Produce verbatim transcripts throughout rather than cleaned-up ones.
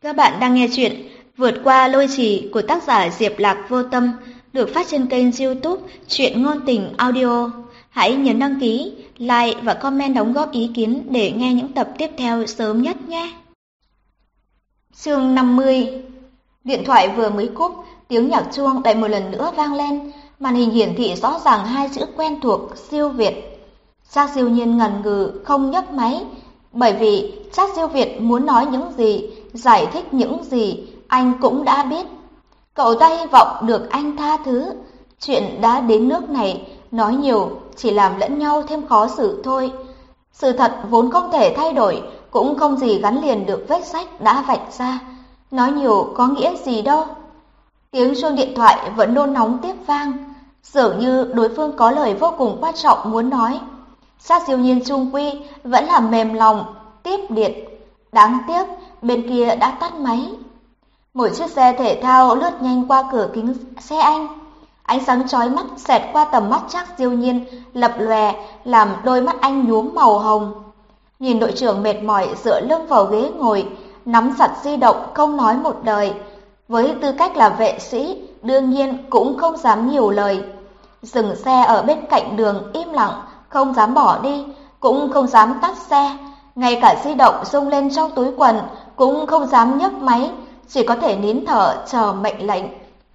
Các bạn đang nghe chuyện Vượt qua lôi trì của tác giả Diệp Lạc Vô Tâm được phát trên kênh YouTube Truyện Ngôn Tình Audio. Hãy nhấn đăng ký, like và comment đóng góp ý kiến để nghe những tập tiếp theo sớm nhất nhé. Chương năm mươi. Điện thoại vừa mới cúp, tiếng nhạc chuông lại một lần nữa vang lên, màn hình hiển thị rõ ràng hai chữ quen thuộc Siêu Việt. Trác Siêu Nhiên ngần ngừ không nhấc máy, bởi vì Trác Siêu Việt muốn nói những gì, giải thích những gì, anh cũng đã biết. Cậu ta hy vọng được anh tha thứ. Chuyện đã đến nước này, nói nhiều chỉ làm lẫn nhau thêm khó xử thôi. Sự thật vốn không thể thay đổi, cũng không gì gắn liền được vết rách đã vạch ra. Nói nhiều có nghĩa gì đâu. Tiếng chuông điện thoại vẫn nôn nóng tiếp vang, dường như đối phương có lời vô cùng quan trọng muốn nói. Trác Siêu Nhiên chung quy vẫn là mềm lòng tiếp điện. Đáng tiếc bên kia đã tắt máy. Một chiếc xe thể thao lướt nhanh qua cửa kính xe anh. Ánh sáng chói mắt xẹt qua tầm mắt Trác Siêu Nhiên, lập lòe làm đôi mắt anh nhuốm màu hồng. Nhìn đội trưởng mệt mỏi dựa lưng vào ghế ngồi, nắm chặt di động không nói một lời. Với tư cách là vệ sĩ, đương nhiên cũng không dám nhiều lời. Dừng xe ở bên cạnh đường im lặng, không dám bỏ đi, cũng không dám tắt xe. Ngay cả di động rung lên trong túi quần cũng không dám nhấc máy, chỉ có thể nín thở chờ mệnh lệnh.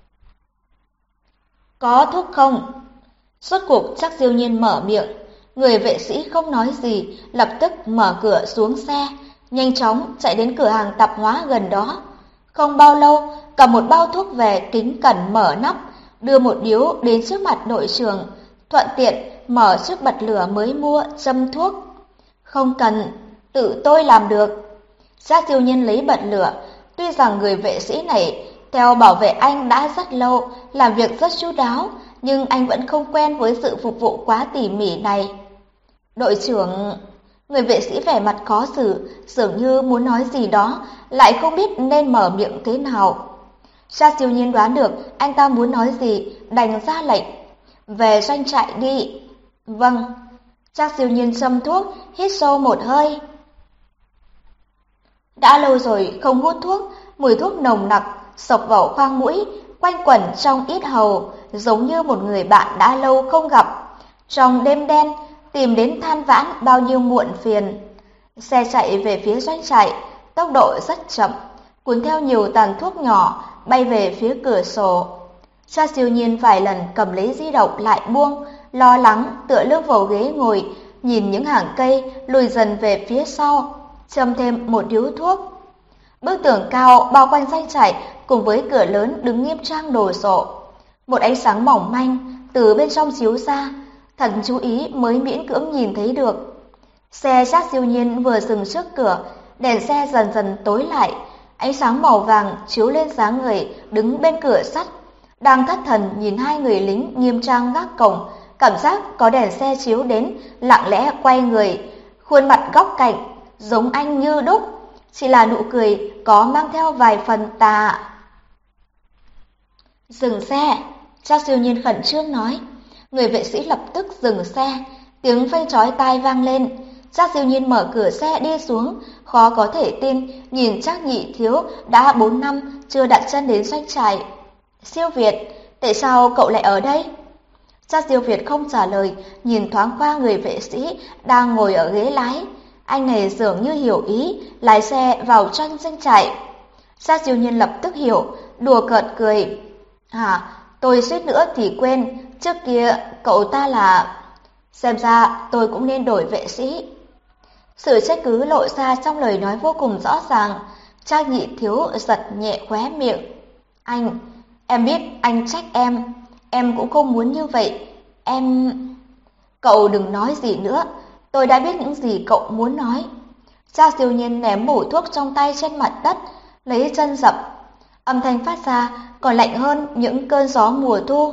Có thuốc không? Rốt cuộc Trác Siêu Nhiên mở miệng. Người vệ sĩ không nói gì, lập tức mở cửa xuống xe, nhanh chóng chạy đến cửa hàng tạp hóa gần đó. Không bao lâu, cầm một bao thuốc về, kính cẩn mở nắp, đưa một điếu đến trước mặt đội trưởng, thuận tiện mở chiếc bật lửa mới mua, châm thuốc. Không cần, tự tôi làm được. Trác Siêu Nhiên lấy bật lửa. Tuy rằng người vệ sĩ này theo bảo vệ anh đã rất lâu, làm việc rất chu đáo, nhưng anh vẫn không quen với sự phục vụ quá tỉ mỉ này. Đội trưởng... Người vệ sĩ vẻ mặt khó xử, dường như muốn nói gì đó, lại không biết nên mở miệng thế nào. Trác Siêu Nhiên đoán được anh ta muốn nói gì, đành ra lệnh. Về doanh trại đi. Vâng. Trác Siêu Nhiên châm thuốc, hít sâu một hơi. Đã lâu rồi không hút thuốc, mùi thuốc nồng nặc xộc vào khoang mũi, quanh quẩn trong yết hầu, giống như một người bạn đã lâu không gặp. Trong đêm đen, tìm đến than vãn bao nhiêu muộn phiền. Xe chạy về phía doanh trại, tốc độ rất chậm, cuốn theo nhiều tàn thuốc nhỏ bay về phía cửa sổ. Trác Siêu Nhiên vài lần cầm lấy di động lại buông, lo lắng tựa lưng vào ghế ngồi, nhìn những hàng cây lùi dần về phía sau, châm thêm một điếu thuốc. Bức tường cao bao quanh doanh trại cùng với cửa lớn đứng nghiêm trang đồ sộ. Một ánh sáng mỏng manh từ bên trong chiếu ra, thần chú ý mới miễn cưỡng nhìn thấy được. Xe Trác Siêu Nhiên vừa dừng trước cửa, đèn xe dần dần tối lại, ánh sáng màu vàng chiếu lên dáng người đứng bên cửa sắt, đang thất thần nhìn hai người lính nghiêm trang gác cổng, cảm giác có đèn xe chiếu đến, lặng lẽ quay người, khuôn mặt góc cạnh giống anh như đúc, chỉ là nụ cười có mang theo vài phần tà. Dừng xe, Trác Siêu Nhiên khẩn trương nói. Người vệ sĩ lập tức dừng xe, tiếng phanh chói tai vang lên. Trác Siêu Nhiên mở cửa xe đi xuống, khó có thể tin nhìn Trác Nhị Thiếu đã bốn năm chưa đặt chân đến doanh trại. Siêu Việt, tại sao cậu lại ở đây? Trác Siêu Việt không trả lời, nhìn thoáng qua người vệ sĩ đang ngồi ở ghế lái. Anh này dường như hiểu ý, lái xe vào trong doanh trại. Trác Siêu Nhiên lập tức hiểu, đùa cợt cười. À, tôi suýt nữa thì quên, trước kia cậu ta là... Xem ra tôi cũng nên đổi vệ sĩ. Sự trách cứ lộ ra trong lời nói vô cùng rõ ràng. Trác Nhị Thiếu giật nhẹ khóe miệng. Anh, em biết anh trách em, em cũng không muốn như vậy. Em... Cậu đừng nói gì nữa, tôi đã biết những gì cậu muốn nói. Trác Siêu Nhiên ném mẩu thuốc trong tay trên mặt đất, lấy chân dập. Âm thanh phát ra còn lạnh hơn những cơn gió mùa thu.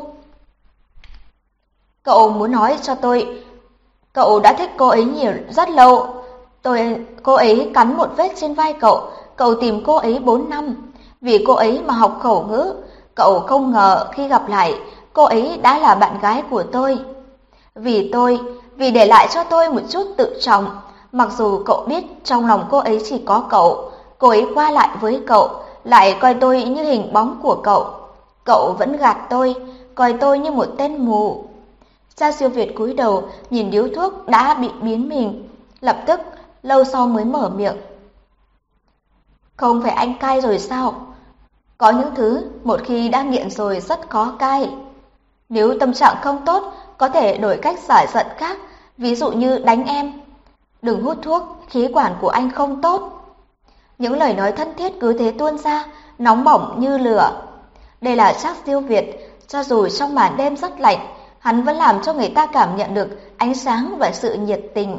Cậu muốn nói cho tôi, cậu đã thích cô ấy nhiều rất lâu. Tôi, cô ấy cắn một vết trên vai cậu, cậu tìm cô ấy bốn năm. Vì cô ấy mà học khẩu ngữ, cậu không ngờ khi gặp lại, cô ấy đã là bạn gái của tôi. Vì tôi, vì để lại cho tôi một chút tự trọng, mặc dù cậu biết trong lòng cô ấy chỉ có cậu, cô ấy qua lại với cậu, lại coi tôi như hình bóng của cậu. Cậu vẫn gạt tôi, coi tôi như một tên mù. Cha Siêu Việt cúi đầu nhìn điếu thuốc đã bị biến mình, lập tức lâu sau mới mở miệng. Không phải anh cai rồi sao? Có những thứ một khi đã nghiện rồi rất khó cai. Nếu tâm trạng không tốt, có thể đổi cách giải giận khác, ví dụ như đánh em. Đừng hút thuốc, khí quản của anh không tốt. Những lời nói thân thiết cứ thế tuôn ra, nóng bỏng như lửa. Đây là Trác Siêu Việt, cho dù trong màn đêm rất lạnh, hắn vẫn làm cho người ta cảm nhận được ánh sáng và sự nhiệt tình.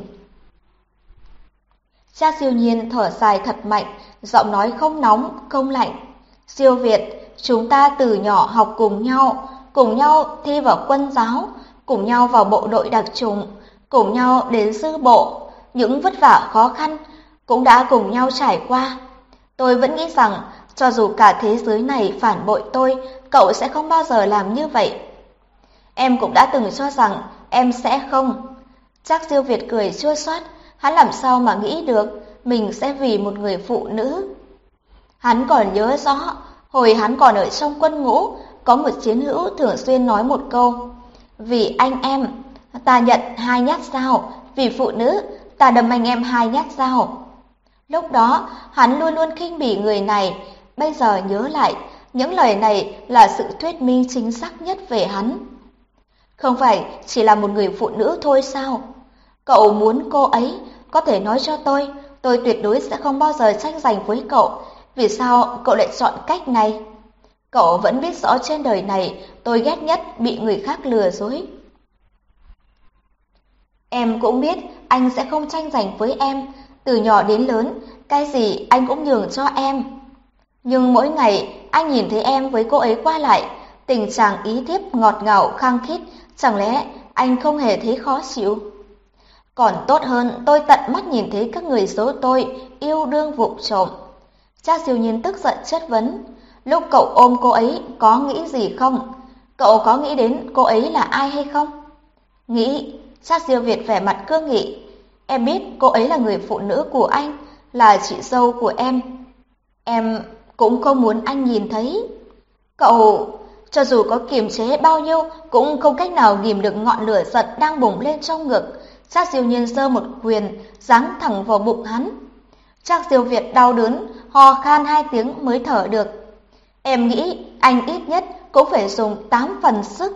Trác Siêu Nhiên thở dài thật mạnh, giọng nói không nóng, không lạnh. Siêu Việt, chúng ta từ nhỏ học cùng nhau, cùng nhau thi vào quân giáo, cùng nhau vào bộ đội đặc chủng, cùng nhau đến sư bộ. Những vất vả khó khăn cũng đã cùng nhau trải qua. Tôi vẫn nghĩ rằng cho dù cả thế giới này phản bội tôi, cậu sẽ không bao giờ làm như vậy. Em cũng đã từng cho rằng em sẽ không. Trác Siêu Việt cười chua xót, hắn làm sao mà nghĩ được mình sẽ vì một người phụ nữ. Hắn còn nhớ rõ, hồi hắn còn ở trong quân ngũ, có một chiến hữu thường xuyên nói một câu: vì anh em, ta nhận hai nhát dao, vì phụ nữ, ta đâm anh em hai nhát dao. Lúc đó, hắn luôn luôn khinh bỉ người này, bây giờ nhớ lại, những lời này là sự thuyết minh chính xác nhất về hắn. Không phải chỉ là một người phụ nữ thôi sao? Cậu muốn cô ấy, có thể nói cho tôi, tôi tuyệt đối sẽ không bao giờ tranh giành với cậu. Vì sao cậu lại chọn cách này? Cậu vẫn biết rõ trên đời này tôi ghét nhất bị người khác lừa dối. Em cũng biết anh sẽ không tranh giành với em, từ nhỏ đến lớn, cái gì anh cũng nhường cho em. Nhưng mỗi ngày anh nhìn thấy em với cô ấy qua lại, tình trạng ý thiếp ngọt ngào khăng khít, chẳng lẽ anh không hề thấy khó chịu? Còn tốt hơn tôi tận mắt nhìn thấy các người giấu tôi yêu đương vụng trộm. Trác Siêu Nhiên tức giận chất vấn, lúc cậu ôm cô ấy có nghĩ gì không? Cậu có nghĩ đến cô ấy là ai hay không? Nghĩ. Trác Siêu Việt vẻ mặt cương nghị. Em biết cô ấy là người phụ nữ của anh, là chị dâu của em. Em cũng không muốn anh nhìn thấy. Cậu, cho dù có kiềm chế bao nhiêu, cũng không cách nào ghìm được ngọn lửa giận đang bùng lên trong ngực. Trác Siêu Nhiên giơ một quyền, giáng thẳng vào bụng hắn. Trác Siêu Việt đau đớn, ho khan hai tiếng mới thở được. Em nghĩ anh ít nhất cũng phải dùng tám phần sức.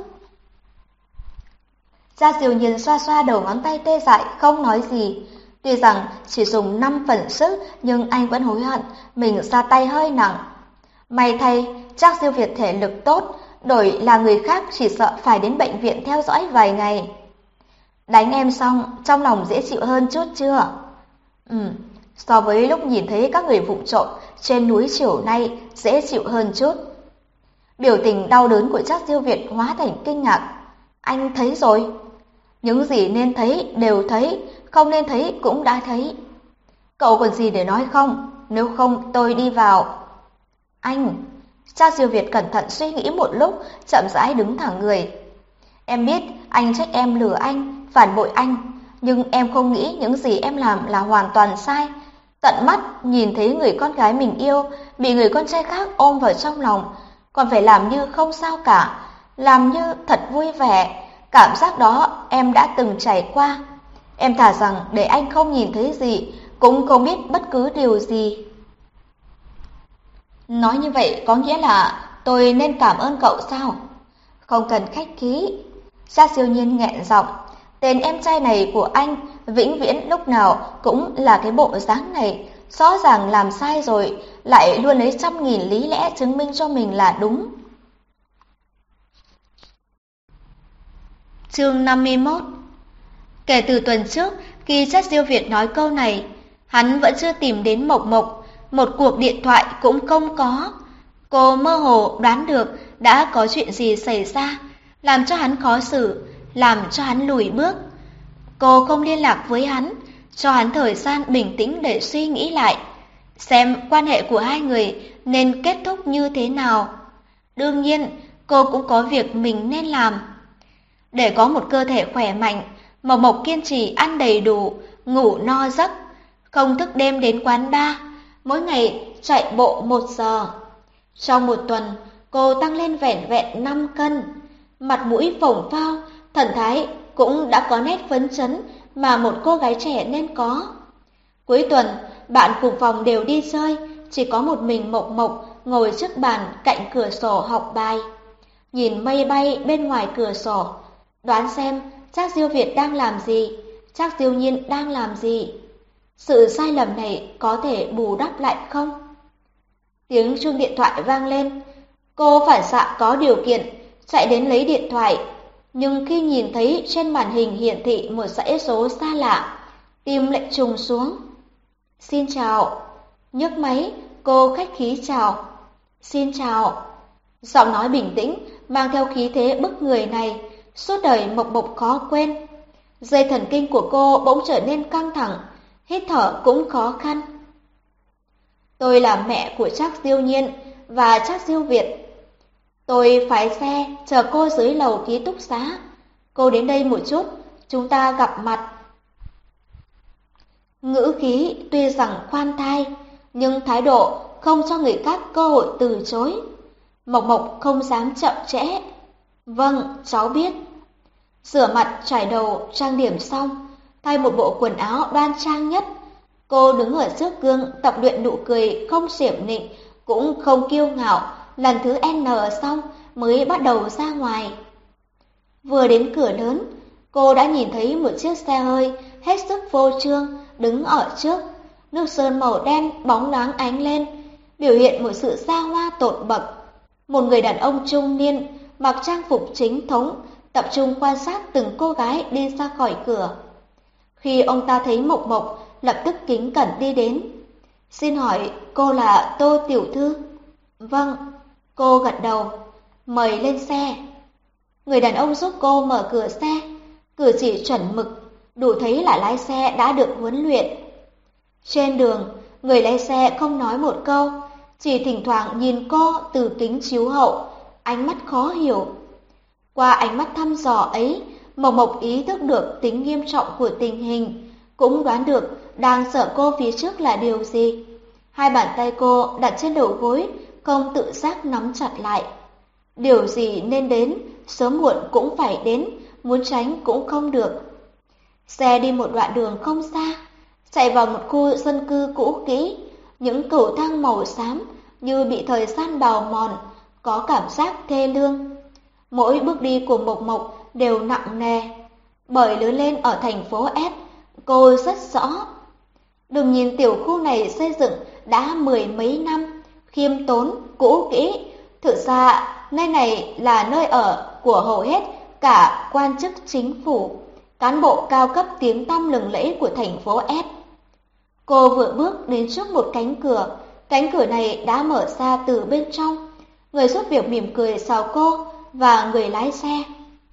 Trác Siêu Nhiên xoa xoa đầu ngón tay tê dại, không nói gì. Tuy rằng chỉ dùng năm phần sức, nhưng anh vẫn hối hận mình ra tay hơi nặng. May thay, Trác Siêu Việt thể lực tốt, đổi là người khác chỉ sợ phải đến bệnh viện theo dõi vài ngày. Đánh em xong, trong lòng dễ chịu hơn chút chưa? Ừ, so với lúc nhìn thấy các người vụng trộm trên núi chiều nay, dễ chịu hơn chút. Biểu tình đau đớn của Trác Siêu Việt hóa thành kinh ngạc. Anh thấy rồi. Những gì nên thấy đều thấy, không nên thấy cũng đã thấy. Cậu còn gì để nói không? Nếu không tôi đi vào. Anh. Trác Siêu Việt cẩn thận suy nghĩ một lúc, chậm rãi đứng thẳng người. Em biết anh trách em lừa anh, phản bội anh, nhưng em không nghĩ những gì em làm là hoàn toàn sai. Tận mắt nhìn thấy người con gái mình yêu bị người con trai khác ôm vào trong lòng, còn phải làm như không sao cả, làm như thật vui vẻ. Cảm giác đó em đã từng trải qua. Em thà rằng để anh không nhìn thấy gì, cũng không biết bất cứ điều gì. Nói như vậy có nghĩa là tôi nên cảm ơn cậu sao? Không cần khách khí. Trác Siêu Nhiên nghẹn giọng. Tên em trai này của anh vĩnh viễn lúc nào cũng là cái bộ dáng này. Rõ ràng làm sai rồi, lại luôn lấy trăm nghìn lý lẽ chứng minh cho mình là đúng. Chương năm mươi mốt. Kể từ tuần trước, khi Trác Siêu Việt nói câu này, hắn vẫn chưa tìm đến Mộc Mộc, một cuộc điện thoại cũng không có. Cô mơ hồ đoán được đã có chuyện gì xảy ra, làm cho hắn khó xử, làm cho hắn lùi bước. Cô không liên lạc với hắn, cho hắn thời gian bình tĩnh để suy nghĩ lại, xem quan hệ của hai người nên kết thúc như thế nào. Đương nhiên, cô cũng có việc mình nên làm. Để có một cơ thể khỏe mạnh, Mộc Mộc kiên trì ăn đầy đủ, ngủ no giấc, không thức đêm đến quán bar. mỗi ngày chạy bộ một giờ. Trong một tuần, cô tăng lên vẻn vẹn năm cân, mặt mũi phồng phao, thần thái cũng đã có nét phấn chấn mà một cô gái trẻ nên có. Cuối tuần, bạn cùng phòng đều đi chơi, chỉ có một mình Mộc Mộc ngồi trước bàn cạnh cửa sổ học bài. Nhìn mây bay bên ngoài cửa sổ, đoán xem Trác Diêu Việt đang làm gì, Trác Diêu Nhiên đang làm gì. Sự sai lầm này có thể bù đắp lại không? Tiếng chuông điện thoại vang lên, cô phản xạ có điều kiện chạy đến lấy điện thoại, nhưng khi nhìn thấy trên màn hình hiển thị một dãy số xa lạ, tim lại trùng xuống. Xin chào. Nhấc máy, cô khách khí chào. Xin chào. Giọng nói bình tĩnh, mang theo khí thế bức người này, suốt đời Mộc Mộc khó quên. Dây thần kinh của cô bỗng trở nên căng thẳng, hít thở cũng khó khăn. Tôi là mẹ của Trác Diêu Nhiên và Trác Diêu Việt. Tôi phái xe chờ cô dưới lầu ký túc xá. Cô đến đây một chút, chúng ta gặp mặt. Ngữ khí tuy rằng khoan thai, nhưng thái độ không cho người khác cơ hội từ chối. Mộc Mộc không dám chậm trễ. Vâng, cháu biết. Rửa mặt, chải đầu, trang điểm xong, thay một bộ quần áo đoan trang nhất. Cô đứng ở trước gương tập luyện nụ cười không xiểm nịnh, cũng không kiêu ngạo, lần thứ N xong mới bắt đầu ra ngoài. Vừa đến cửa lớn, cô đã nhìn thấy một chiếc xe hơi hết sức vô trương đứng ở trước. Nước sơn màu đen bóng loáng ánh lên, biểu hiện một sự xa hoa tột bậc. Một người đàn ông trung niên mặc trang phục chính thống, tập trung quan sát từng cô gái đi ra khỏi cửa. Khi ông ta thấy Mộc Mộc, lập tức kính cẩn đi đến. Xin hỏi cô là Tô tiểu thư? Vâng. Cô gật đầu. Mời lên xe. Người đàn ông giúp cô mở cửa xe, cử chỉ chuẩn mực, đủ thấy là lái xe đã được huấn luyện. Trên đường, người lái xe không nói một câu, chỉ thỉnh thoảng nhìn cô từ kính chiếu hậu, ánh mắt khó hiểu. Qua ánh mắt thăm dò ấy, Mộc Mộc ý thức được tính nghiêm trọng của tình hình, cũng đoán được đang sợ cô phía trước là điều gì. Hai bàn tay cô đặt trên đầu gối, không tự giác nắm chặt lại. Điều gì nên đến, sớm muộn cũng phải đến, muốn tránh cũng không được. Xe đi một đoạn đường không xa, chạy vào một khu dân cư cũ kỹ, những cầu thang màu xám như bị thời gian bào mòn, có cảm giác thê lương. Mỗi bước đi của Mộc Mộc đều nặng nề, bởi lớn lên ở thành phố S, cô rất rõ. Đừng nhìn tiểu khu này xây dựng đã mười mấy năm, khiêm tốn, cũ kỹ, thực ra nơi này là nơi ở của hầu hết cả quan chức chính phủ, cán bộ cao cấp tiếng tăm lừng lẫy của thành phố S. Cô vừa bước đến trước một cánh cửa, cánh cửa này đã mở ra từ bên trong. Người giúp việc mỉm cười chào cô và người lái xe.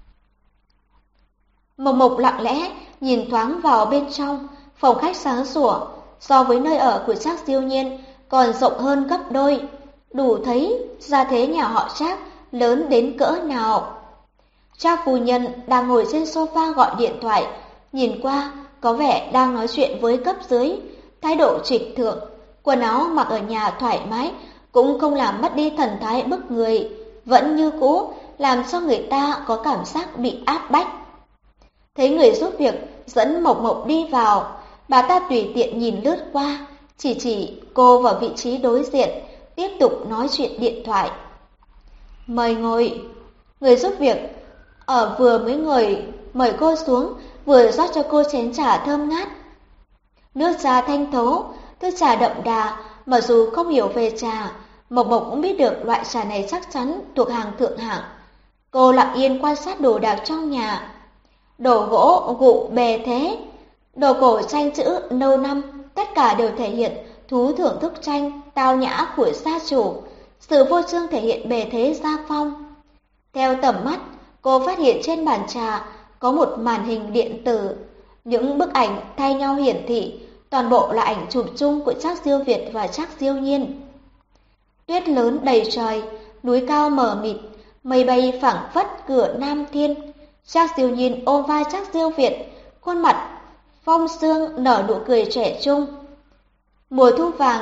Mộc Mộc lặng lẽ nhìn thoáng vào bên trong, phòng khách sáng sủa, so với nơi ở của Trác Diêu Nhiên còn rộng hơn gấp đôi, đủ thấy gia thế nhà họ Trác lớn đến cỡ nào. Trác phu nhân đang ngồi trên sofa gọi điện thoại, nhìn qua có vẻ đang nói chuyện với cấp dưới, thái độ trịch thượng, quần áo mặc ở nhà thoải mái, cũng không làm mất đi thần thái bức người, vẫn như cũ, làm cho người ta có cảm giác bị áp bách. Thấy người giúp việc dẫn Mộc Mộc đi vào, bà ta tùy tiện nhìn lướt qua, chỉ chỉ cô vào vị trí đối diện, tiếp tục nói chuyện điện thoại. Mời ngồi. Người giúp việc ở vừa mới ngồi mời cô xuống, vừa rót cho cô chén trà thơm ngát. Nước trà thanh thấu, thức trà đậm đà, mặc dù không hiểu về trà, Mộc Mộc cũng biết được loại trà này chắc chắn thuộc hàng thượng hạng. Cô lặng yên quan sát đồ đạc trong nhà. Đồ gỗ gụ bề thế, đồ cổ tranh chữ lâu năm, tất cả đều thể hiện thú thưởng thức tranh tao nhã của gia chủ, sự vô trương thể hiện bề thế gia phong. Theo tầm mắt, cô phát hiện trên bàn trà có một màn hình điện tử, những bức ảnh thay nhau hiển thị, toàn bộ là ảnh chụp chung của Trác Diêu Việt và Trác Diêu Nhiên. Tuyết lớn đầy trời, núi cao mờ mịt, mây bay phảng phất cửa Nam Thiên. Trác Diêu Nhiên ôm vai Trác Diêu Việt, khuôn mặt phong sương nở nụ cười trẻ trung. Mùa thu vàng,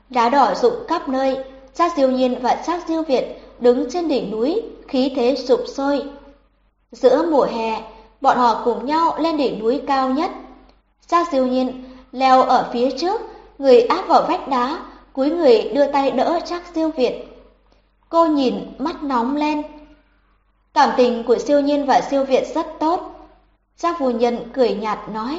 Đá đỏ rụng khắp nơi, Trác Diêu Nhiên và Trác Diêu Việt đứng trên đỉnh núi, khí thế sục sôi. Giữa mùa hè, bọn họ cùng nhau lên đỉnh núi cao nhất. Trác Diêu Nhiên leo ở phía trước, người áp vào vách đá, cúi người đưa tay đỡ Trác Diêu Việt. Cô nhìn mắt nóng lên. Cảm tình của Diêu Nhiên và Diêu Việt rất tốt. Trác phu nhân cười nhạt nói.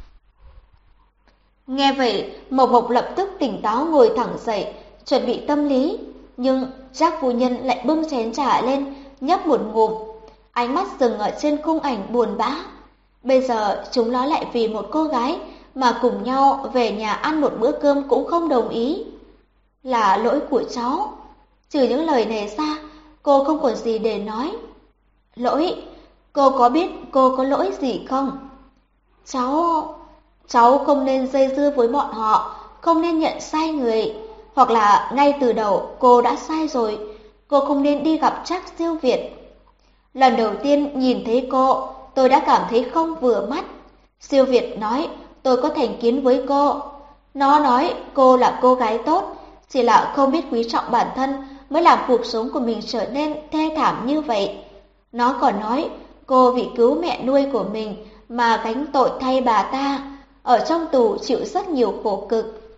Nghe vậy, Mộc Mộc lập tức tỉnh táo ngồi thẳng dậy, chuẩn bị tâm lý, nhưng Trác phu nhân lại bưng chén trà lên, nhấp một ngụm, ánh mắt dừng ở trên khung ảnh buồn bã. Bây giờ chúng nó lại vì một cô gái mà cùng nhau về nhà ăn một bữa cơm cũng không đồng ý. Là lỗi của cháu. Trừ những lời này ra, cô không còn gì để nói. Lỗi? Cô có biết cô có lỗi gì không? Cháu... Cháu không nên dây dưa với bọn họ, không nên nhận sai người. Hoặc là ngay từ đầu cô đã sai rồi, cô không nên đi gặp Trác Diêu Việt. Lần đầu tiên nhìn thấy cô, tôi đã cảm thấy không vừa mắt. Diêu Việt nói tôi có thành kiến với cô. Nó nói cô là cô gái tốt, chỉ là không biết quý trọng bản thân mới làm cuộc sống của mình trở nên thê thảm như vậy. Nó còn nói cô vì cứu mẹ nuôi của mình mà gánh tội thay bà ta, ở trong tù chịu rất nhiều khổ cực.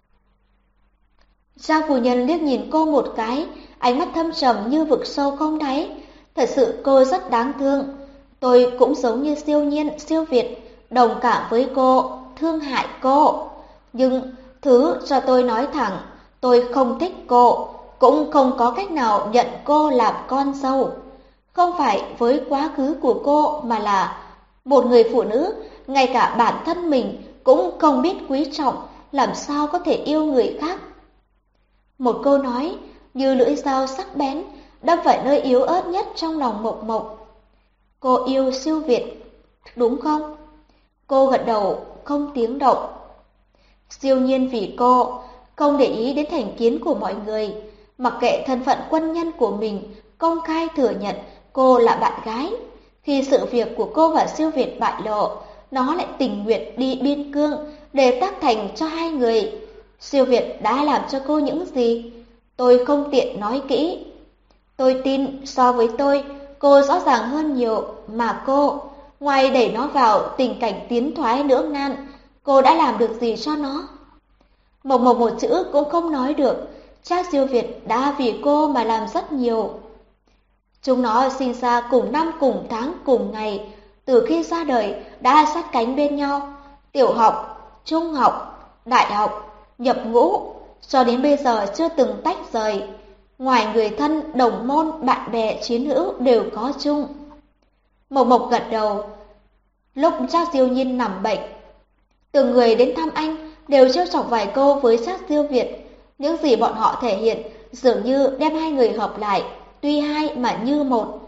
Trang phu nhân liếc nhìn cô một cái, ánh mắt thâm trầm như vực sâu không đáy. Thật sự cô rất đáng thương. Tôi cũng giống như Diêu Nhiên, Diêu Việt, đồng cảm với cô, thương hại cô. Nhưng thứ cho tôi nói thẳng, tôi không thích cô, cũng không có cách nào nhận cô làm con dâu. Không phải với quá khứ của cô mà là một người phụ nữ, ngay cả bản thân mình cũng không biết quý trọng, làm sao có thể yêu người khác. Một câu nói như lưỡi dao sắc bén đâm phải nơi yếu ớt nhất trong lòng Mộc Mộc. Cô yêu Diêu Việt, đúng không? Cô gật đầu không tiếng động. Diêu Nhiên vì cô không để ý đến thành kiến của mọi người, mặc kệ thân phận quân nhân của mình, công khai thừa nhận cô là bạn gái. Khi sự việc của cô và Diêu Việt bại lộ, nó lại tình nguyện đi biên cương để tác thành cho hai người. Diêu Việt đã làm cho cô những gì? Tôi không tiện nói kỹ. Tôi tin so với tôi, cô rõ ràng hơn nhiều, mà cô, ngoài đẩy nó vào tình cảnh tiến thoái lưỡng nan, cô đã làm được gì cho nó? Mộc Mộc một chữ cũng không nói được. Trác Diêu Việt đã vì cô mà làm rất nhiều. Chúng nó sinh ra cùng năm cùng tháng cùng ngày, từ khi ra đời đã sát cánh bên nhau, tiểu học, trung học, đại học, nhập ngũ, cho đến bây giờ chưa từng tách rời. Ngoài người thân, đồng môn, bạn bè, chiến hữu đều có chung. Mộc Mộc gật đầu. Lúc Trác Diêu Nhiên nằm bệnh, từng người đến thăm anh đều trêu chọc vài câu với Trác Diêu Việt. Những gì bọn họ thể hiện dường như đem hai người hợp lại, tuy hai mà như một.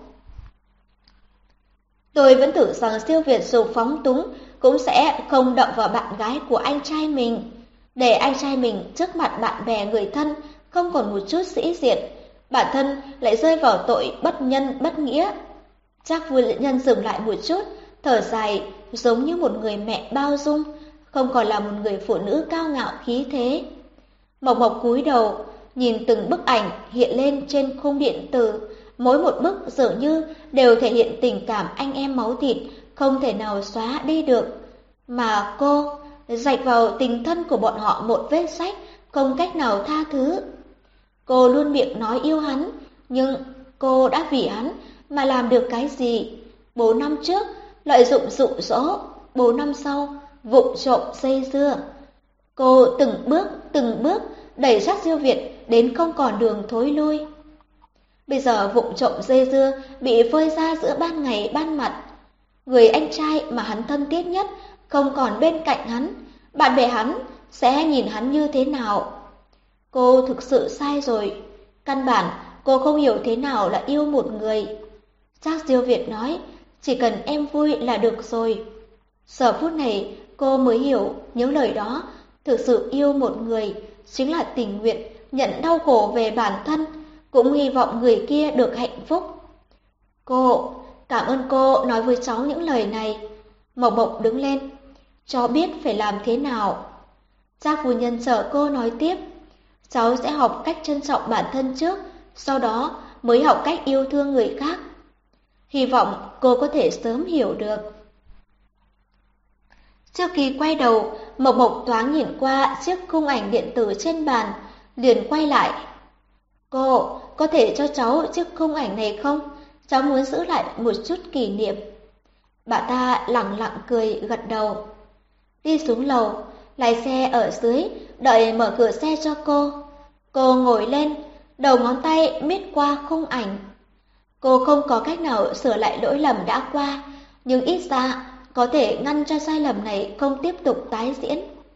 Tôi vẫn tưởng rằng Diêu Việt dù phóng túng cũng sẽ không động vào bạn gái của anh trai mình, để anh trai mình trước mặt bạn bè người thân không còn một chút sĩ diện, bản thân lại rơi vào tội bất nhân bất nghĩa. Trác phu nhân dừng lại một chút, thở dài, giống như một người mẹ bao dung, không còn là một người phụ nữ cao ngạo khí thế. Mộc Mộc cúi đầu, nhìn từng bức ảnh hiện lên trên khung điện tử, mỗi một bức dường như đều thể hiện tình cảm anh em máu thịt, không thể nào xóa đi được. Mà cô rạch vào tình thân của bọn họ một vết rách, không cách nào tha thứ. Cô luôn miệng nói yêu hắn, nhưng cô đã vì hắn mà làm được cái gì? Bốn năm trước, lợi dụng dụ dỗ, bốn năm sau, vụng trộm dây dưa. Cô từng bước, từng bước đẩy Trác Diêu Việt đến không còn đường thối lui. Bây giờ vụng trộm dây dưa bị phơi ra giữa ban ngày ban mặt. Người anh trai mà hắn thân thiết nhất không còn bên cạnh hắn, bạn bè hắn sẽ nhìn hắn như thế nào? Cô thực sự sai rồi. Căn bản cô không hiểu thế nào là yêu một người. Trác Diêu Việt nói, chỉ cần em vui là được rồi. Giờ phút này cô mới hiểu những lời đó. Thực sự yêu một người chính là tình nguyện nhận đau khổ về bản thân, cũng hy vọng người kia được hạnh phúc. Cô, cảm ơn cô nói với cháu những lời này. Mộc Mộc đứng lên, cháu biết phải làm thế nào. Trác phu nhân chờ cô nói tiếp. Cháu sẽ học cách trân trọng bản thân trước, sau đó mới học cách yêu thương người khác. Hy vọng cô có thể sớm hiểu được. Trước khi quay đầu, Mộc Mộc thoáng nhìn qua chiếc khung ảnh điện tử trên bàn, liền quay lại. Cô, có thể cho cháu chiếc khung ảnh này không? Cháu muốn giữ lại một chút kỷ niệm. Bà ta lẳng lặng cười gật đầu. Đi xuống lầu, lái xe ở dưới, đợi mở cửa xe cho cô. Cô ngồi lên, đầu ngón tay miết qua khung ảnh. Cô không có cách nào sửa lại lỗi lầm đã qua, nhưng ít ra có thể ngăn cho sai lầm này không tiếp tục tái diễn.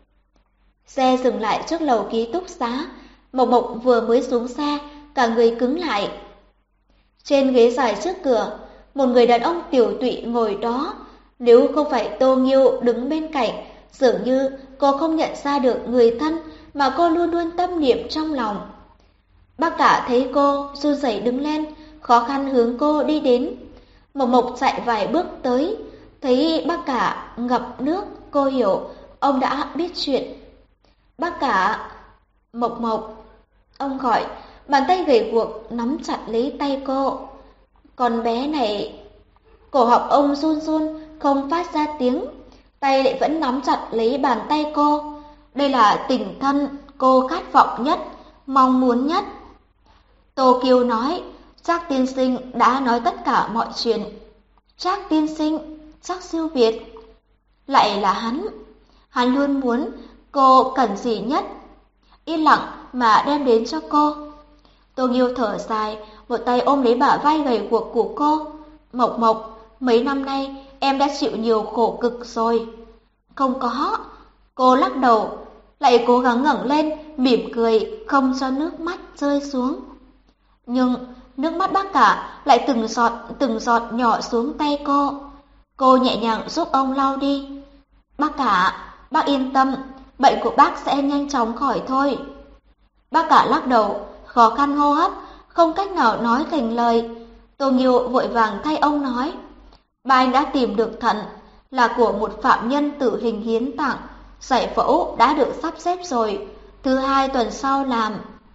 Xe dừng lại trước lầu ký túc xá, Mộc Mộc vừa mới xuống xe, cả người cứng lại. Trên ghế dài trước cửa, một người đàn ông tiểu tụy ngồi đó. Nếu không phải Tô Nghiêu đứng bên cạnh, dường như cô không nhận ra được người thân mà cô luôn luôn tâm niệm trong lòng. Bác cả thấy cô, run rẩy đứng lên, khó khăn hướng cô đi đến. Mộc Mộc chạy vài bước tới, thấy bác cả ngập nước, cô hiểu ông đã biết chuyện. Bác cả, Mộc Mộc, ông gọi, bàn tay gầy guộc nắm chặt lấy tay cô. Con bé này, cổ họng ông run run, không phát ra tiếng, tay lại vẫn nắm chặt lấy bàn tay cô. Đây là tình thân cô khát vọng nhất, mong muốn nhất. Tô Kiều nói, Trác tiên sinh đã nói tất cả mọi chuyện. Trác tiên sinh, Trác siêu Việt, lại là hắn. Hắn luôn muốn cô cần gì nhất, yên lặng mà đem đến cho cô. Tô Nghiêu thở dài, một tay ôm lấy bả vai gầy guộc của cô. Mộc Mộc, mấy năm nay em đã chịu nhiều khổ cực rồi. Không có, cô lắc đầu, lại cố gắng ngẩng lên, mỉm cười, không cho nước mắt rơi xuống. Nhưng nước mắt bác cả lại từng giọt từng giọt nhỏ xuống tay cô. Cô nhẹ nhàng giúp ông lau đi. Bác cả, bác yên tâm, bệnh của bác sẽ nhanh chóng khỏi thôi. Bác cả lắc đầu, khó khăn hô hấp, không cách nào nói thành lời. Tô Nghiêu vội vàng thay ông nói, ba anh đã tìm được thận, là của một phạm nhân tử hình hiến tặng, giải phẫu đã được sắp xếp rồi, thứ hai tuần sau làm.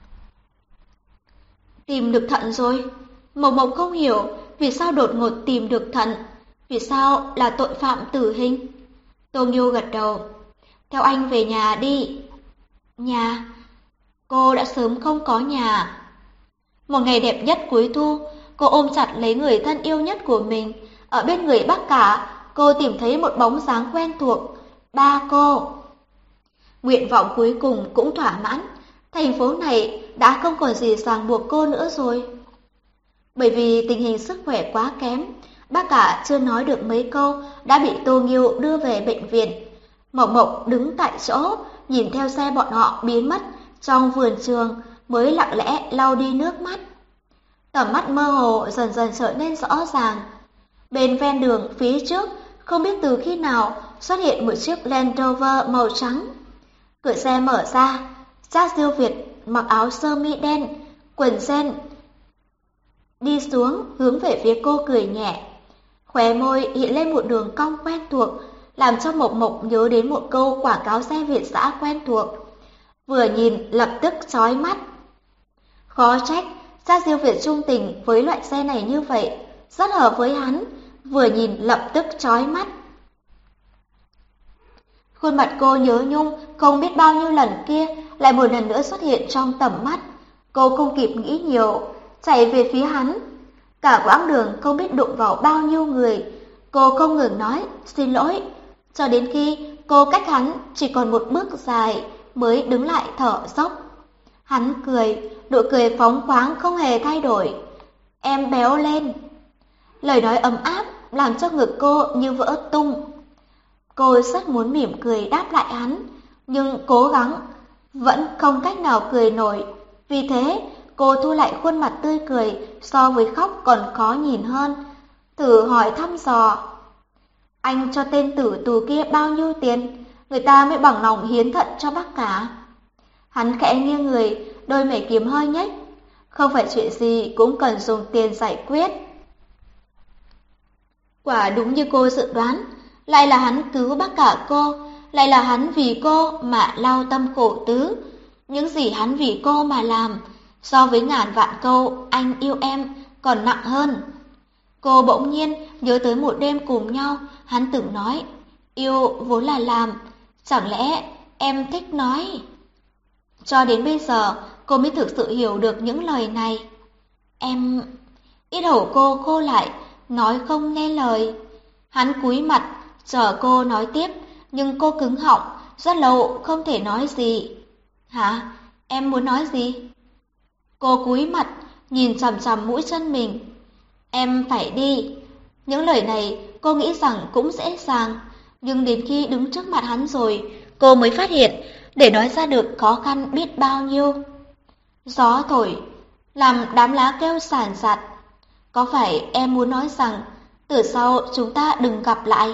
Tìm được thận rồi? Mộc Mộc không hiểu vì sao đột ngột tìm được thận, vì sao là tội phạm tử hình. Tô Nghiêu gật đầu, theo anh về nhà đi. Nhà? Cô đã sớm không có nhà. Một ngày đẹp nhất cuối thu, cô ôm chặt lấy người thân yêu nhất của mình. Ở bên người bác cả, cô tìm thấy một bóng dáng quen thuộc, ba cô. Nguyện vọng cuối cùng cũng thỏa mãn, thành phố này đã không còn gì ràng buộc cô nữa rồi. Bởi vì tình hình sức khỏe quá kém, bác cả chưa nói được mấy câu đã bị Tô Nghiêu đưa về bệnh viện. Mộc Mộc đứng tại chỗ, nhìn theo xe bọn họ biến mất trong vườn trường, mới lặng lẽ lau đi nước mắt. Tầm mắt mơ hồ dần dần trở nên rõ ràng. Bên ven đường phía trước, không biết từ khi nào xuất hiện một chiếc Land Rover màu trắng. Cửa xe mở ra, Trác siêu Việt mặc áo sơ mi đen, quần jean, đi xuống hướng về phía cô cười nhẹ. Khóe môi hiện lên một đường cong quen thuộc, làm cho Mộc Mộc nhớ đến một câu quảng cáo xe Việt dã quen thuộc. Vừa nhìn lập tức chói mắt. Khó trách Trác siêu Việt trung tình với loại xe này như vậy, rất hợp với hắn, vừa nhìn lập tức chói mắt. Khuôn mặt cô nhớ nhung không biết bao nhiêu lần kia lại một lần nữa xuất hiện trong tầm mắt. Cô không kịp nghĩ nhiều, chạy về phía hắn. Cả quãng đường không biết đụng vào bao nhiêu người, cô không ngừng nói xin lỗi, cho đến khi cô cách hắn chỉ còn một bước dài mới đứng lại thở dốc. Hắn cười, nụ cười phóng khoáng không hề thay đổi. Em béo lên. Lời nói ấm áp làm cho ngực cô như vỡ tung. Cô rất muốn mỉm cười đáp lại hắn, nhưng cố gắng vẫn không cách nào cười nổi. Vì thế, cô thu lại khuôn mặt tươi cười, so với khóc còn khó nhìn hơn. Thử hỏi thăm dò, anh cho tên tử tù kia bao nhiêu tiền, người ta mới bằng lòng hiến thận cho bác cả. Hắn khẽ nghiêng người, đôi mày kiếm hơi nhếch. Không phải chuyện gì cũng cần dùng tiền giải quyết. Quả đúng như cô dự đoán, lại là hắn cứu bác cả cô, lại là hắn vì cô mà lao tâm khổ tứ. Những gì hắn vì cô mà làm, so với ngàn vạn câu anh yêu em còn nặng hơn. Cô bỗng nhiên nhớ tới một đêm cùng nhau, hắn từng nói, yêu vốn là làm, chẳng lẽ em thích nói. Cho đến bây giờ, cô mới thực sự hiểu được những lời này. Em... Ít hầu cô khô lại, nói không nghe lời. Hắn cúi mặt, chờ cô nói tiếp, nhưng cô cứng họng, rất lâu không thể nói gì. Hả? Em muốn nói gì? Cô cúi mặt, nhìn chằm chằm mũi chân mình. Em phải đi. Những lời này cô nghĩ rằng cũng dễ dàng, nhưng đến khi đứng trước mặt hắn rồi, cô mới phát hiện để nói ra được khó khăn biết bao nhiêu. Gió thổi, làm đám lá kêu sàn sạt. Có phải em muốn nói rằng từ sau chúng ta đừng gặp lại?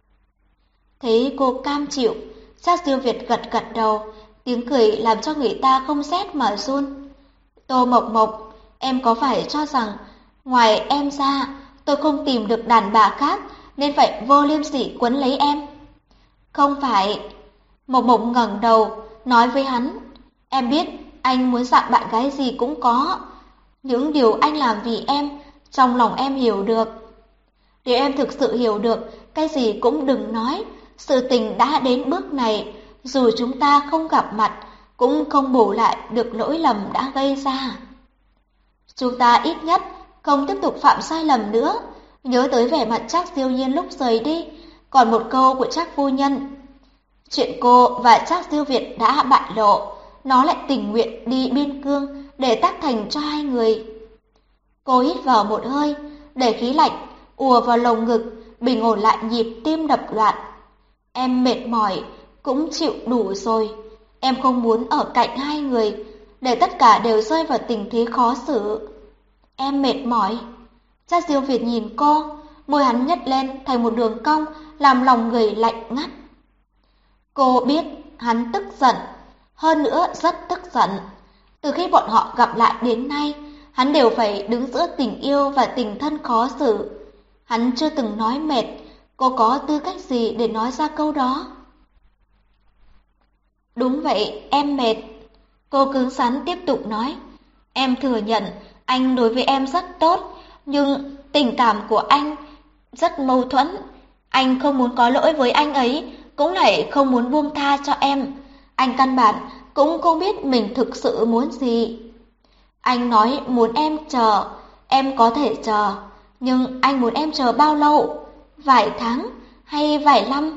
Thấy cô cam chịu, Trác Diêu Việt gật gật đầu, tiếng cười làm cho người ta không rét mà run. Tô Mộc Mộc, em có phải cho rằng ngoài em ra tôi không tìm được đàn bà khác nên phải vô liêm sỉ quấn lấy em? Không phải. Mộc Mộc ngẩng đầu, nói với hắn, em biết anh muốn dạng bạn gái gì cũng có. Những điều anh làm vì em, trong lòng em hiểu được. Nếu em thực sự hiểu được, cái gì cũng đừng nói. Sự tình đã đến bước này, dù chúng ta không gặp mặt, cũng không bù lại được lỗi lầm đã gây ra. Chúng ta ít nhất không tiếp tục phạm sai lầm nữa. Nhớ tới vẻ mặt Trác Diêu Nhiên lúc rời đi, còn một câu của Trác phu nhân. Chuyện cô và Trác Diêu Việt đã bại lộ, nó lại tình nguyện đi biên cương để tác thành cho hai người. Cô hít vào một hơi, để khí lạnh ùa vào lồng ngực, bình ổn lại nhịp tim đập loạn. Em mệt mỏi, cũng chịu đủ rồi. Em không muốn ở cạnh hai người, để tất cả đều rơi vào tình thế khó xử. Em mệt mỏi. Trác Diêu Việt nhìn cô, môi hắn nhếch lên thành một đường cong, làm lòng người lạnh ngắt. Cô biết hắn tức giận, hơn nữa rất tức giận. Từ khi bọn họ gặp lại đến nay, hắn đều phải đứng giữa tình yêu và tình thân khó xử. Hắn chưa từng nói mệt, cô có tư cách gì để nói ra câu đó? Đúng vậy, em mệt. Cô cứng rắn tiếp tục nói. Em thừa nhận anh đối với em rất tốt, nhưng tình cảm của anh rất mâu thuẫn. Anh không muốn có lỗi với anh ấy, cũng lại không muốn buông tha cho em. Anh căn bản cũng không biết mình thực sự muốn gì. Anh nói muốn em chờ, em có thể chờ, nhưng anh muốn em chờ bao lâu? Vài tháng hay vài năm?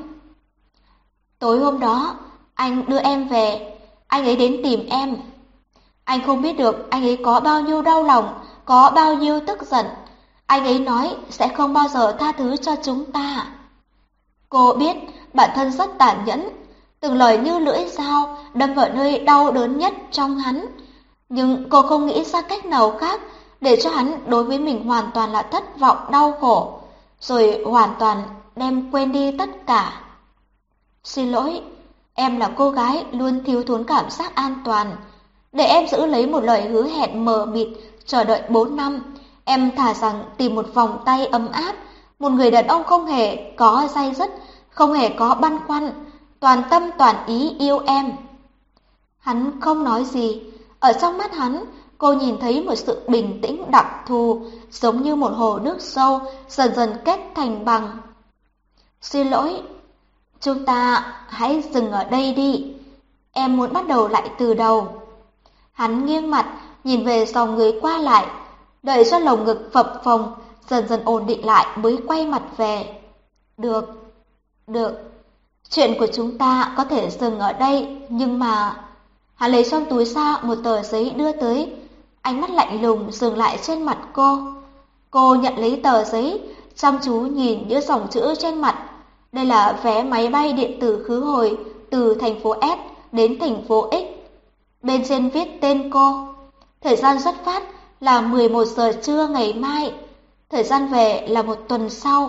Tối hôm đó, anh đưa em về, anh ấy đến tìm em. Anh không biết được anh ấy có bao nhiêu đau lòng, có bao nhiêu tức giận. Anh ấy nói sẽ không bao giờ tha thứ cho chúng ta. Cô biết bản thân rất tàn nhẫn, từng lời như lưỡi dao đâm vào nơi đau đớn nhất trong hắn. Nhưng cô không nghĩ ra cách nào khác để cho hắn đối với mình hoàn toàn là thất vọng đau khổ, rồi hoàn toàn đem quên đi tất cả. Xin lỗi, em là cô gái luôn thiếu thốn cảm giác an toàn. Để em giữ lấy một lời hứa hẹn mờ mịt chờ đợi bốn năm, em thà rằng tìm một vòng tay ấm áp, một người đàn ông không hề có day dứt, không hề có băn khoăn, toàn tâm toàn ý yêu em. Hắn không nói gì. Ở trong mắt hắn, cô nhìn thấy một sự bình tĩnh đặc thù, giống như một hồ nước sâu dần dần kết thành bằng. Xin lỗi, chúng ta hãy dừng ở đây đi. Em muốn bắt đầu lại từ đầu. Hắn nghiêng mặt, nhìn về dòng người qua lại, đợi cho lồng ngực phập phồng, dần dần ổn định lại mới quay mặt về. Được, được, chuyện của chúng ta có thể dừng ở đây, nhưng mà... Hắn lấy trong túi ra một tờ giấy đưa tới, ánh mắt lạnh lùng dừng lại trên mặt cô. Cô nhận lấy tờ giấy, chăm chú nhìn những dòng chữ trên mặt. Đây là vé máy bay điện tử khứ hồi từ thành phố S đến thành phố X. Bên trên viết tên cô. Thời gian xuất phát là mười một giờ trưa ngày mai. Thời gian về là một tuần sau.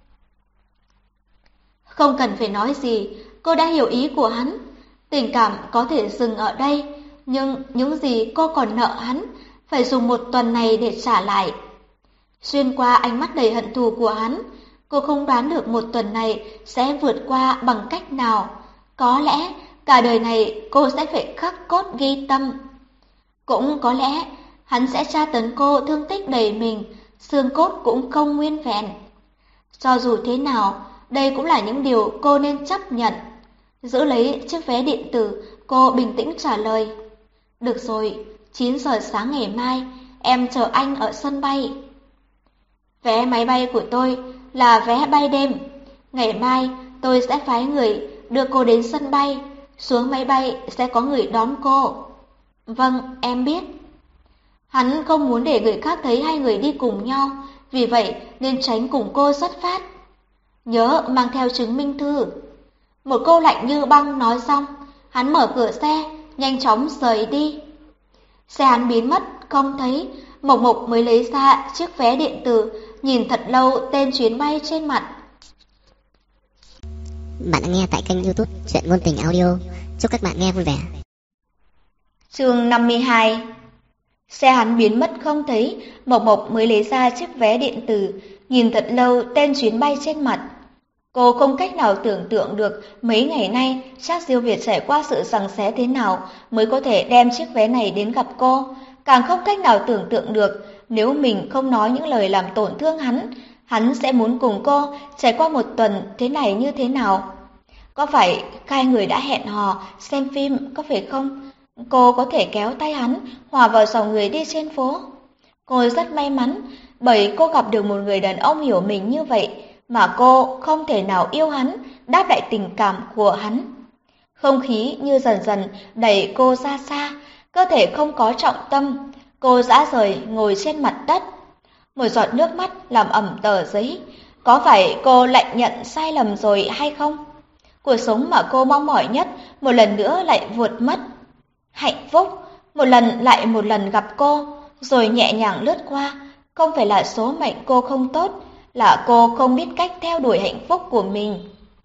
Không cần phải nói gì, cô đã hiểu ý của hắn. Tình cảm có thể dừng ở đây, nhưng những gì cô còn nợ hắn phải dùng một tuần này để trả lại. Xuyên qua ánh mắt đầy hận thù của hắn, cô không đoán được một tuần này sẽ vượt qua bằng cách nào. Có lẽ cả đời này cô sẽ phải khắc cốt ghi tâm. Cũng có lẽ hắn sẽ tra tấn cô thương tích đầy mình, xương cốt cũng không nguyên vẹn. Cho dù thế nào, đây cũng là những điều cô nên chấp nhận. Giữ lấy chiếc vé điện tử, cô bình tĩnh trả lời. Được rồi, chín giờ sáng ngày mai, em chờ anh ở sân bay. Vé máy bay của tôi là vé bay đêm. Ngày mai tôi sẽ phái người đưa cô đến sân bay. Xuống máy bay sẽ có người đón cô. Vâng, em biết. Hắn không muốn để người khác thấy hai người đi cùng nhau, vì vậy nên tránh cùng cô xuất phát. Nhớ mang theo chứng minh thư. Một câu lạnh như băng nói xong, hắn mở cửa xe, nhanh chóng rời đi. Xe hắn biến mất, không thấy, Mộc Mộc mới lấy ra chiếc vé điện tử, nhìn thật lâu tên chuyến bay trên mặt. Bạn đã nghe tại kênh YouTube Truyện Ngôn Tình Audio. Chúc các bạn nghe vui vẻ. Chương năm mươi hai. Xe hắn biến mất không thấy, Mộc Mộc mới lấy ra chiếc vé điện tử, nhìn thật lâu tên chuyến bay trên mặt. Cô không cách nào tưởng tượng được mấy ngày nay Trác Diêu Việt trải qua sự giằng xé thế nào mới có thể đem chiếc vé này đến gặp cô. Càng không cách nào tưởng tượng được nếu mình không nói những lời làm tổn thương hắn, hắn sẽ muốn cùng cô trải qua một tuần thế này như thế nào. Có phải hai người đã hẹn hò xem phim có phải không? Cô có thể kéo tay hắn hòa vào dòng người đi trên phố. Cô rất may mắn bởi cô gặp được một người đàn ông hiểu mình như vậy, mà cô không thể nào yêu hắn, đáp lại tình cảm của hắn. Không khí như dần dần đẩy cô ra xa, cơ thể không có trọng tâm, cô rã rời ngồi trên mặt đất. Một giọt nước mắt làm ẩm tờ giấy. Có phải cô lại nhận sai lầm rồi hay không? Cuộc sống mà cô mong mỏi nhất một lần nữa lại vụt mất. Hạnh phúc một lần lại một lần gặp cô, rồi nhẹ nhàng lướt qua. Không phải là số mệnh cô không tốt, là cô không biết cách theo đuổi hạnh phúc của mình.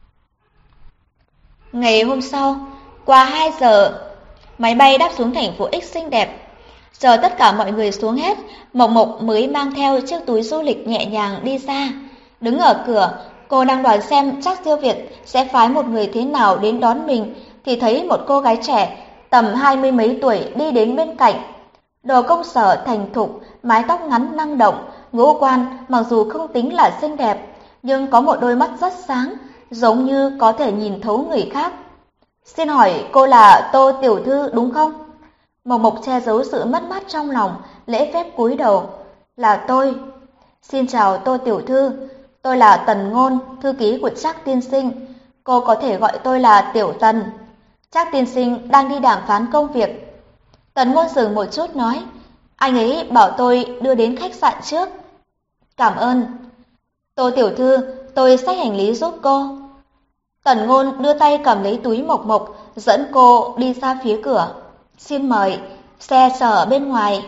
Ngày hôm sau, qua hai giờ, máy bay đáp xuống thành phố X xinh đẹp. Giờ tất cả mọi người xuống hết, Mộc Mộc mới mang theo chiếc túi du lịch nhẹ nhàng đi ra. Đứng ở cửa, cô đang đoán xem Trác Diêu Việt sẽ phái một người thế nào đến đón mình, thì thấy một cô gái trẻ tầm hai mươi mấy tuổi đi đến bên cạnh. Đồ công sở thành thục, mái tóc ngắn năng động, ngũ quan mặc dù không tính là xinh đẹp, nhưng có một đôi mắt rất sáng, giống như có thể nhìn thấu người khác. Xin hỏi cô là Tô tiểu thư đúng không? Mộc Mộc che giấu sự mất mát trong lòng, lễ phép cúi đầu. Là tôi. Xin chào Tô tiểu thư, tôi là Tần Ngôn, thư ký của Trác tiên sinh. Cô có thể gọi tôi là Tiểu Tần. Trác tiên sinh đang đi đàm phán công việc. Tần Ngôn dừng một chút nói, anh ấy bảo tôi đưa đến khách sạn trước. Cảm ơn. Tô tiểu thư, tôi xách hành lý giúp cô. Tần Ngôn đưa tay cầm lấy túi Mộc Mộc, dẫn cô đi ra phía cửa. Xin mời, xe chờ ở bên ngoài.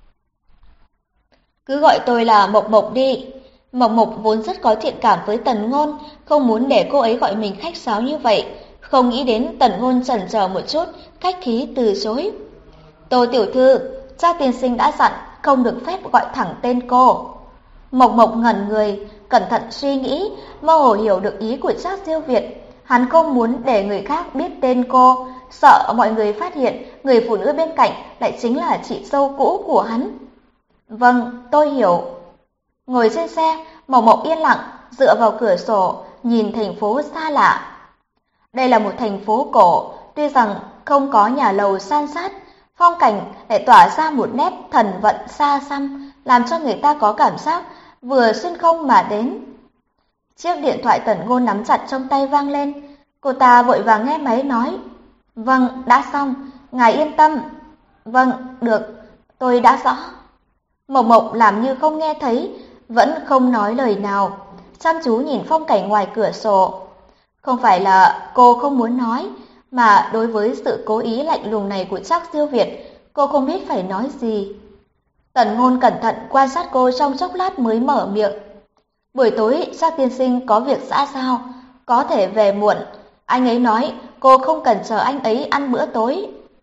Cứ gọi tôi là Mộc Mộc đi. Mộc Mộc vốn rất có thiện cảm với Tần Ngôn, không muốn để cô ấy gọi mình khách sáo như vậy. Không nghĩ đến Tần Ngôn chần chờ một chút, khách khí từ chối. Tô tiểu thư, Trác tiên sinh đã dặn không được phép gọi thẳng tên cô. Mộc Mộc ngẩn người, cẩn thận suy nghĩ, mơ hồ hiểu được ý của Trác Diêu Việt. Hắn không muốn để người khác biết tên cô, sợ mọi người phát hiện người phụ nữ bên cạnh lại chính là chị dâu cũ của hắn. Vâng, tôi hiểu. Ngồi trên xe, Mộc Mộc yên lặng, dựa vào cửa sổ, nhìn thành phố xa lạ. Đây là một thành phố cổ, tuy rằng không có nhà lầu san sát, phong cảnh lại tỏa ra một nét thần vận xa xăm, làm cho người ta có cảm giác vừa xuyên không mà đến. Chiếc điện thoại Tần Ngôn nắm chặt trong tay vang lên, cô ta vội vàng nghe máy nói, vâng, đã xong, ngài yên tâm. Vâng, được, tôi đã rõ. Mộc Mộc làm như không nghe thấy, vẫn không nói lời nào, chăm chú nhìn phong cảnh ngoài cửa sổ. Không phải là cô không muốn nói, mà đối với sự cố ý lạnh lùng này của Trác Diêu Việt, cô không biết phải nói gì. Tần Ngôn cẩn thận quan sát cô trong chốc lát mới mở miệng. Buổi tối Trác tiên sinh có việc xã giao, có thể về muộn. Anh ấy nói cô không cần chờ anh ấy ăn bữa tối.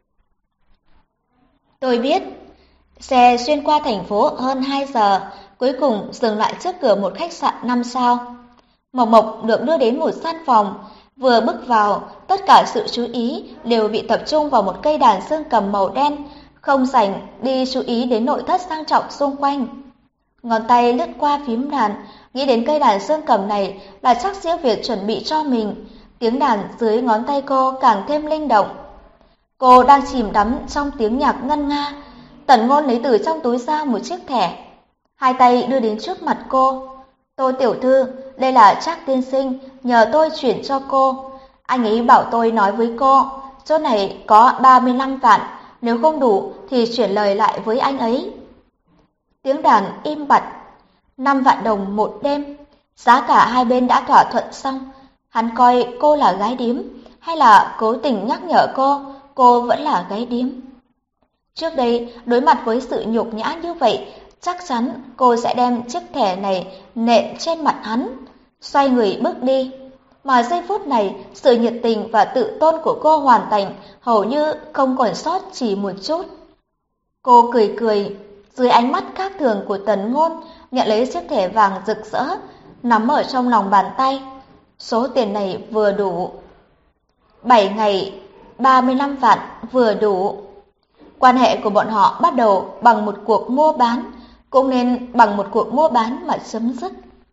Tôi biết. Xe xuyên qua thành phố hơn hai giờ, cuối cùng dừng lại trước cửa một khách sạn năm sao. Mộc Mộc được đưa đến một gian phòng, Vừa bước vào, tất cả sự chú ý đều bị tập trung vào một cây đàn dương cầm màu đen, không rảnh đi chú ý đến nội thất sang trọng xung quanh. Ngón tay lướt qua phím đàn, nghĩ đến cây đàn dương cầm này là chắc Diêu Việt chuẩn bị cho mình. Tiếng đàn dưới ngón tay cô càng thêm linh động. Cô đang chìm đắm trong tiếng nhạc ngân nga. Tần Ngôn lấy từ trong túi ra một chiếc thẻ, hai tay đưa đến trước mặt cô. Tô tiểu thư, đây là Trác tiên sinh nhờ tôi chuyển cho cô. Anh ấy bảo tôi nói với cô, chỗ này có ba mươi lăm vạn, nếu không đủ thì chuyển lời lại với anh ấy. Tiếng đàn im bặt. Năm vạn đồng một đêm, giá cả hai bên đã thỏa thuận xong. Hắn coi cô là gái điếm, hay là cố tình nhắc nhở cô, cô vẫn là gái điếm. Trước đây, đối mặt với sự nhục nhã như vậy, chắc chắn cô sẽ đem chiếc thẻ này nện trên mặt hắn, xoay người bước đi. Mà giây phút này, sự nhiệt tình và tự tôn của cô hoàn thành, hầu như không còn sót chỉ một chút. Cô cười cười, dưới ánh mắt khác thường của Tần Ngôn, nhận lấy chiếc thẻ vàng rực rỡ, nắm ở trong lòng bàn tay. Số tiền này vừa đủ. Bảy ngày, ba mươi lăm vạn vừa đủ. Quan hệ của bọn họ bắt đầu bằng một cuộc mua bán, cũng nên bằng một cuộc mua bán mà chấm dứt.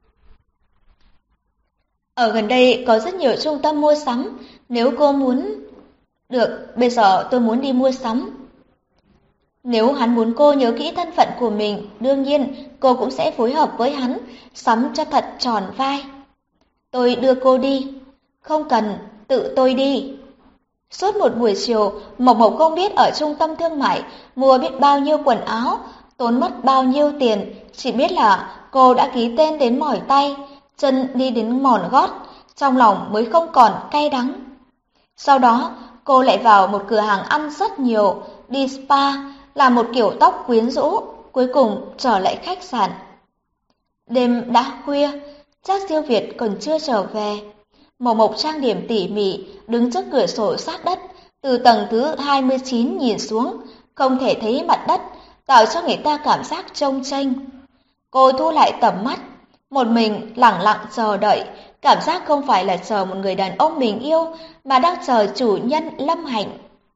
Ở gần đây có rất nhiều trung tâm mua sắm, nếu cô muốn... Được, bây giờ tôi muốn đi mua sắm. Nếu hắn muốn cô nhớ kỹ thân phận của mình, đương nhiên cô cũng sẽ phối hợp với hắn, sắm cho thật tròn vai. Tôi đưa cô đi. Không cần, tự tôi đi. Suốt một buổi chiều, Mộc Mộc không biết ở trung tâm thương mại mua biết bao nhiêu quần áo, tốn mất bao nhiêu tiền, chỉ biết là cô đã ký tên đến mỏi tay, chân đi đến mòn gót, trong lòng mới không còn cay đắng. Sau đó, cô lại vào một cửa hàng ăn rất nhiều, đi spa, làm một kiểu tóc quyến rũ, cuối cùng trở lại khách sạn. Đêm đã khuya, Trác Diêu Việt còn chưa trở về. Mộc Mộc trang điểm tỉ mỉ, đứng trước cửa sổ sát đất, từ tầng thứ hai mươi chín nhìn xuống, không thể thấy mặt đất, tạo cho người ta cảm giác trông chênh. Cô thu lại tầm mắt, một mình lặng lặng chờ đợi, cảm giác không phải là chờ một người đàn ông mình yêu, mà đang chờ chủ nhân Lâm Hạnh.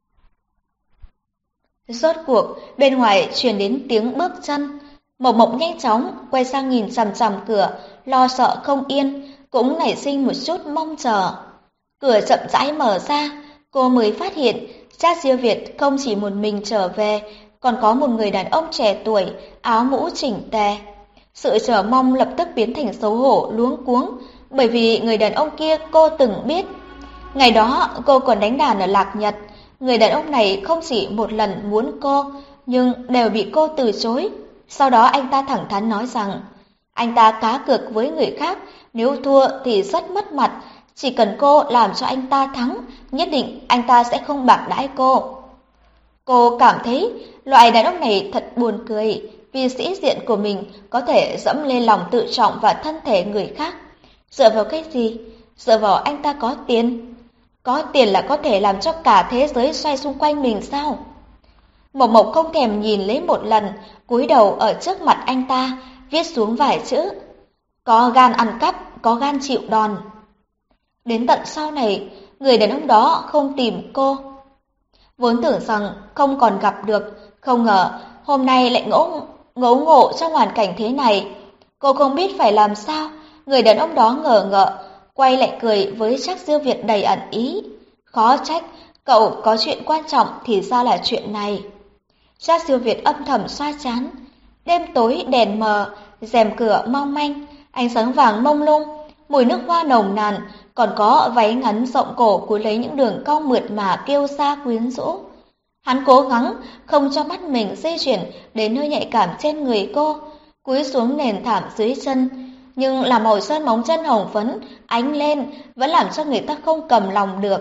Rốt cuộc, bên ngoài truyền đến tiếng bước chân. Mộc Mộc nhanh chóng quay sang nhìn chằm chằm cửa, lo sợ không yên, cũng nảy sinh một chút mong chờ. Cửa chậm rãi mở ra, cô mới phát hiện Trác Diêu Việt không chỉ một mình trở về, còn có một người đàn ông trẻ tuổi, áo mũ chỉnh tề. Sự chờ mong lập tức biến thành xấu hổ luống cuống, bởi vì người đàn ông kia cô từng biết. Ngày đó cô còn đánh đàn ở Lạc Nhật, người đàn ông này không chỉ một lần muốn cô, nhưng đều bị cô từ chối. Sau đó anh ta thẳng thắn nói rằng, anh ta cá cược với người khác, nếu thua thì rất mất mặt, chỉ cần cô làm cho anh ta thắng, nhất định anh ta sẽ không bạc đãi cô. Cô cảm thấy loại đàn ông này thật buồn cười, vì sĩ diện của mình có thể dẫm lên lòng tự trọng và thân thể người khác. Dựa vào cái gì? Dựa vào anh ta có tiền. Có tiền là có thể làm cho cả thế giới xoay xung quanh mình sao? Mộc Mộc không thèm nhìn lấy một lần, cúi đầu ở trước mặt anh ta, viết xuống vài chữ. Có gan ăn cắp, có gan chịu đòn. Đến tận sau này, người đàn ông đó không tìm cô. Vốn tưởng rằng không còn gặp được, không ngờ hôm nay lại ngỗ, ngấu ngộ trong hoàn cảnh thế này. Cô không biết phải làm sao, người đàn ông đó ngờ ngợ, quay lại cười với Trác Diêu Việt đầy ẩn ý. Khó trách, cậu có chuyện quan trọng thì ra là chuyện này. Trác Diêu Việt âm thầm xoa trán. Đêm tối đèn mờ, rèm cửa mong manh, ánh sáng vàng mông lung, mùi nước hoa nồng nàn, còn có váy ngắn rộng cổ cuốn lấy những đường cong mượt mà kiêu sa quyến rũ. Hắn cố gắng không cho mắt mình di chuyển đến nơi nhạy cảm trên người cô, cúi xuống nền thảm dưới chân, nhưng là màu sơn móng chân hồng phấn ánh lên vẫn làm cho người ta không cầm lòng được.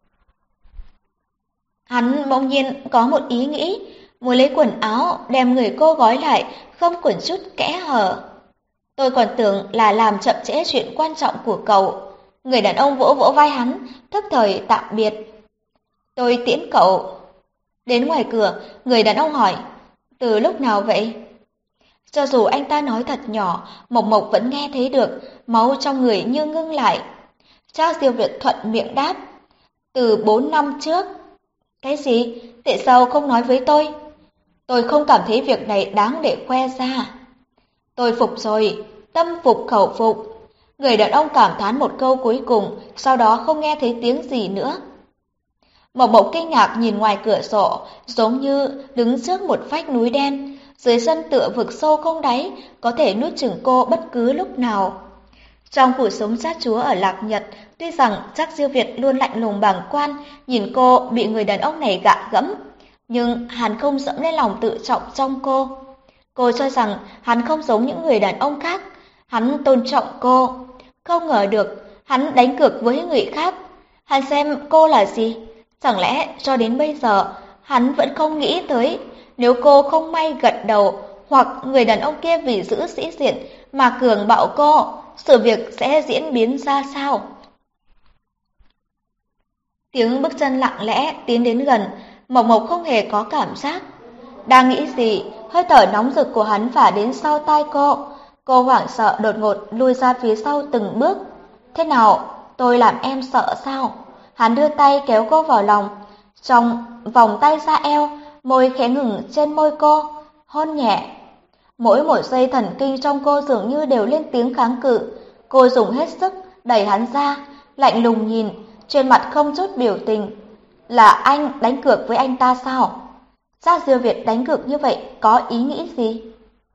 Hắn bỗng nhiên có một ý nghĩ, muốn lấy quần áo đem người cô gói lại, không quẩn chút kẽ hở. Tôi còn tưởng là làm chậm trễ chuyện quan trọng của cậu. Người đàn ông vỗ vỗ vai hắn, thức thời tạm biệt. Tôi tiễn cậu. Đến ngoài cửa, người đàn ông hỏi, từ lúc nào vậy? Cho dù anh ta nói thật nhỏ, Mộc Mộc vẫn nghe thấy được, máu trong người như ngưng lại. Trác Diêu Việt thuận miệng đáp. Từ bốn năm trước. Cái gì? Tại sao không nói với tôi? Tôi không cảm thấy việc này đáng để khoe ra. Tôi phục rồi, tâm phục khẩu phục. Người đàn ông cảm thán một câu cuối cùng, sau đó không nghe thấy tiếng gì nữa. Mộc Mộc kinh ngạc nhìn ngoài cửa sổ, giống như đứng trước một vách núi đen, dưới sân tựa vực sâu không đáy, có thể nuốt chửng cô bất cứ lúc nào. Trong cuộc sống sát chúa ở Lạc Nhật, tuy rằng Trác Diêu Việt luôn lạnh lùng bàng quan, nhìn cô bị người đàn ông này gạ gẫm, nhưng hắn không dẫm lên lòng tự trọng trong cô. Cô cho rằng hắn không giống những người đàn ông khác, hắn tôn trọng cô. Không ngờ được, hắn đánh cược với người khác. Hắn xem cô là gì? Chẳng lẽ cho đến bây giờ, hắn vẫn không nghĩ tới, nếu cô không may gật đầu, hoặc người đàn ông kia vì giữ sĩ diện mà cường bạo cô, sự việc sẽ diễn biến ra sao? Tiếng bước chân lặng lẽ tiến đến gần, Mộc Mộc không hề có cảm giác. Đang nghĩ gì, hơi thở nóng rực của hắn phả đến sau tai cô. Cô hoảng sợ đột ngột lui ra phía sau từng bước. Thế nào, tôi làm em sợ sao? Hắn đưa tay kéo cô vào lòng, trong vòng tay ra eo, môi khẽ ngừng trên môi cô, hôn nhẹ. Mỗi một dây thần kinh trong cô dường như đều lên tiếng kháng cự. Cô dùng hết sức đẩy hắn ra, lạnh lùng nhìn, trên mặt không chút biểu tình. Là anh đánh cược với anh ta sao? Trác Diêu Việt đánh cược như vậy có ý nghĩ gì?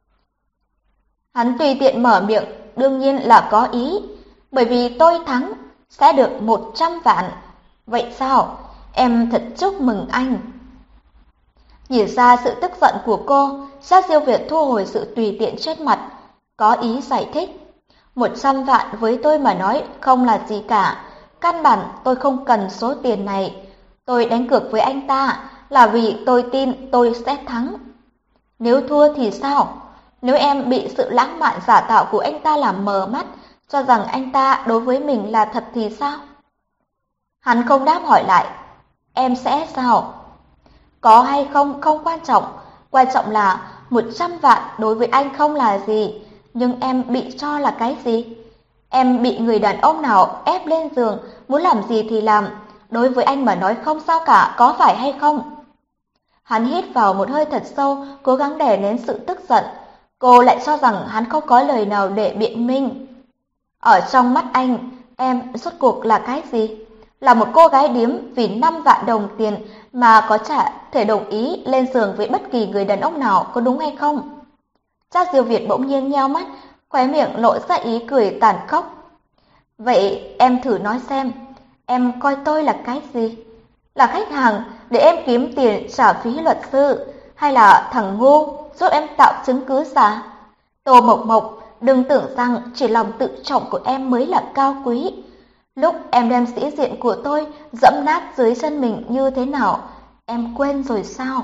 Hắn tùy tiện mở miệng, đương nhiên là có ý. Bởi vì tôi thắng, sẽ được một trăm vạn. Vậy sao? Em thật chúc mừng anh. Nhìn ra sự tức giận của cô, Trác Diêu Việt thu hồi sự tùy tiện trên mặt, có ý giải thích. Một trăm vạn với tôi mà nói không là gì cả. Căn bản tôi không cần số tiền này. Tôi đánh cược với anh ta là vì tôi tin tôi sẽ thắng. Nếu thua thì sao? Nếu em bị sự lãng mạn giả tạo của anh ta làm mờ mắt, cho rằng anh ta đối với mình là thật thì sao? Hắn không đáp hỏi lại. Em sẽ sao? Có hay không không quan trọng. Quan trọng là một trăm vạn đối với anh không là gì. Nhưng em bị cho là cái gì? Em bị người đàn ông nào ép lên giường, muốn làm gì thì làm. Đối với anh mà nói không sao cả, có phải hay không? Hắn hít vào một hơi thật sâu, cố gắng đè nén sự tức giận. Cô lại cho rằng hắn không có lời nào để biện minh. Ở trong mắt anh, em rốt cuộc là cái gì? Là một cô gái điếm vì năm vạn đồng tiền mà có trả thể đồng ý lên giường với bất kỳ người đàn ông nào, có đúng hay không? Trác Diêu Việt bỗng nhiên nheo mắt, khóe miệng lộ ra ý cười tàn khốc. Vậy em thử nói xem, em coi tôi là cái gì? Là khách hàng để em kiếm tiền trả phí luật sư, hay là thằng ngu giúp em tạo chứng cứ giả? Tô Mộc Mộc, đừng tưởng rằng chỉ lòng tự trọng của em mới là cao quý. Lúc em đem sĩ diện của tôi dẫm nát dưới chân mình như thế nào, em quên rồi sao?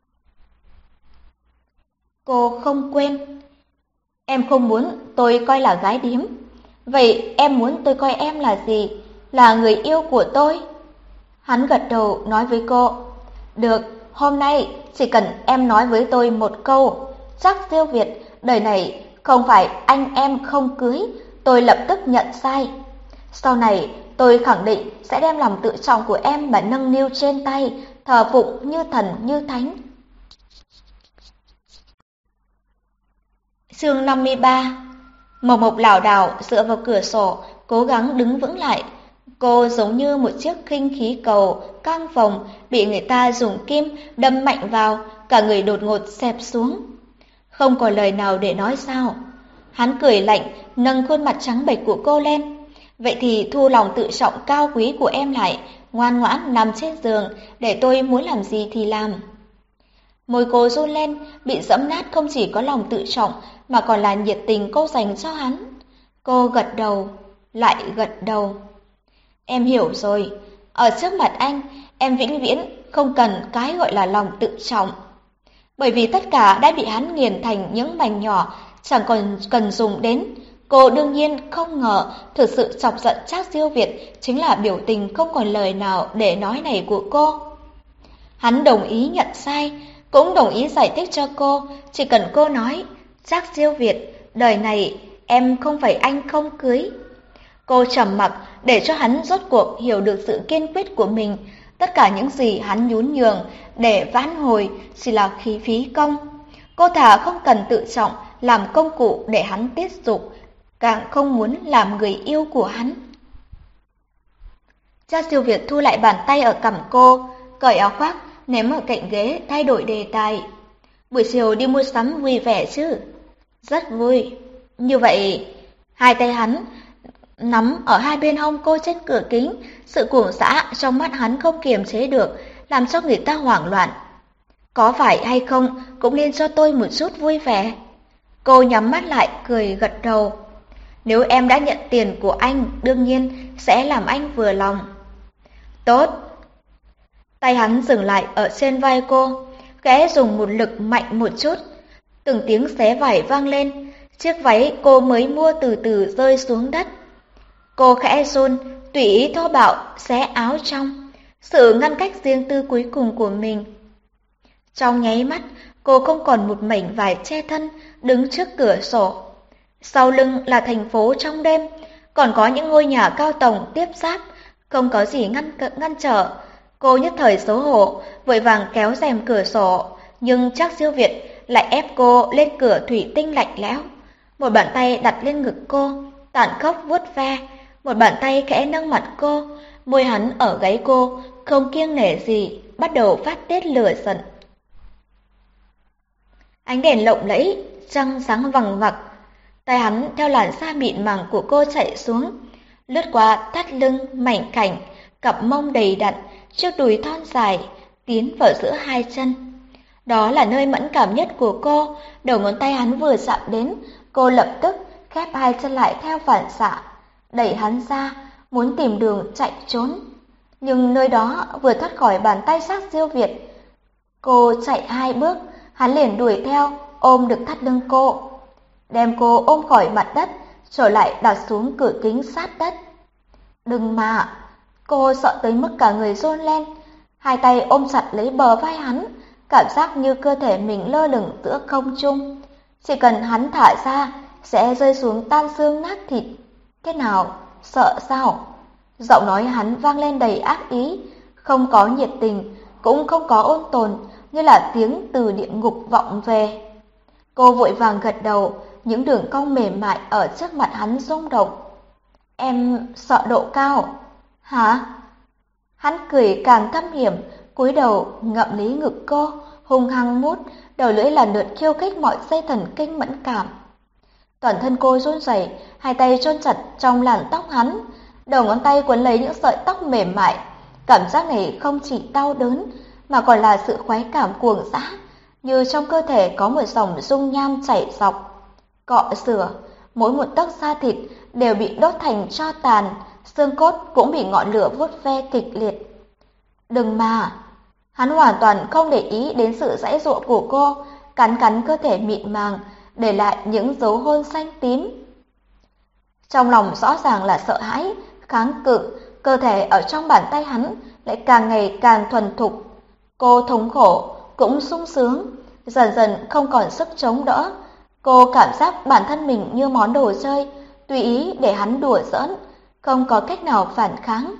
Cô không quên. Em không muốn tôi coi là gái điếm. Vậy em muốn tôi coi em là gì? Là người yêu của tôi? Hắn gật đầu nói với cô. Được, hôm nay chỉ cần em nói với tôi một câu. Trác Diêu Việt, đời này không phải anh em không cưới, tôi lập tức nhận sai. Sau này tôi khẳng định sẽ đem lòng tự trọng của em mà nâng niu trên tay, thờ phụng như thần như thánh. Chương năm mươi ba. Mộc Mộc lảo đảo dựa vào cửa sổ, cố gắng đứng vững lại. Cô giống như một chiếc khinh khí cầu căng phồng bị người ta dùng kim đâm mạnh vào, cả người đột ngột xẹp xuống. Không còn lời nào để nói sao. Hắn cười lạnh, nâng khuôn mặt trắng bệch của cô lên. Vậy thì thu lòng tự trọng cao quý của em lại, ngoan ngoãn nằm trên giường, để tôi muốn làm gì thì làm. Môi cô run lên, bị dẫm nát không chỉ có lòng tự trọng, mà còn là nhiệt tình cô dành cho hắn. Cô gật đầu, lại gật đầu. Em hiểu rồi, ở trước mặt anh, em vĩnh viễn không cần cái gọi là lòng tự trọng. Bởi vì tất cả đã bị hắn nghiền thành những mảnh nhỏ, chẳng còn cần dùng đến. Cô đương nhiên không ngờ thực sự chọc giận Trác Diêu Việt chính là biểu tình không còn lời nào để nói này của cô. Hắn đồng ý nhận sai, cũng đồng ý giải thích cho cô, chỉ cần cô nói, Trác Diêu Việt, đời này em không phải anh không cưới. Cô trầm mặc để cho hắn rốt cuộc hiểu được sự kiên quyết của mình. Tất cả những gì hắn nhún nhường để vãn hồi chỉ là khí phí công. Cô thà không cần tự trọng làm công cụ để hắn tiết dục, càng không muốn làm người yêu của hắn. Cha siêu Việt thu lại bàn tay ở cằm cô, cởi áo khoác, ném ở cạnh ghế, thay đổi đề tài. Buổi chiều đi mua sắm vui vẻ chứ? Rất vui. Như vậy, hai tay hắn nắm ở hai bên hông cô trên cửa kính, sự cuồng dã trong mắt hắn không kiềm chế được, làm cho người ta hoảng loạn. Có phải hay không cũng nên cho tôi một chút vui vẻ. Cô nhắm mắt lại cười gật đầu. Nếu em đã nhận tiền của anh, đương nhiên sẽ làm anh vừa lòng. Tốt. Tay hắn dừng lại ở trên vai cô, khẽ dùng một lực mạnh một chút. Từng tiếng xé vải vang lên, chiếc váy cô mới mua từ từ rơi xuống đất. Cô khẽ run, tùy ý thô bạo xé áo trong, sự ngăn cách riêng tư cuối cùng của mình. Trong nháy mắt, cô không còn một mảnh vải che thân, đứng trước cửa sổ. Sau lưng là thành phố trong đêm, còn có những ngôi nhà cao tầng tiếp giáp, không có gì ngăn ngăn trở. Cô nhất thời xấu hổ, vội vàng kéo rèm cửa sổ, nhưng Trác Siêu Việt lại ép cô lên cửa thủy tinh lạnh lẽo. Một bàn tay đặt lên ngực cô, tàn khốc vuốt ve, một bàn tay khẽ nâng mặt cô, môi hắn ở gáy cô, không kiêng nể gì, bắt đầu phát tiết lửa giận. Ánh đèn lộng lẫy, trăng sáng vằng vặc, tay hắn theo làn da mịn màng của cô chạy xuống, lướt qua thắt lưng mảnh khảnh, cặp mông đầy đặn, chiếc đùi thon dài, tiến vào giữa hai chân. Đó là nơi mẫn cảm nhất của cô, đầu ngón tay hắn vừa chạm đến, cô lập tức khép hai chân lại theo phản xạ, đẩy hắn ra, muốn tìm đường chạy trốn. Nhưng nơi đó vừa thoát khỏi bàn tay Trác Siêu Việt. Cô chạy hai bước, hắn liền đuổi theo, ôm được thắt lưng cô, đem cô ôm khỏi mặt đất, trở lại đặt xuống cửa kính sát đất. Đừng mà! Cô sợ tới mức cả người run lên, hai tay ôm chặt lấy bờ vai hắn, cảm giác như cơ thể mình lơ lửng giữa không trung. Chỉ cần hắn thả ra, sẽ rơi xuống tan xương nát thịt. Thế nào? Sợ sao? Giọng nói hắn vang lên đầy ác ý, không có nhiệt tình, cũng không có ôn tồn, như là tiếng từ địa ngục vọng về. Cô vội vàng gật đầu, những đường cong mềm mại ở trước mặt hắn rung động. Em sợ độ cao. Hả? Hắn cười càng thâm hiểm, cúi đầu ngậm lấy ngực cô, hung hăng mút, đầu lưỡi lần lượt khiêu khích mọi dây thần kinh mẫn cảm. Toàn thân cô run rẩy, hai tay chôn chặt trong làn tóc hắn, đầu ngón tay quấn lấy những sợi tóc mềm mại. Cảm giác này không chỉ đau đớn, mà còn là sự khoái cảm cuồng dã, như trong cơ thể có một dòng dung nham chảy dọc, cọ rửa, mỗi một tấc da thịt đều bị đốt thành tro tàn, xương cốt cũng bị ngọn lửa vuốt ve kịch liệt. Đừng mà! Hắn hoàn toàn không để ý đến sự giãy giụa của cô, cắn cắn cơ thể mịn màng, để lại những dấu hôn xanh tím. Trong lòng rõ ràng là sợ hãi, kháng cự, cơ thể ở trong bàn tay hắn lại càng ngày càng thuần thục. Cô thống khổ, cũng sung sướng, dần dần không còn sức chống đỡ. Cô cảm giác bản thân mình như món đồ chơi, tùy ý để hắn đùa giỡn, không có cách nào phản kháng.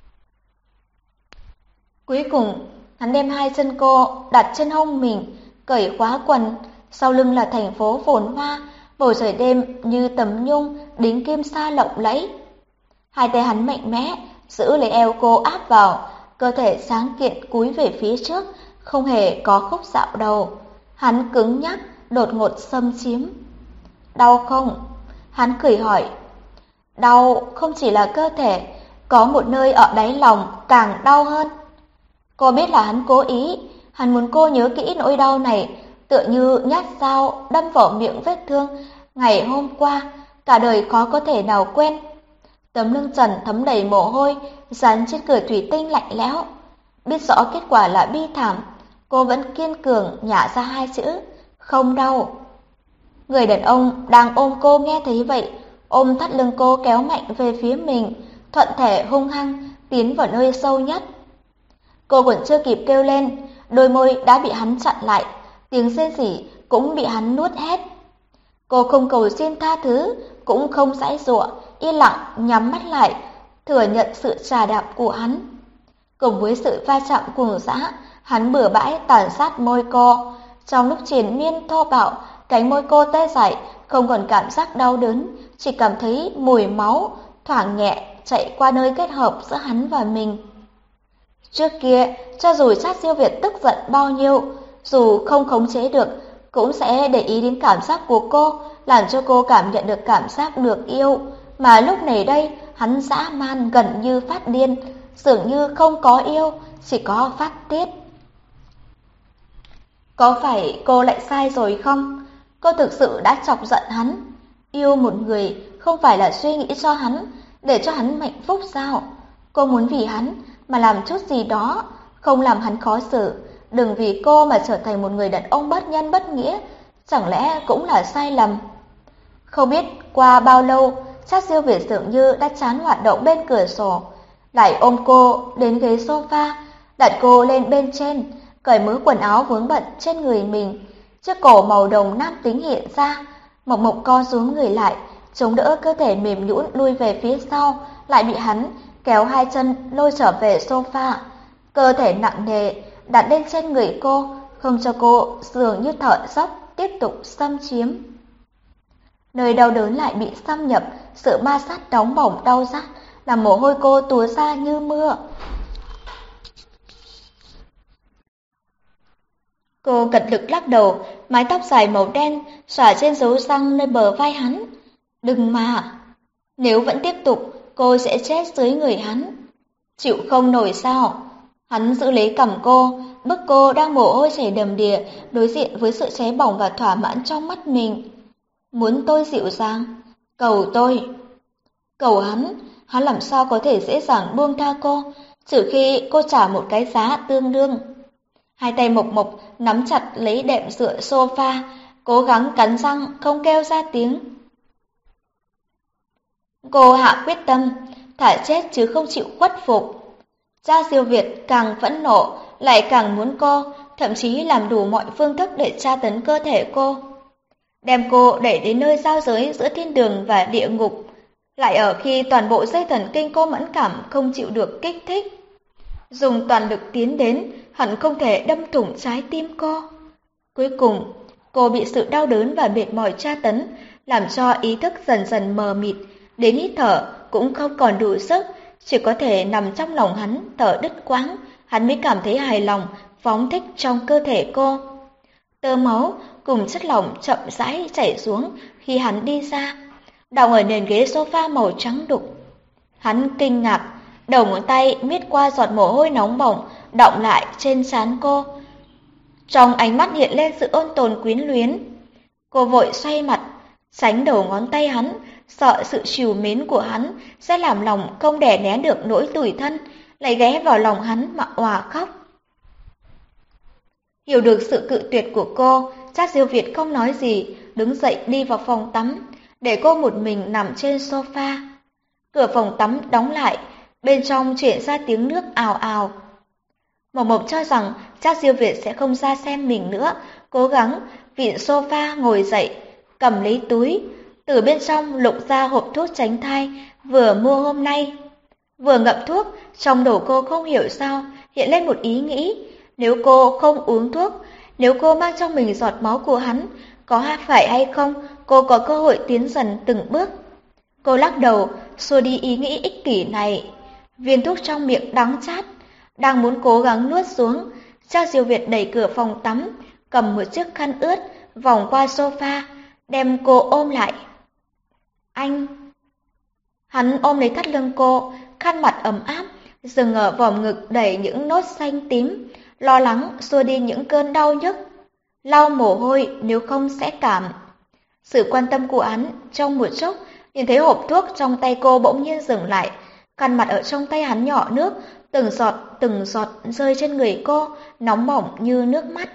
Cuối cùng, hắn đem hai chân cô đặt trên hông mình, cởi khóa quần, sau lưng là thành phố phồn hoa, bầu trời đêm như tấm nhung, đính kim sa lộng lẫy. Hai tay hắn mạnh mẽ, giữ lấy eo cô áp vào, cơ thể sáng kiện cúi về phía trước, không hề có khúc dạo đầu. Hắn cứng nhắc, đột ngột xâm chiếm. Đau không? Hắn cười hỏi. Đau không chỉ là cơ thể, có một nơi ở đáy lòng càng đau hơn. Cô biết là hắn cố ý, hắn muốn cô nhớ kỹ nỗi đau này, tựa như nhát dao đâm vào miệng vết thương ngày hôm qua, cả đời khó có thể nào quên. Tấm lưng trần thấm đầy mồ hôi, dán trên cửa thủy tinh lạnh lẽo. Biết rõ kết quả là bi thảm, cô vẫn kiên cường nhả ra hai chữ, không đau. Người đàn ông đang ôm cô nghe thấy vậy, ôm thắt lưng cô kéo mạnh về phía mình, thuận thể hung hăng tiến vào nơi sâu nhất. Cô còn chưa kịp kêu lên, đôi môi đã bị hắn chặn lại, tiếng rên rỉ cũng bị hắn nuốt hết. Cô không cầu xin tha thứ, cũng không giãy giụa, yên lặng nhắm mắt lại, thừa nhận sự trà đạp của hắn. Cùng với sự va chạm cuồng dã, hắn bừa bãi tàn sát môi cô. Trong lúc triền miên thô bạo, cánh môi cô tê dại, không còn cảm giác đau đớn, chỉ cảm thấy mùi máu thoảng nhẹ chạy qua nơi kết hợp giữa hắn và mình. Trước kia, cho dù Trác Siêu Việt tức giận bao nhiêu, dù không khống chế được, cũng sẽ để ý đến cảm giác của cô, làm cho cô cảm nhận được cảm giác được yêu. Mà lúc này đây, hắn dã man gần như phát điên, dường như không có yêu, chỉ có phát tiết. Có phải cô lại sai rồi không? Cô thực sự đã chọc giận hắn. Yêu một người không phải là suy nghĩ cho hắn, để cho hắn hạnh phúc sao? Cô muốn vì hắn mà làm chút gì đó, không làm hắn khó xử. Đừng vì cô mà trở thành một người đàn ông bất nhân bất nghĩa, chẳng lẽ cũng là sai lầm? Không biết qua bao lâu, Trác Siêu Việt dường như đã chán hoạt động bên cửa sổ, lại ôm cô đến ghế sofa, đặt cô lên bên trên, cởi mớ quần áo vướng bận trên người mình. Chiếc cổ màu đồng nam tính hiện ra, Mộc Mộc co rúm người lại, chống đỡ cơ thể mềm nhũn lui về phía sau, lại bị hắn kéo hai chân lôi trở về sofa. Cơ thể nặng nề đặt lên trên người cô, không cho cô dường như thở dốc tiếp tục xâm chiếm. Nơi đau đớn lại bị xâm nhập, sự ma sát nóng bỏng đau rát, làm mồ hôi cô túa ra như mưa. Cô cật lực lắc đầu, mái tóc dài màu đen xõa trên dấu răng nơi bờ vai hắn. Đừng mà! Nếu vẫn tiếp tục, cô sẽ chết dưới người hắn. Chịu không nổi sao? Hắn giữ lấy cằm cô, bức cô đang mồ hôi chảy đầm đìa, đối diện với sự cháy bỏng và thỏa mãn trong mắt mình. Muốn tôi dịu dàng? Cầu tôi! Cầu hắn, hắn làm sao có thể dễ dàng buông tha cô, trừ khi cô trả một cái giá tương đương. Hai tay Mộc Mộc nắm chặt lấy đệm dựa sofa, cố gắng cắn răng không kêu ra tiếng. Cô hạ quyết tâm, thả chết chứ không chịu khuất phục. Trác Siêu Việt càng phẫn nộ, lại càng muốn cô, thậm chí làm đủ mọi phương thức để tra tấn cơ thể cô. Đem cô đẩy đến nơi giao giới giữa thiên đường và địa ngục, lại ở khi toàn bộ dây thần kinh cô mẫn cảm không chịu được kích thích. Dùng toàn lực tiến đến, hẳn không thể đâm thủng trái tim cô. Cuối cùng, cô bị sự đau đớn và mệt mỏi tra tấn, làm cho ý thức dần dần mờ mịt, đến hít thở cũng không còn đủ sức, chỉ có thể nằm trong lòng hắn thở đứt quãng, hắn mới cảm thấy hài lòng, phóng thích trong cơ thể cô. Tơ máu cùng chất lỏng chậm rãi chảy xuống khi hắn đi ra, đọng ở nền ghế sofa màu trắng đục. Hắn kinh ngạc, đầu ngón tay miết qua giọt mồ hôi nóng bỏng đọng lại trên trán cô. Trong ánh mắt hiện lên sự ôn tồn quyến luyến. Cô vội xoay mặt, tránh đầu ngón tay hắn, sợ sự trìu mến của hắn sẽ làm lòng không đè nén được nỗi tủi thân, lại ghé vào lòng hắn mà òa khóc. Hiểu được sự cự tuyệt của cô, Trác Siêu Việt không nói gì, đứng dậy đi vào phòng tắm, để cô một mình nằm trên sofa. Cửa phòng tắm đóng lại, bên trong chuyển ra tiếng nước ào ào. Mộc Mộc cho rằng Trác Siêu Việt sẽ không ra xem mình nữa, cố gắng vịn sofa ngồi dậy, cầm lấy túi, từ bên trong lục ra hộp thuốc tránh thai vừa mua hôm nay. Vừa ngậm thuốc, trong đầu cô không hiểu sao hiện lên một ý nghĩ, nếu cô không uống thuốc, nếu cô mang trong mình giọt máu của hắn, có phải hay không cô có cơ hội tiến dần từng bước. Cô lắc đầu, xua đi ý nghĩ ích kỷ này. Viên thuốc trong miệng đắng chát, đang muốn cố gắng nuốt xuống, Trác Siêu Việt đẩy cửa phòng tắm, cầm một chiếc khăn ướt, vòng qua sofa, đem cô ôm lại. Anh! Hắn ôm lấy thắt lưng cô, khăn mặt ấm áp, dừng ở vòm ngực đầy những nốt xanh tím, lo lắng xua đi những cơn đau nhức. Lau mồ hôi nếu không sẽ cảm. Sự quan tâm của hắn trong một chốc, nhìn thấy hộp thuốc trong tay cô bỗng nhiên dừng lại, khăn mặt ở trong tay hắn nhỏ nước, từng giọt từng giọt rơi trên người cô, nóng bỏng như nước mắt.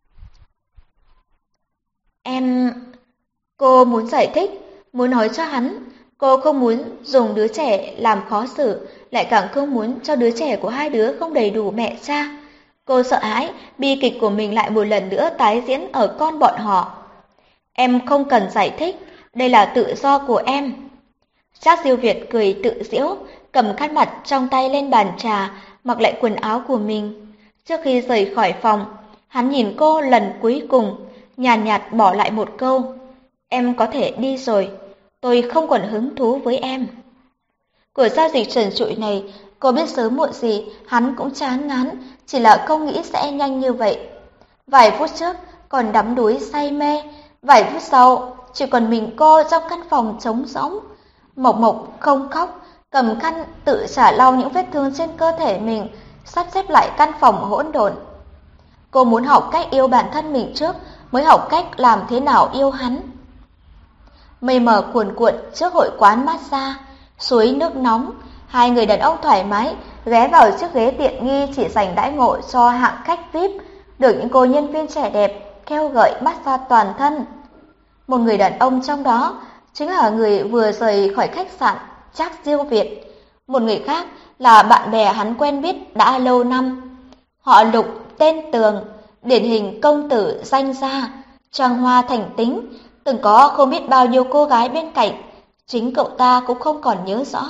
Em... Cô muốn giải thích, muốn nói cho hắn, cô không muốn dùng đứa trẻ làm khó xử, lại càng không muốn cho đứa trẻ của hai đứa không đầy đủ mẹ cha. Cô sợ hãi bi kịch của mình lại một lần nữa tái diễn ở con bọn họ. Em không cần giải thích, đây là tự do của em. Trác Diêu Việt cười tự giễu, cầm khăn mặt trong tay lên bàn trà, mặc lại quần áo của mình. Trước khi rời khỏi phòng, hắn nhìn cô lần cuối cùng, nhàn nhạt, nhạt bỏ lại một câu. Em có thể đi rồi, tôi không còn hứng thú với em. Của giao dịch trần trụi này, cô biết sớm muộn gì hắn cũng chán ngán, chỉ là không nghĩ sẽ nhanh như vậy. Vài phút trước còn đắm đuối say mê, vài phút sau chỉ còn mình cô trong căn phòng trống rỗng. Mộc Mộc không khóc, cầm khăn tự xả lau những vết thương trên cơ thể mình, sắp xếp lại căn phòng hỗn độn. Cô muốn học cách yêu bản thân mình trước, mới học cách làm thế nào yêu hắn. Mây mờ cuồn cuộn trước hội quán massage, suối nước nóng, hai người đàn ông thoải mái ghé vào chiếc ghế tiện nghi chỉ dành đãi ngộ cho hạng khách vi ai pi, được những cô nhân viên trẻ đẹp kêu gợi massage toàn thân. Một người đàn ông trong đó chính là người vừa rời khỏi khách sạn Trác Diêu Việt, một người khác là bạn bè hắn quen biết đã lâu năm. Họ Lục, tên Tường, điển hình công tử danh gia, trăng hoa thành tính, từng có không biết bao nhiêu cô gái bên cạnh, chính cậu ta cũng không còn nhớ rõ.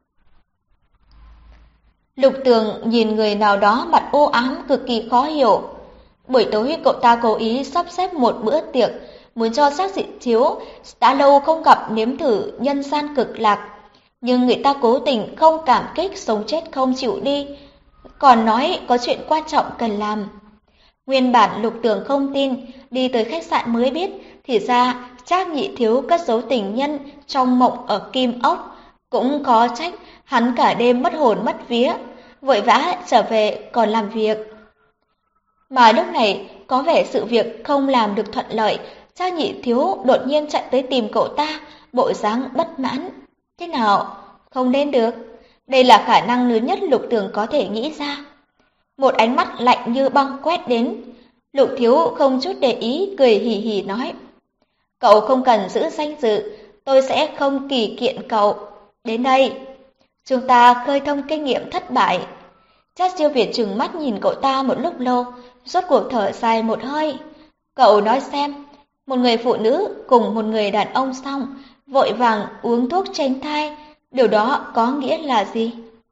Lục Tường nhìn người nào đó mặt u ám cực kỳ khó hiểu. Buổi tối cậu ta cố ý sắp xếp một bữa tiệc, muốn cho Trác Dị Thiếu đã lâu không gặp nếm thử nhân gian cực lạc, nhưng người ta cố tình không cảm kích, sống chết không chịu đi, còn nói có chuyện quan trọng cần làm. Nguyên bản Lục Tường không tin, đi tới khách sạn mới biết, thì ra Trác Nhị Thiếu cất giấu tình nhân trong mộng ở Kim Ốc, cũng có trách hắn cả đêm mất hồn mất vía, vội vã trở về còn làm việc. Mà lúc này có vẻ sự việc không làm được thuận lợi, Trác Nhị Thiếu đột nhiên chạy tới tìm cậu ta, bộ dáng bất mãn. Thế nào? Không đến được. Đây là khả năng lớn nhất Lục Tường có thể nghĩ ra. Một ánh mắt lạnh như băng quét đến. Lục Thiếu không chút để ý, cười hì hì nói. Cậu không cần giữ danh dự, tôi sẽ không kỳ kiện cậu. Đến đây, chúng ta khơi thông kinh nghiệm thất bại. Trác Diêu Việt trừng mắt nhìn cậu ta một lúc lâu, rốt cuộc thở dài một hơi. Cậu nói xem, một người phụ nữ cùng một người đàn ông xong, vội vàng uống thuốc tránh thai, điều đó có nghĩa là gì?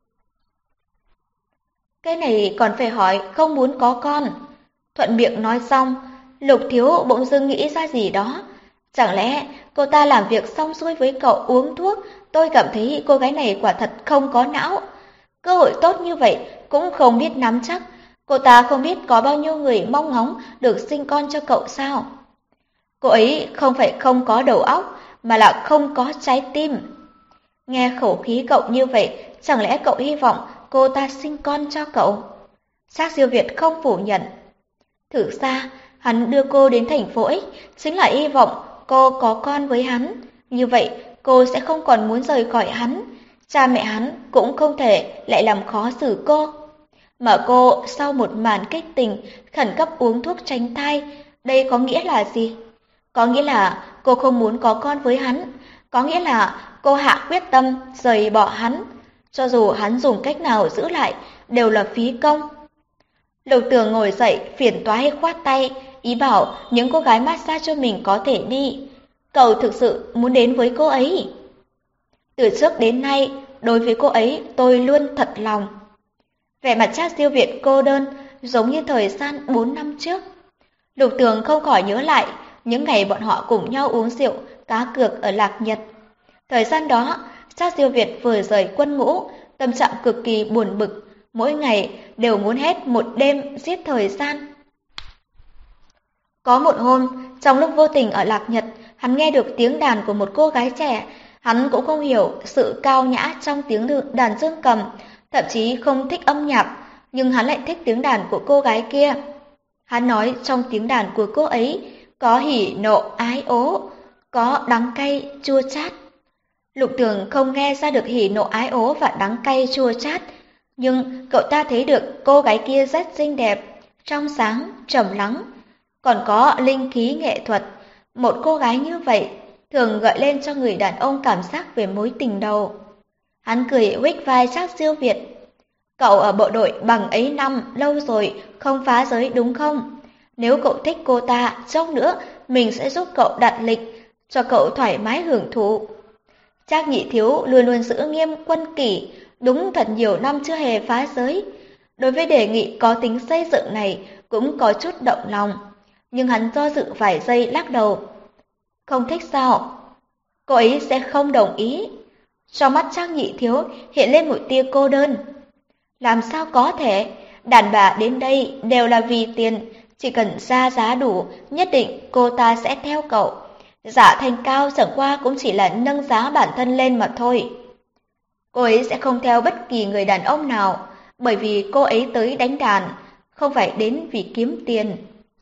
Cái này còn phải hỏi không muốn có con. Thuận miệng nói xong, Lục Thiếu bỗng dưng nghĩ ra gì đó. Chẳng lẽ cô ta làm việc xong xuôi với cậu uống thuốc, tôi cảm thấy cô gái này quả thật không có não. Cơ hội tốt như vậy cũng không biết nắm chắc. Cô ta không biết có bao nhiêu người mong ngóng được sinh con cho cậu sao. Cô ấy không phải không có đầu óc, mà là không có trái tim. Nghe khẩu khí cậu như vậy, chẳng lẽ cậu hy vọng cô ta sinh con cho cậu? Trác Diêu Việt không phủ nhận. Thử ra, hắn đưa cô đến thành phố X chính là hy vọng cô có con với hắn. Như vậy, cô sẽ không còn muốn rời khỏi hắn. Cha mẹ hắn cũng không thể lại làm khó xử cô. Mà cô sau một màn kích tình khẩn cấp uống thuốc tránh thai, đây có nghĩa là gì? Có nghĩa là cô không muốn có con với hắn. Có nghĩa là cô hạ quyết tâm rời bỏ hắn. Cho dù hắn dùng cách nào giữ lại, đều là phí công. Lục Tường ngồi dậy, phiền toái khoát tay, ý bảo những cô gái massage cho mình có thể đi. Cậu thực sự muốn đến với cô ấy. Từ trước đến nay, đối với cô ấy tôi luôn thật lòng. Vẻ mặt Trác Diêu Việt cô đơn, giống như thời gian bốn năm trước. Lục Tường không khỏi nhớ lại những ngày bọn họ cùng nhau uống rượu, cá cược ở Lạc Nhật. Thời gian đó, Trác Diêu Việt vừa rời quân ngũ, tâm trạng cực kỳ buồn bực, mỗi ngày đều muốn hết một đêm giết thời gian. Có một hôm, trong lúc vô tình ở Lạc Nhật, hắn nghe được tiếng đàn của một cô gái trẻ. Hắn cũng không hiểu sự cao nhã trong tiếng đàn dương cầm, thậm chí không thích âm nhạc, nhưng hắn lại thích tiếng đàn của cô gái kia. Hắn nói trong tiếng đàn của cô ấy có hỉ nộ ái ố, có đắng cay chua chát. Lục Tường không nghe ra được hỉ nộ ái ố và đắng cay chua chát, nhưng cậu ta thấy được cô gái kia rất xinh đẹp, trong sáng, trầm lắng, còn có linh khí nghệ thuật. Một cô gái như vậy thường gợi lên cho người đàn ông cảm giác về mối tình đầu. Hắn cười huých vai Trác Diêu Việt. Cậu ở bộ đội bằng ấy năm, lâu rồi, không phá giới đúng không? Nếu cậu thích cô ta, chốc nữa mình sẽ giúp cậu đặt lịch cho cậu thoải mái hưởng thụ. Trác Nhị Thiếu luôn luôn giữ nghiêm quân kỷ, đúng thật nhiều năm chưa hề phá giới. Đối với đề nghị có tính xây dựng này cũng có chút động lòng, nhưng hắn do dự vài giây lắc đầu. Không thích sao? Cô ấy sẽ không đồng ý. Trong mắt Trác Nhị Thiếu hiện lên một tia cô đơn. Làm sao có thể? Đàn bà đến đây đều là vì tiền, chỉ cần ra giá đủ, nhất định cô ta sẽ theo cậu. Giá thành cao chẳng qua cũng chỉ là nâng giá bản thân lên mà thôi. Cô ấy sẽ không theo bất kỳ người đàn ông nào, bởi vì cô ấy tới đánh đàn, không phải đến vì kiếm tiền.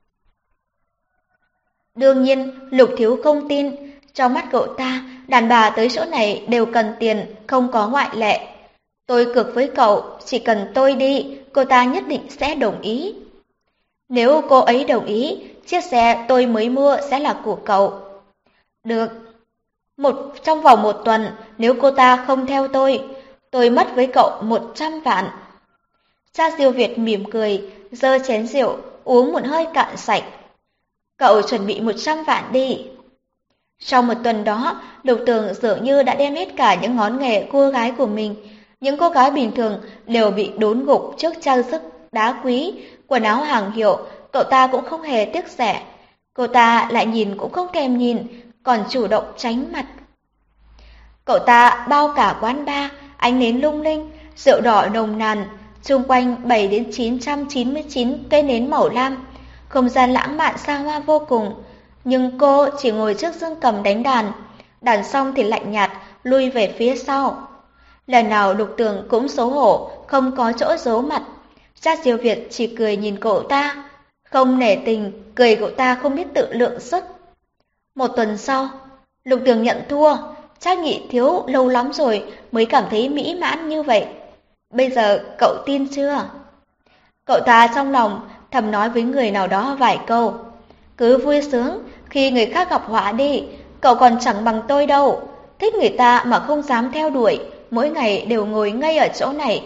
Đương nhiên, Lục Thiếu không tin, trong mắt cậu ta, đàn bà tới chỗ này đều cần tiền, không có ngoại lệ. Tôi cược với cậu, chỉ cần tôi đi, cô ta nhất định sẽ đồng ý. Nếu cô ấy đồng ý, chiếc xe tôi mới mua sẽ là của cậu. Được. Một, trong vòng một tuần, nếu cô ta không theo tôi, tôi mất với cậu một trăm vạn. Cha Diêu Việt mỉm cười, giơ chén rượu, uống một hơi cạn sạch. Cậu chuẩn bị một trăm vạn đi. Trong một tuần đó, Lục Tường dường như đã đem hết cả những ngón nghề cô gái của mình. Những cô gái bình thường đều bị đốn gục trước trang sức đá quý, quần áo hàng hiệu, cậu ta cũng không hề tiếc rẻ. Cô ta lại nhìn cũng không thèm nhìn, còn chủ động tránh mặt. Cậu ta bao cả quán bar, ánh nến lung linh, rượu đỏ nồng nàn, xung quanh bảy đến chín trăm chín mươi chín cây nến màu lam, không gian lãng mạn xa hoa vô cùng. Nhưng cô chỉ ngồi trước dương cầm đánh đàn, đàn xong thì lạnh nhạt, lui về phía sau. Lần nào Lục Tường cũng xấu hổ, không có chỗ giấu mặt. Trác Diêu Việt chỉ cười nhìn cậu ta, không nể tình, cười cậu ta không biết tự lượng sức. Một tuần sau, Lục Tường nhận thua, Trác Nhị Thiếu lâu lắm rồi mới cảm thấy mỹ mãn như vậy. Bây giờ cậu tin chưa? Cậu ta trong lòng thầm nói với người nào đó vài câu. Cứ vui sướng, khi người khác gặp họa đi, cậu còn chẳng bằng tôi đâu. Thích người ta mà không dám theo đuổi, mỗi ngày đều ngồi ngây ở chỗ này.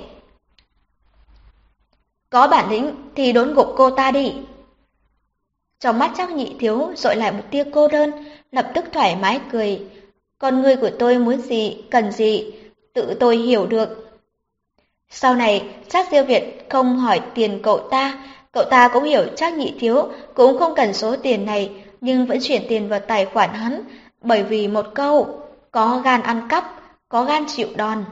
Có bản lĩnh thì đốn gục cô ta đi. Trong mắt Trác Nhị Thiếu dội lại một tia cô đơn, lập tức thoải mái cười. Con người của tôi muốn gì, cần gì, tự tôi hiểu được. Sau này, Trác Diêu Việt không hỏi tiền cậu ta, cậu ta cũng hiểu Trác Nhị Thiếu cũng không cần số tiền này, nhưng vẫn chuyển tiền vào tài khoản hắn, bởi vì một câu, có gan ăn cắp, có gan chịu đòn.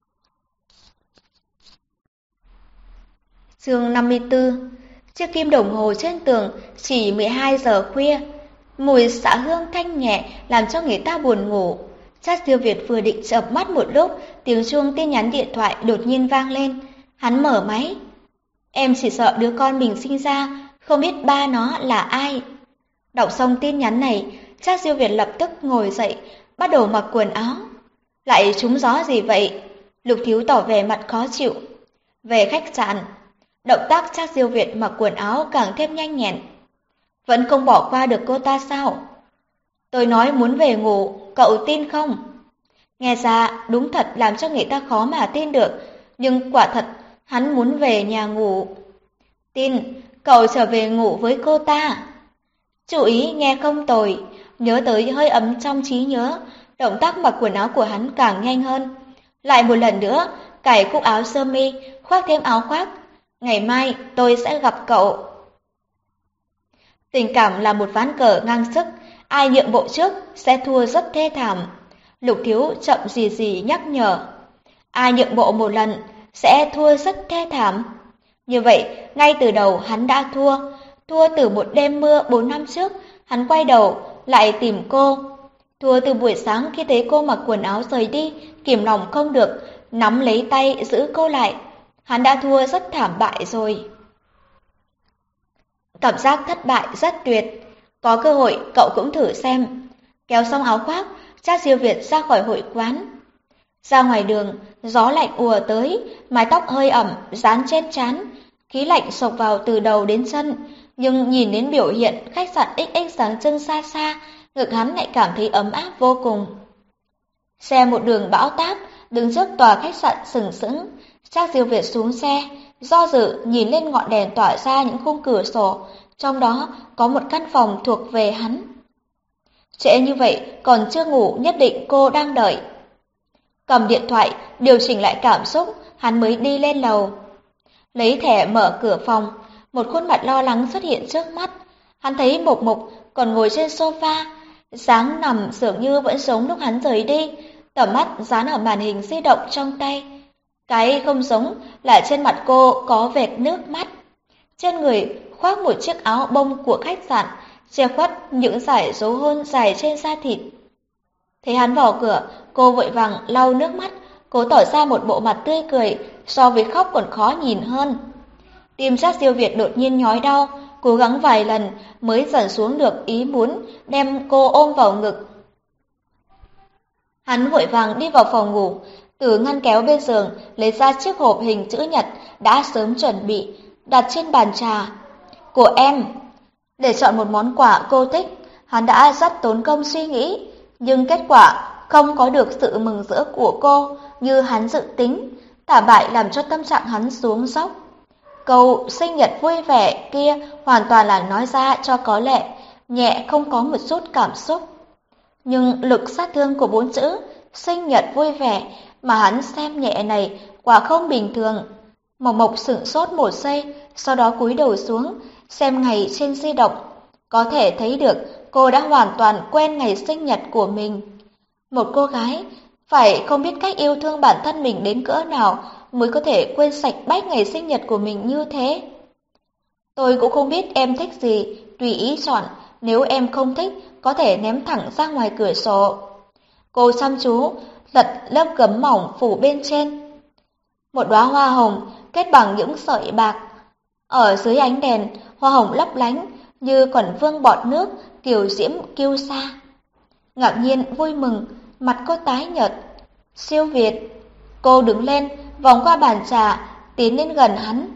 Chương năm mươi tư. Chiếc kim đồng hồ trên tường chỉ mười hai giờ khuya. Mùi xạ hương thanh nhẹ làm cho người ta buồn ngủ. Trác Diêu Việt vừa định chợp mắt một lúc, tiếng chuông tin nhắn điện thoại đột nhiên vang lên. Hắn mở máy. Em chỉ sợ đứa con mình sinh ra, không biết ba nó là ai. Đọc xong tin nhắn này, Trác Diêu Việt lập tức ngồi dậy, bắt đầu mặc quần áo. Lại trúng gió gì vậy? Lục Thiếu tỏ vẻ mặt khó chịu. Về khách sạn, động tác Trác Diêu Việt mặc quần áo càng thêm nhanh nhẹn. Vẫn không bỏ qua được cô ta sao? Tôi nói muốn về ngủ, cậu tin không? Nghe ra đúng thật làm cho người ta khó mà tin được, nhưng quả thật hắn muốn về nhà ngủ. Tin, cậu trở về ngủ với cô ta. Chú ý nghe không tồi, nhớ tới hơi ấm trong trí nhớ, động tác mặc quần áo của hắn càng nhanh hơn. Lại một lần nữa, cài cúc áo sơ mi, khoác thêm áo khoác. Ngày mai tôi sẽ gặp cậu. Tình cảm là một ván cờ ngang sức, ai nhượng bộ trước sẽ thua rất thê thảm. Lục Thiếu chậm gì gì nhắc nhở. Ai nhượng bộ một lần sẽ thua rất thê thảm. Như vậy, ngay từ đầu hắn đã thua. Thua từ một đêm mưa bốn năm trước, hắn quay đầu lại tìm cô. Thua từ buổi sáng khi thấy cô mặc quần áo rời đi, kìm lòng không được, nắm lấy tay giữ cô lại. Hắn đã thua rất thảm bại rồi. Cảm giác thất bại rất tuyệt. Có cơ hội cậu cũng thử xem. Kéo xong áo khoác, Trác Diêu Việt ra khỏi hội quán. Ra ngoài đường, gió lạnh ùa tới, mái tóc hơi ẩm dán trên trán, khí lạnh xộc vào từ đầu đến chân. Nhưng nhìn đến biểu hiện khách sạn ích ích sáng trưng xa xa, ngực hắn lại cảm thấy ấm áp vô cùng. Xe một đường bão táp, đứng trước tòa khách sạn sừng sững. Trác Diêu Việt xuống xe, do dự nhìn lên ngọn đèn tỏa ra những khung cửa sổ, trong đó có một căn phòng thuộc về hắn. Trễ như vậy còn chưa ngủ, nhất định cô đang đợi. Cầm điện thoại, điều chỉnh lại cảm xúc, hắn mới đi lên lầu. Lấy thẻ mở cửa phòng, một khuôn mặt lo lắng xuất hiện trước mắt. Hắn thấy Mộc Mộc còn ngồi trên sofa, dáng nằm dường như vẫn giống lúc hắn rời đi, tầm mắt dán ở màn hình di động trong tay. Cái không giống là trên mặt cô có vệt nước mắt. Trên người khoác một chiếc áo bông của khách sạn, che khuất những dải dấu hôn dài trên da thịt. Thấy hắn vào cửa, cô vội vàng lau nước mắt, cố tỏ ra một bộ mặt tươi cười, so với khóc còn khó nhìn hơn. Tim Trác Siêu Việt đột nhiên nhói đau, cố gắng vài lần mới dần xuống được ý muốn đem cô ôm vào ngực. Hắn vội vàng đi vào phòng ngủ, từ ngăn kéo bên giường lấy ra chiếc hộp hình chữ nhật đã sớm chuẩn bị, đặt trên bàn trà. Của em. Để chọn một món quà cô thích, hắn đã rất tốn công suy nghĩ, nhưng kết quả không có được sự mừng rỡ của cô như hắn dự tính, thả bại làm cho tâm trạng hắn xuống dốc. Câu sinh nhật vui vẻ kia hoàn toàn là nói ra cho có lệ, nhẹ không có một chút cảm xúc. Nhưng lực sát thương của bốn chữ sinh nhật vui vẻ mà hắn xem nhẹ này quả không bình thường. Mộc Mộc sửng sốt một giây, sau đó cúi đầu xuống, xem ngày trên di động. Có thể thấy được cô đã hoàn toàn quên ngày sinh nhật của mình. Một cô gái phải không biết cách yêu thương bản thân mình đến cỡ nào mới có thể quên sạch bách ngày sinh nhật của mình như thế. Tôi cũng không biết em thích gì, tùy ý chọn, nếu em không thích có thể ném thẳng ra ngoài cửa sổ. Cô chăm chú lật lớp gấm mỏng phủ bên trên. Một đóa hoa hồng kết bằng những sợi bạc. Ở dưới ánh đèn, hoa hồng lấp lánh như còn vương bọt nước, kiều diễm kiêu sa. Ngạc nhiên vui mừng, mặt cô tái nhợt. Siêu Việt. Cô đứng lên, vòng qua bàn trà, tiến đến gần hắn.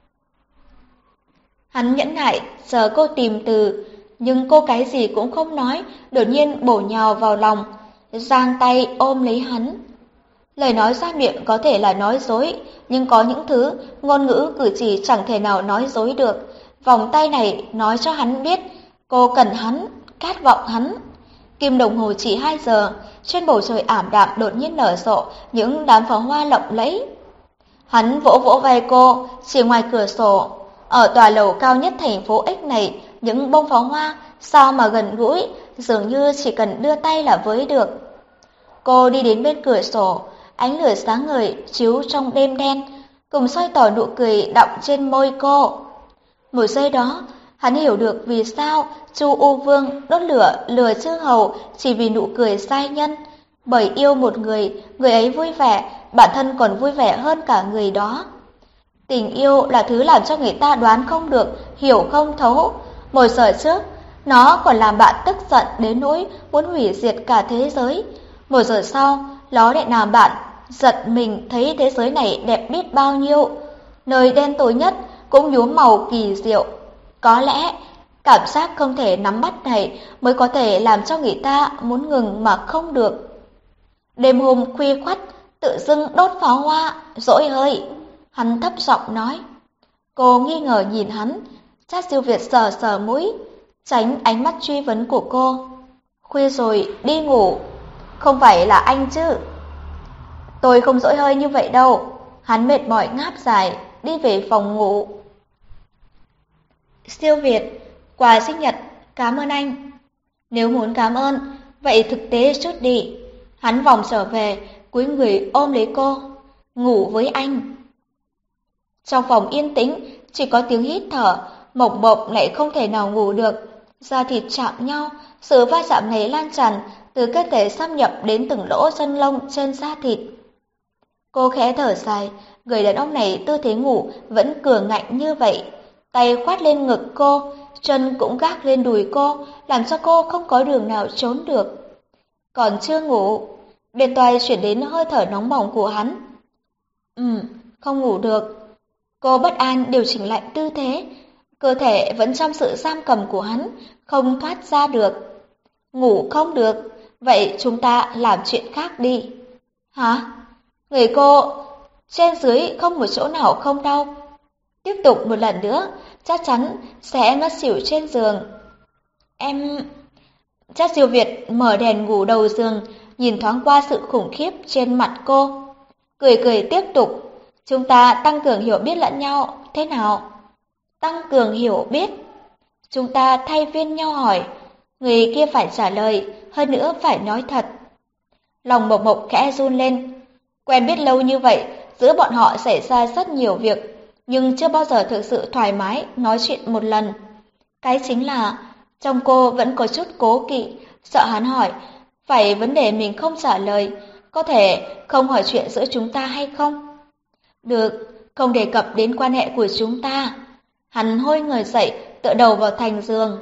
Hắn nhẫn nại, chờ cô tìm từ, nhưng cô cái gì cũng không nói, đột nhiên bổ nhào vào lòng, giang tay ôm lấy hắn. Lời nói ra miệng có thể là nói dối, nhưng có những thứ ngôn ngữ cử chỉ chẳng thể nào nói dối được. Vòng tay này nói cho hắn biết cô cần hắn, khát vọng hắn. Kim đồng hồ chỉ hai giờ, trên bầu trời ảm đạm đột nhiên nở rộ những đám pháo hoa lộng lẫy. Hắn vỗ vỗ vai cô, chỉ ngoài cửa sổ, ở tòa lầu cao nhất thành phố X này, những bông pháo hoa sao mà gần gũi, dường như chỉ cần đưa tay là với được. Cô đi đến bên cửa sổ, ánh lửa sáng ngời chiếu trong đêm đen, cùng soi tỏ nụ cười đọng trên môi cô. Một giây đó, hắn hiểu được vì sao Chu U Vương đốt lửa lừa Chư Hầu chỉ vì nụ cười giai nhân. Bởi yêu một người, người ấy vui vẻ, bản thân còn vui vẻ hơn cả người đó. Tình yêu là thứ làm cho người ta đoán không được, hiểu không thấu. Một giờ trước, nó còn làm bạn tức giận đến nỗi muốn hủy diệt cả thế giới. Một giờ sau, nó lại làm bạn giật mình thấy thế giới này đẹp biết bao nhiêu. Nơi đen tối nhất cũng nhuốm màu kỳ diệu. Có lẽ, cảm giác không thể nắm bắt này mới có thể làm cho người ta muốn ngừng mà không được. Đêm hôm khuya khoắt, tự dưng đốt pháo hoa, dỗi hơi. Hắn thấp giọng nói. Cô nghi ngờ nhìn hắn, Trác Siêu Việt sờ sờ mũi, tránh ánh mắt truy vấn của cô. Khuya rồi, đi ngủ. Không phải là anh chứ? Tôi không dỗi hơi như vậy đâu. Hắn mệt mỏi ngáp dài, đi về phòng ngủ. Siêu Việt, quà sinh nhật, cảm ơn anh. Nếu muốn cảm ơn, vậy thực tế chút đi. Hắn vòng trở về, cúi người ôm lấy cô. Ngủ với anh. Trong phòng yên tĩnh, chỉ có tiếng hít thở, Mộc Mộc lại không thể nào ngủ được. Da thịt chạm nhau, sự va chạm này lan tràn từ cơ thể xâm nhập đến từng lỗ chân lông trên da thịt. Cô khẽ thở dài, người đàn ông này tư thế ngủ vẫn cường ngạnh như vậy. Tay khoát lên ngực cô, chân cũng gác lên đùi cô, làm cho cô không có đường nào trốn được. Còn chưa ngủ, bên tai chuyển đến hơi thở nóng bỏng của hắn. Ừm, không ngủ được. Cô bất an điều chỉnh lại tư thế, cơ thể vẫn trong sự giam cầm của hắn, không thoát ra được. Ngủ không được, vậy chúng ta làm chuyện khác đi. Hả? Người cô trên dưới không một chỗ nào không đau. Tiếp tục một lần nữa, chắc chắn sẽ ngất xỉu trên giường. Em... Chắc Diêu Việt mở đèn ngủ đầu giường, nhìn thoáng qua sự khủng khiếp trên mặt cô. Cười cười tiếp tục, chúng ta tăng cường hiểu biết lẫn nhau, thế nào? Tăng cường hiểu biết. Chúng ta thay phiên nhau hỏi, người kia phải trả lời, hơn nữa phải nói thật. Lòng Mộc Mộc khẽ run lên. Quen biết lâu như vậy, giữa bọn họ xảy ra rất nhiều việc, nhưng chưa bao giờ thực sự thoải mái nói chuyện một lần. Cái chính là, trong cô vẫn có chút cố kỵ, sợ hắn hỏi, phải vấn đề mình không trả lời, có thể không hỏi chuyện giữa chúng ta hay không? Được, không đề cập đến quan hệ của chúng ta. Hắn hôi người dậy, tựa đầu vào thành giường.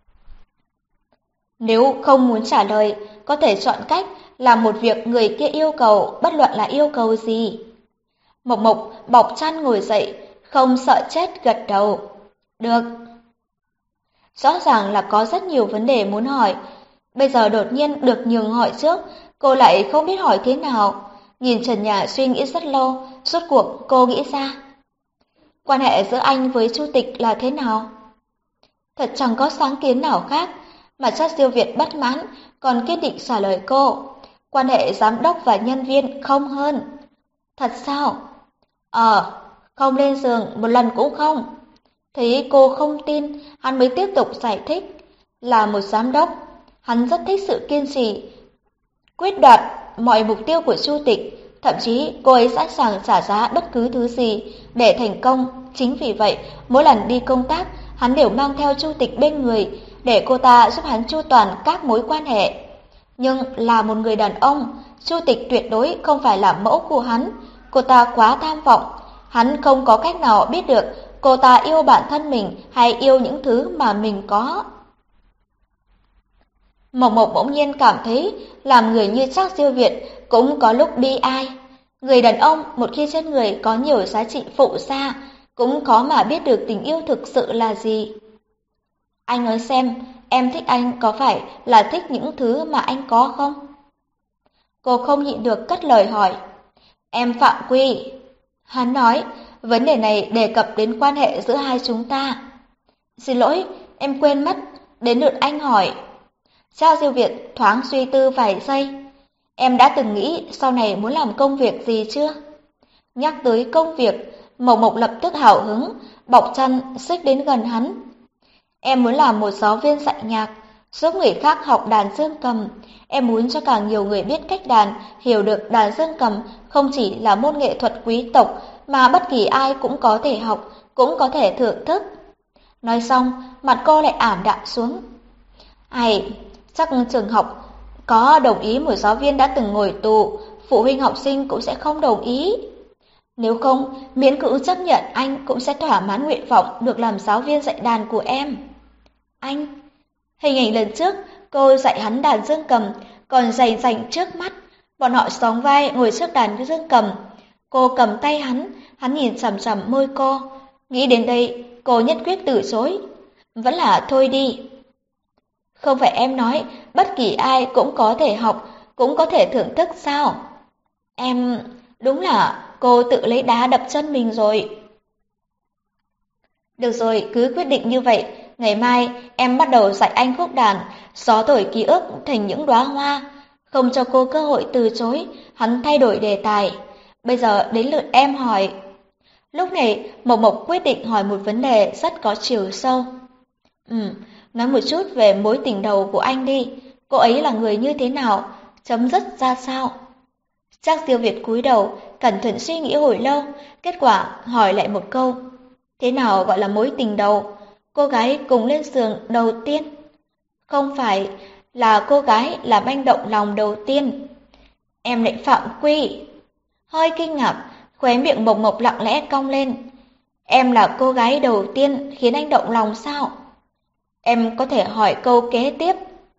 Nếu không muốn trả lời, có thể chọn cách làm một việc người kia yêu cầu, bất luận là yêu cầu gì. Mộc Mộc bọc chăn ngồi dậy, không sợ chết gật đầu. Được. Rõ ràng là có rất nhiều vấn đề muốn hỏi. Bây giờ đột nhiên được nhường hỏi trước, cô lại không biết hỏi thế nào. Nhìn trần nhà suy nghĩ rất lâu, rốt cuộc cô nghĩ ra. Quan hệ giữa anh với Chu Tịch là thế nào? Thật chẳng có sáng kiến nào khác, mà chắc Diêu Việt bất mãn, còn kiên định trả lời cô. Quan hệ giám đốc và nhân viên không hơn. Thật sao? Ờ, không lên giường một lần cũng không. Thấy cô không tin, hắn mới tiếp tục giải thích. Là một giám đốc, hắn rất thích sự kiên trì, quyết đoạt mọi mục tiêu của Chu Tịch. Thậm chí cô ấy sẵn sàng trả giá bất cứ thứ gì để thành công. Chính vì vậy, mỗi lần đi công tác, hắn đều mang theo Chu Tịch bên người để cô ta giúp hắn chu toàn các mối quan hệ. Nhưng là một người đàn ông, Chu Tịch tuyệt đối không phải là mẫu của hắn. Cô ta quá tham vọng, hắn không có cách nào biết được cô ta yêu bản thân mình hay yêu những thứ mà mình có. Mộc Mộc bỗng nhiên cảm thấy làm người như Trác Diêu Việt cũng có lúc bi ai. Người đàn ông một khi trên người có nhiều giá trị phụ gia cũng khó mà biết được tình yêu thực sự là gì. Anh nói xem, em thích anh có phải là thích những thứ mà anh có không? Cô không nhịn được cất lời hỏi. Em phạm quy. Hắn nói, vấn đề này đề cập đến quan hệ giữa hai chúng ta. Xin lỗi, em quên mất, đến lượt anh hỏi. Trác Diêu Việt thoáng suy tư vài giây. Em đã từng nghĩ sau này muốn làm công việc gì chưa? Nhắc tới công việc, Mộc Mộc lập tức hào hứng, bọc chăn xích đến gần hắn. Em muốn làm một giáo viên dạy nhạc, giúp người khác học đàn dương cầm. Em muốn cho càng nhiều người biết cách đàn, hiểu được đàn dương cầm không chỉ là môn nghệ thuật quý tộc mà bất kỳ ai cũng có thể học, cũng có thể thưởng thức. Nói xong, mặt cô lại ảm đạm xuống. Ai, chắc trường học có đồng ý một giáo viên đã từng ngồi tù, phụ huynh học sinh cũng sẽ không đồng ý. Nếu không, miễn cưỡng chấp nhận anh cũng sẽ thỏa mãn nguyện vọng được làm giáo viên dạy đàn của em. Anh, hình ảnh lần trước cô dạy hắn đàn dương cầm còn rành rành trước mắt, bọn họ sóng vai ngồi trước đàn dương cầm. Cô cầm tay hắn, hắn nhìn chằm chằm môi cô, nghĩ đến đây cô nhất quyết từ chối. Vẫn là thôi đi. Không phải em nói bất kỳ ai cũng có thể học, cũng có thể thưởng thức sao? Em, đúng là cô tự lấy đá đập chân mình rồi. Được rồi, cứ quyết định như vậy. Ngày mai em bắt đầu dạy anh khúc đàn, gió thổi ký ức thành những đóa hoa. Không cho cô cơ hội từ chối, hắn thay đổi đề tài. Bây giờ đến lượt em hỏi. Lúc này, Mộc Mộc quyết định hỏi một vấn đề rất có chiều sâu. Ừ, nói một chút về mối tình đầu của anh đi. Cô ấy là người như thế nào? Chấm dứt ra sao? Trác Diêu Việt cúi đầu, cẩn thận suy nghĩ hồi lâu, kết quả hỏi lại một câu. Thế nào gọi là mối tình đầu? Cô gái cùng lên giường đầu tiên? Không phải là cô gái làm anh động lòng đầu tiên. Em lại phạm quy. Hơi kinh ngạc, khóe miệng Mộc Mộc lặng lẽ cong lên. Em là cô gái đầu tiên khiến anh động lòng sao? Em có thể hỏi câu kế tiếp.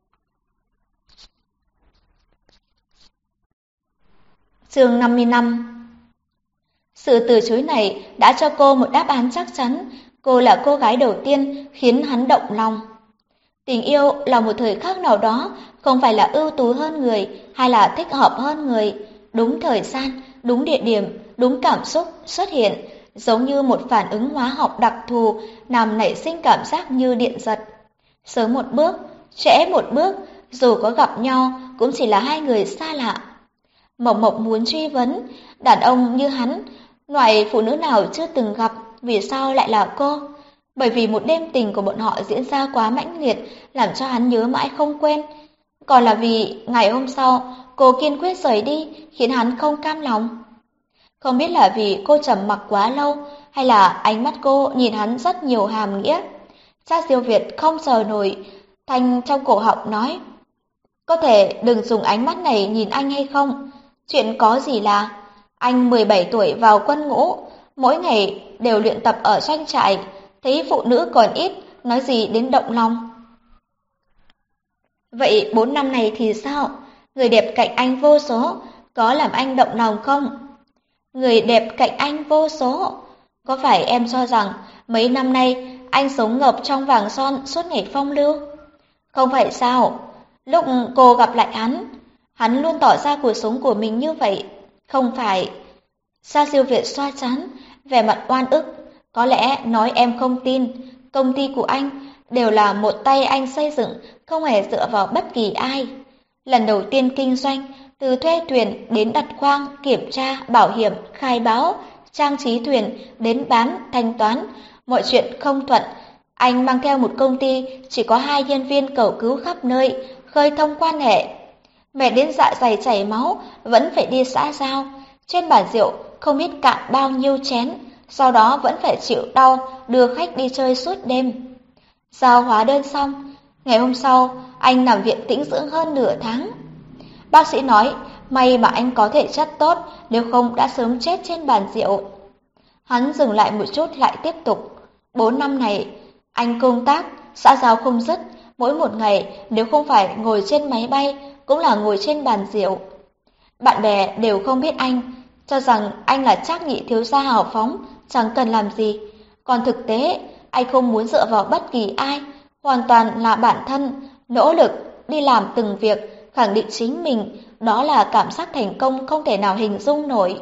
Chương năm mươi lăm. Sự từ chối này đã cho cô một đáp án chắc chắn. Cô là cô gái đầu tiên khiến hắn động lòng. Tình yêu là một thời khắc nào đó, không phải là ưu tú hơn người hay là thích hợp hơn người. Đúng thời gian, đúng địa điểm, đúng cảm xúc xuất hiện, giống như một phản ứng hóa học đặc thù, làm nảy sinh cảm giác như điện giật. Sớm một bước, trễ một bước, dù có gặp nhau cũng chỉ là hai người xa lạ. Mộc Mộc muốn truy vấn, đàn ông như hắn, loại phụ nữ nào chưa từng gặp, vì sao lại là cô? Bởi vì một đêm tình của bọn họ diễn ra quá mãnh liệt, làm cho hắn nhớ mãi không quên. Còn là vì ngày hôm sau, cô kiên quyết rời đi, khiến hắn không cam lòng. Không biết là vì cô trầm mặc quá lâu, hay là ánh mắt cô nhìn hắn rất nhiều hàm nghĩa. Trác Diêu Việt không sờ nổi, thanh trong cổ họng nói, có thể đừng dùng ánh mắt này nhìn anh hay không? Chuyện có gì là, anh mười bảy tuổi vào quân ngũ, mỗi ngày đều luyện tập ở doanh trại, thấy phụ nữ còn ít, nói gì đến động lòng. Vậy bốn năm này thì sao? Người đẹp cạnh anh vô số, có làm anh động lòng không? Người đẹp cạnh anh vô số. Có phải em cho rằng mấy năm nay anh sống ngập trong vàng son suốt ngày phong lưu? Không phải sao? Lúc cô gặp lại hắn, hắn luôn tỏ ra cuộc sống của mình như vậy. Không phải. Sa Siêu Việt xoa trán, vẻ mặt oan ức. Có lẽ nói em không tin, công ty của anh đều là một tay anh xây dựng, không hề dựa vào bất kỳ ai. Lần đầu tiên kinh doanh, từ thuê thuyền đến đặt khoang, kiểm tra, bảo hiểm, khai báo, trang trí thuyền, đến bán, thanh toán, mọi chuyện không thuận. Anh mang theo một công ty chỉ có hai nhân viên cầu cứu khắp nơi, khơi thông quan hệ. Mẹ đến dạ dày chảy máu, vẫn phải đi xã giao. Trên bàn rượu không biết cạn bao nhiêu chén, sau đó vẫn phải chịu đau đưa khách đi chơi suốt đêm. Giao hóa đơn xong, ngày hôm sau anh nằm viện tĩnh dưỡng hơn nửa tháng. Bác sĩ nói may mà anh có thể chất tốt, nếu không đã sớm chết trên bàn rượu. Hắn dừng lại một chút lại tiếp tục. Bốn năm này anh công tác, xã giao không dứt, mỗi một ngày nếu không phải ngồi trên máy bay cũng là ngồi trên bàn rượu. Bạn bè đều không biết anh, cho rằng anh là Trác Nhị thiếu gia hào phóng, chẳng cần làm gì. Còn thực tế, anh không muốn dựa vào bất kỳ ai, hoàn toàn là bản thân, nỗ lực, đi làm từng việc, khẳng định chính mình, đó là cảm giác thành công không thể nào hình dung nổi.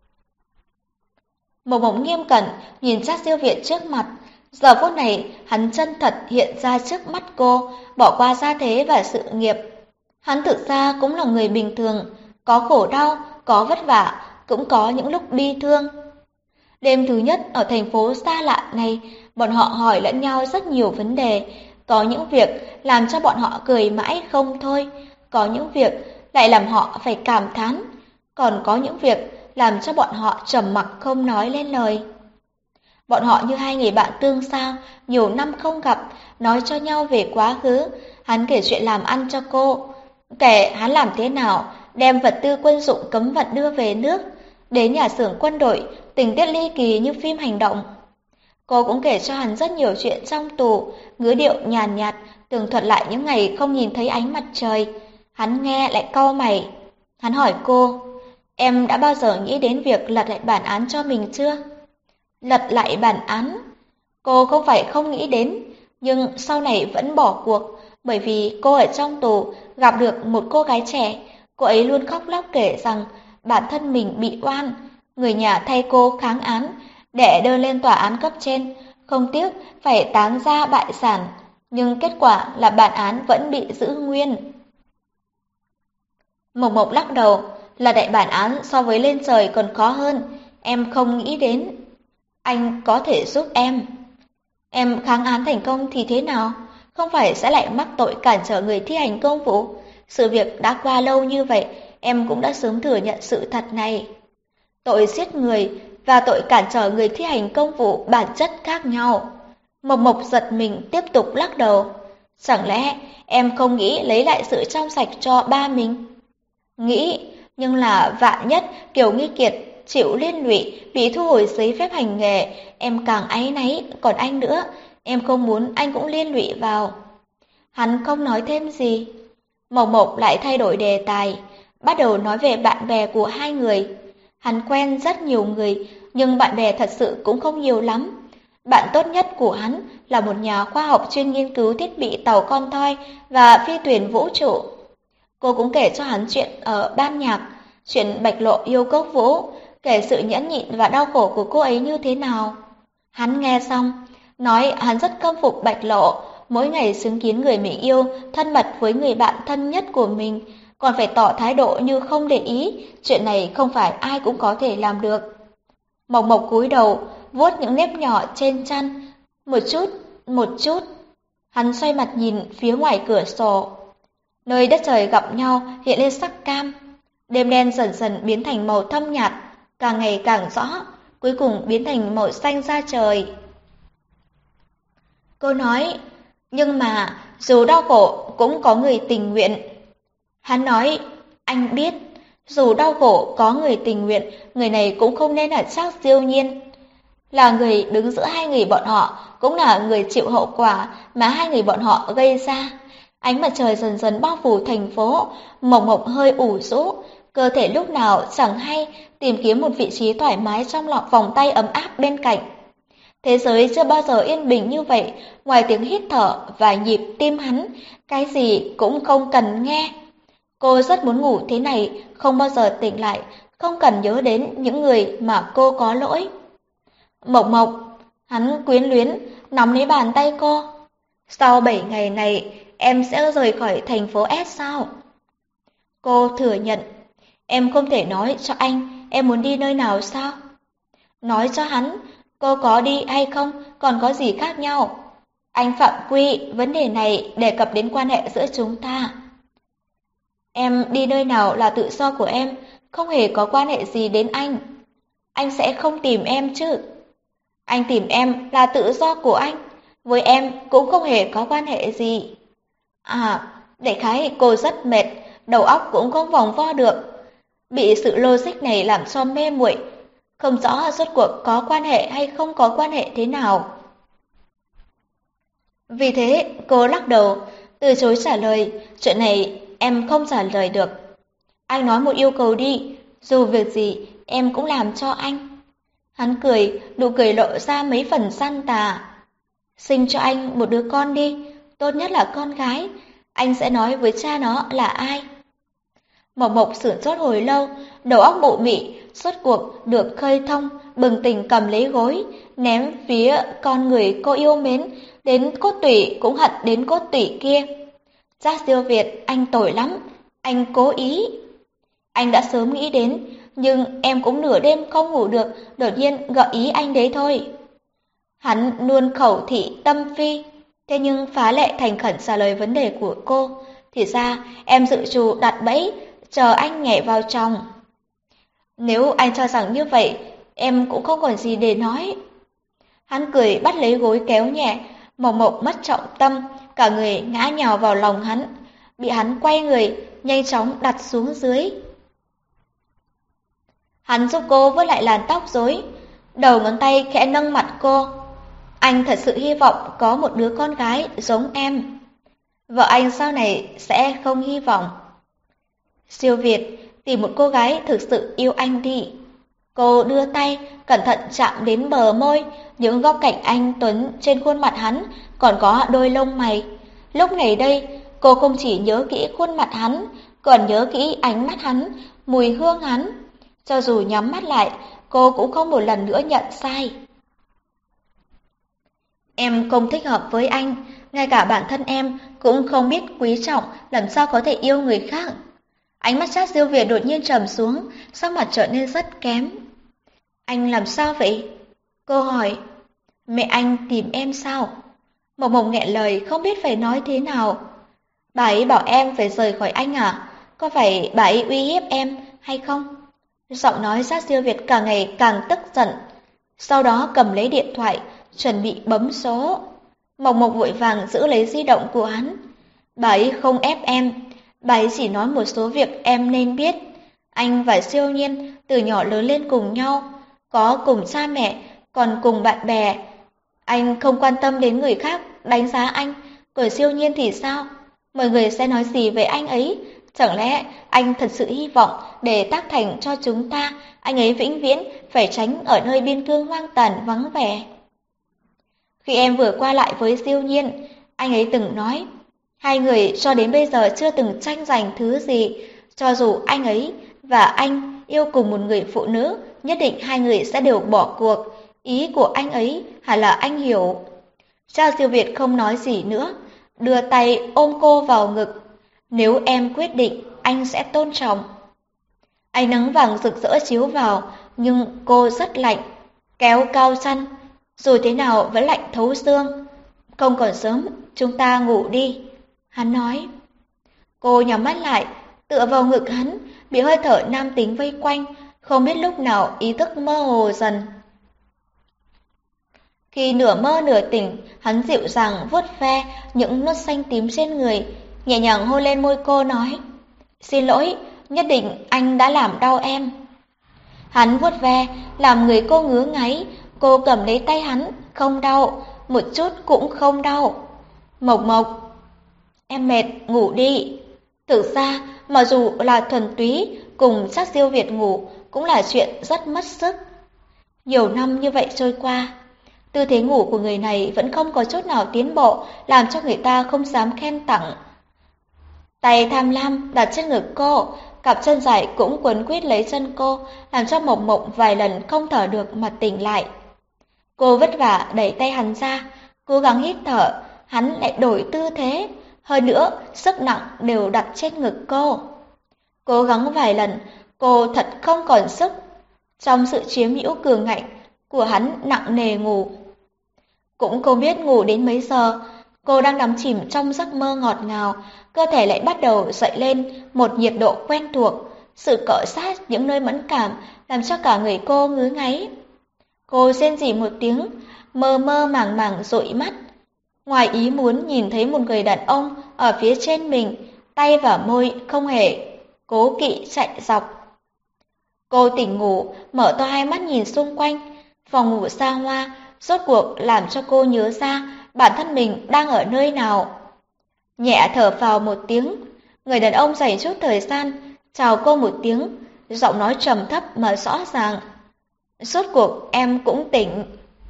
Mộc Mộc nghiêm cẩn nhìn Trác Siêu Việt trước mặt, giờ phút này hắn chân thật hiện ra trước mắt cô, bỏ qua gia thế và sự nghiệp. Hắn thực ra cũng là người bình thường, có khổ đau, có vất vả, cũng có những lúc bi thương. Đêm thứ nhất ở thành phố xa lạ này, bọn họ hỏi lẫn nhau rất nhiều vấn đề, có những việc làm cho bọn họ cười mãi không thôi, có những việc lại làm họ phải cảm thán, còn có những việc làm cho bọn họ trầm mặc không nói lên lời. Bọn họ như hai người bạn tương giao, nhiều năm không gặp, nói cho nhau về quá khứ. Hắn kể chuyện làm ăn cho cô, kể hắn làm thế nào đem vật tư quân dụng cấm vận đưa về nước, đến nhà xưởng quân đội, tình tiết ly kỳ như phim hành động. Cô cũng kể cho hắn rất nhiều chuyện trong tù, ngữ điệu nhàn nhạt, tường thuật lại những ngày không nhìn thấy ánh mặt trời. Hắn nghe lại cau mày. Hắn hỏi cô, em đã bao giờ nghĩ đến việc lật lại bản án cho mình chưa? Lật lại bản án? Cô không phải không nghĩ đến, nhưng sau này vẫn bỏ cuộc, bởi vì cô ở trong tù gặp được một cô gái trẻ. Cô ấy luôn khóc lóc kể rằng bản thân mình bị oan, người nhà thay cô kháng án, đệ đơn lên tòa án cấp trên, không tiếc phải táng gia bại sản, nhưng kết quả là bản án vẫn bị giữ nguyên. Mộc Mộc lắc đầu, là đại bản án so với lên trời còn khó hơn, em không nghĩ đến. Anh có thể giúp em. Em kháng án thành công thì thế nào? Không phải sẽ lại mắc tội cản trở người thi hành công vụ? Sự việc đã qua lâu như vậy, em cũng đã sớm thừa nhận sự thật này. Tội giết người và tội cản trở người thi hành công vụ bản chất khác nhau. Mộc Mộc giật mình tiếp tục lắc đầu. Chẳng lẽ em không nghĩ lấy lại sự trong sạch cho ba mình? Nghĩ, nhưng là vạn nhất Kiều Nghi Kiệt chịu liên lụy, bị thu hồi giấy phép hành nghề, em càng áy náy, còn anh nữa, em không muốn anh cũng liên lụy vào. Hắn không nói thêm gì. Mộc Mộc lại thay đổi đề tài, bắt đầu nói về bạn bè của hai người. Hắn quen rất nhiều người, nhưng bạn bè thật sự cũng không nhiều lắm. Bạn tốt nhất của hắn là một nhà khoa học chuyên nghiên cứu thiết bị tàu con thoi và phi thuyền vũ trụ. Cô cũng kể cho hắn chuyện ở ban nhạc, chuyện Bạch Lộ yêu Cốc Vũ, kể sự nhẫn nhịn và đau khổ của cô ấy như thế nào. Hắn nghe xong, nói hắn rất khâm phục Bạch Lộ, mỗi ngày chứng kiến người mình yêu thân mật với người bạn thân nhất của mình, còn phải tỏ thái độ như không để ý, chuyện này không phải ai cũng có thể làm được. Mộc Mộc cúi đầu, vuốt những nếp nhỏ trên trán, một chút, một chút. Hắn xoay mặt nhìn phía ngoài cửa sổ. Nơi đất trời gặp nhau hiện lên sắc cam. Đêm đen dần dần biến thành màu thâm nhạt, càng ngày càng rõ, cuối cùng biến thành màu xanh da trời. Cô nói, nhưng mà dù đau khổ cũng có người tình nguyện. Hắn nói, anh biết, dù đau khổ có người tình nguyện, người này cũng không nên là Trác Siêu Nhiên. Là người đứng giữa hai người bọn họ, cũng là người chịu hậu quả mà hai người bọn họ gây ra. Ánh mặt trời dần dần bao phủ thành phố, Mộc Mộc hơi ủ rũ, cơ thể lúc nào chẳng hay tìm kiếm một vị trí thoải mái trong lòng vòng tay ấm áp bên cạnh. Thế giới chưa bao giờ yên bình như vậy, ngoài tiếng hít thở và nhịp tim hắn, cái gì cũng không cần nghe. Cô rất muốn ngủ thế này, không bao giờ tỉnh lại, không cần nhớ đến những người mà cô có lỗi. Mộc Mộc, hắn quyến luyến, nắm lấy bàn tay cô. Sau bảy ngày này, em sẽ rời khỏi thành phố S sao? Cô thừa nhận, em không thể nói cho anh em muốn đi nơi nào sao? Nói cho hắn, cô có đi hay không còn có gì khác nhau. Anh phạm quy, vấn đề này đề cập đến quan hệ giữa chúng ta. Em đi nơi nào là tự do của em, không hề có quan hệ gì đến anh. Anh sẽ không tìm em chứ? Anh tìm em là tự do của anh, với em cũng không hề có quan hệ gì. À, đại khái cô rất mệt, đầu óc cũng không vòng vo được. Bị sự logic này làm cho mê muội, không rõ rốt cuộc có quan hệ hay không có quan hệ thế nào. Vì thế, cô lắc đầu, từ chối trả lời, chuyện này em không trả lời được. Anh nói một yêu cầu đi, dù việc gì em cũng làm cho anh. Hắn cười, nụ cười lộ ra mấy phần gian tà. Sinh cho anh một đứa con đi, tốt nhất là con gái, anh sẽ nói với cha nó là ai. Mộc Mộc sửng sốt hồi lâu, đầu óc mụ mị, rốt cuộc được khơi thông, bừng tỉnh cầm lấy gối, ném phía con người cô yêu mến, đến cốt tủy cũng hận đến cốt tủy kia. Trác Siêu Việt, anh tồi lắm, anh cố ý. Anh đã sớm nghĩ đến, nhưng em cũng nửa đêm không ngủ được, đột nhiên gợi ý anh đấy thôi. Hắn luôn khẩu thị tâm phi, thế nhưng phá lệ thành khẩn trả lời vấn đề của cô. Thì ra, em dự trù đặt bẫy, chờ anh nhảy vào trong. Nếu anh cho rằng như vậy, em cũng không còn gì để nói. Hắn cười bắt lấy gối kéo nhẹ, Mộc Mộc mất trọng tâm, cả người ngã nhào vào lòng hắn, bị hắn quay người, nhanh chóng đặt xuống dưới. Hắn giúp cô vuốt lại làn tóc rối, đầu ngón tay khẽ nâng mặt cô. Anh thật sự hy vọng có một đứa con gái giống em. Vợ anh sau này sẽ không hy vọng. Siêu Việt, tìm một cô gái thực sự yêu anh đi. Cô đưa tay, cẩn thận chạm đến bờ môi, những góc cạnh anh tuấn trên khuôn mặt hắn, còn có đôi lông mày. Lúc này đây, cô không chỉ nhớ kỹ khuôn mặt hắn, còn nhớ kỹ ánh mắt hắn, mùi hương hắn. Cho dù nhắm mắt lại, cô cũng không một lần nữa nhận sai. Em không thích hợp với anh, ngay cả bản thân em cũng không biết quý trọng, làm sao có thể yêu người khác. Ánh mắt Trác Siêu Việt đột nhiên trầm xuống, sắc mặt trở nên rất kém. Anh làm sao vậy? Cô hỏi. Mẹ anh tìm em sao? Mộc Mộc nghẹn lời không biết phải nói thế nào. Bà ấy bảo em phải rời khỏi anh à? Có phải bà ấy uy hiếp em hay không? Giọng nói Trác Siêu Việt càng ngày càng tức giận. Sau đó cầm lấy điện thoại, chuẩn bị bấm số. Mộc Mộc vội vàng giữ lấy di động của hắn. Bà ấy không ép em, bà ấy chỉ nói một số việc em nên biết. Anh và Siêu Nhiên từ nhỏ lớn lên cùng nhau, có cùng cha mẹ, còn cùng bạn bè. Anh không quan tâm đến người khác đánh giá anh, còn Siêu Nhiên thì sao? Mọi người sẽ nói gì về anh ấy? Chẳng lẽ anh thật sự hy vọng để tác thành cho chúng ta, anh ấy vĩnh viễn phải tránh ở nơi biên cương hoang tàn vắng vẻ? Khi em vừa qua lại với Siêu Nhiên, anh ấy từng nói, hai người cho đến bây giờ chưa từng tranh giành thứ gì, cho dù anh ấy và anh yêu cùng một người phụ nữ, nhất định hai người sẽ đều bỏ cuộc. Ý của anh ấy hẳn là anh hiểu. Trang Siêu Việt không nói gì nữa, đưa tay ôm cô vào ngực. Nếu em quyết định, anh sẽ tôn trọng. Ánh nắng vàng rực rỡ chiếu vào, nhưng cô rất lạnh, kéo cao chăn, dù thế nào vẫn lạnh thấu xương. Không còn sớm, chúng ta ngủ đi, hắn nói. Cô nhắm mắt lại, tựa vào ngực hắn, bị hơi thở nam tính vây quanh, không biết lúc nào ý thức mơ hồ dần. Khi nửa mơ nửa tỉnh, hắn dịu dàng vuốt ve những nốt xanh tím trên người, nhẹ nhàng hôn lên môi cô nói, xin lỗi, nhất định anh đã làm đau em. Hắn vuốt ve, làm người cô ngứa ngáy, cô cầm lấy tay hắn, không đau, một chút cũng không đau. Mộc Mộc, em mệt, ngủ đi. Thực ra, mặc dù là thuần túy, cùng Trác Siêu Việt ngủ cũng là chuyện rất mất sức. Nhiều năm như vậy trôi qua, tư thế ngủ của người này vẫn không có chút nào tiến bộ, làm cho người ta không dám khen tặng. Tay tham lam đặt trên ngực cô, cặp chân dài cũng quấn quýt lấy chân cô, làm cho Mộc Mộc vài lần không thở được mà tỉnh lại. Cô vất vả đẩy tay hắn ra, cố gắng hít thở, hắn lại đổi tư thế. Hơn nữa, sức nặng đều đặt trên ngực cô. Cố gắng vài lần, cô thật không còn sức. Trong sự chiếm hữu cường ngạnh của hắn nặng nề ngủ. Cũng không biết ngủ đến mấy giờ, cô đang đắm chìm trong giấc mơ ngọt ngào, cơ thể lại bắt đầu dậy lên một nhiệt độ quen thuộc, sự cọ sát những nơi mẫn cảm làm cho cả người cô ngứa ngáy. Cô rên rỉ một tiếng, mơ mơ màng màng dụi mắt. Ngoài ý muốn nhìn thấy một người đàn ông ở phía trên mình, tay và môi không hề cố kỵ chạy dọc. Cô tỉnh ngủ, mở to hai mắt nhìn xung quanh, phòng ngủ xa hoa, rốt cuộc làm cho cô nhớ ra bản thân mình đang ở nơi nào. Nhẹ thở vào một tiếng, người đàn ông dành chút thời gian, chào cô một tiếng, giọng nói trầm thấp mà rõ ràng. Rốt cuộc em cũng tỉnh.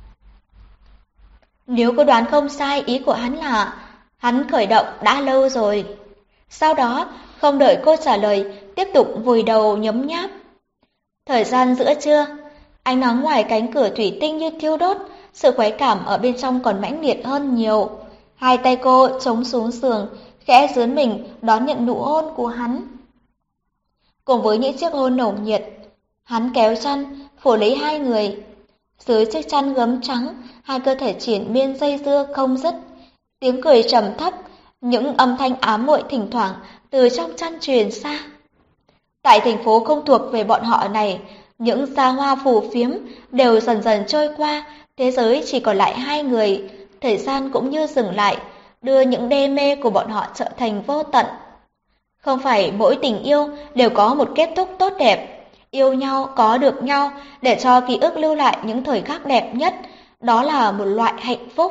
Nếu cô đoán không sai, ý của hắn là hắn khởi động đã lâu rồi. Sau đó, không đợi cô trả lời, tiếp tục vùi đầu nhấm nháp. Thời gian giữa trưa, ánh nắng ngoài cánh cửa thủy tinh như thiêu đốt, sự khoái cảm ở bên trong còn mãnh liệt hơn nhiều. Hai tay cô chống xuống giường, khẽ dướn mình đón nhận nụ hôn của hắn. Cùng với những chiếc hôn nồng nhiệt, hắn kéo chăn, phủ lấy hai người. Dưới chiếc chăn gấm trắng, hai cơ thể triển miên dây dưa không dứt. Tiếng cười trầm thấp, những âm thanh ám muội thỉnh thoảng từ trong chăn truyền xa. Tại thành phố không thuộc về bọn họ này, những xa hoa phù phiếm đều dần dần trôi qua, thế giới chỉ còn lại hai người, thời gian cũng như dừng lại, đưa những đê mê của bọn họ trở thành vô tận. Không phải mỗi tình yêu đều có một kết thúc tốt đẹp, yêu nhau có được nhau để cho ký ức lưu lại những thời khắc đẹp nhất, đó là một loại hạnh phúc.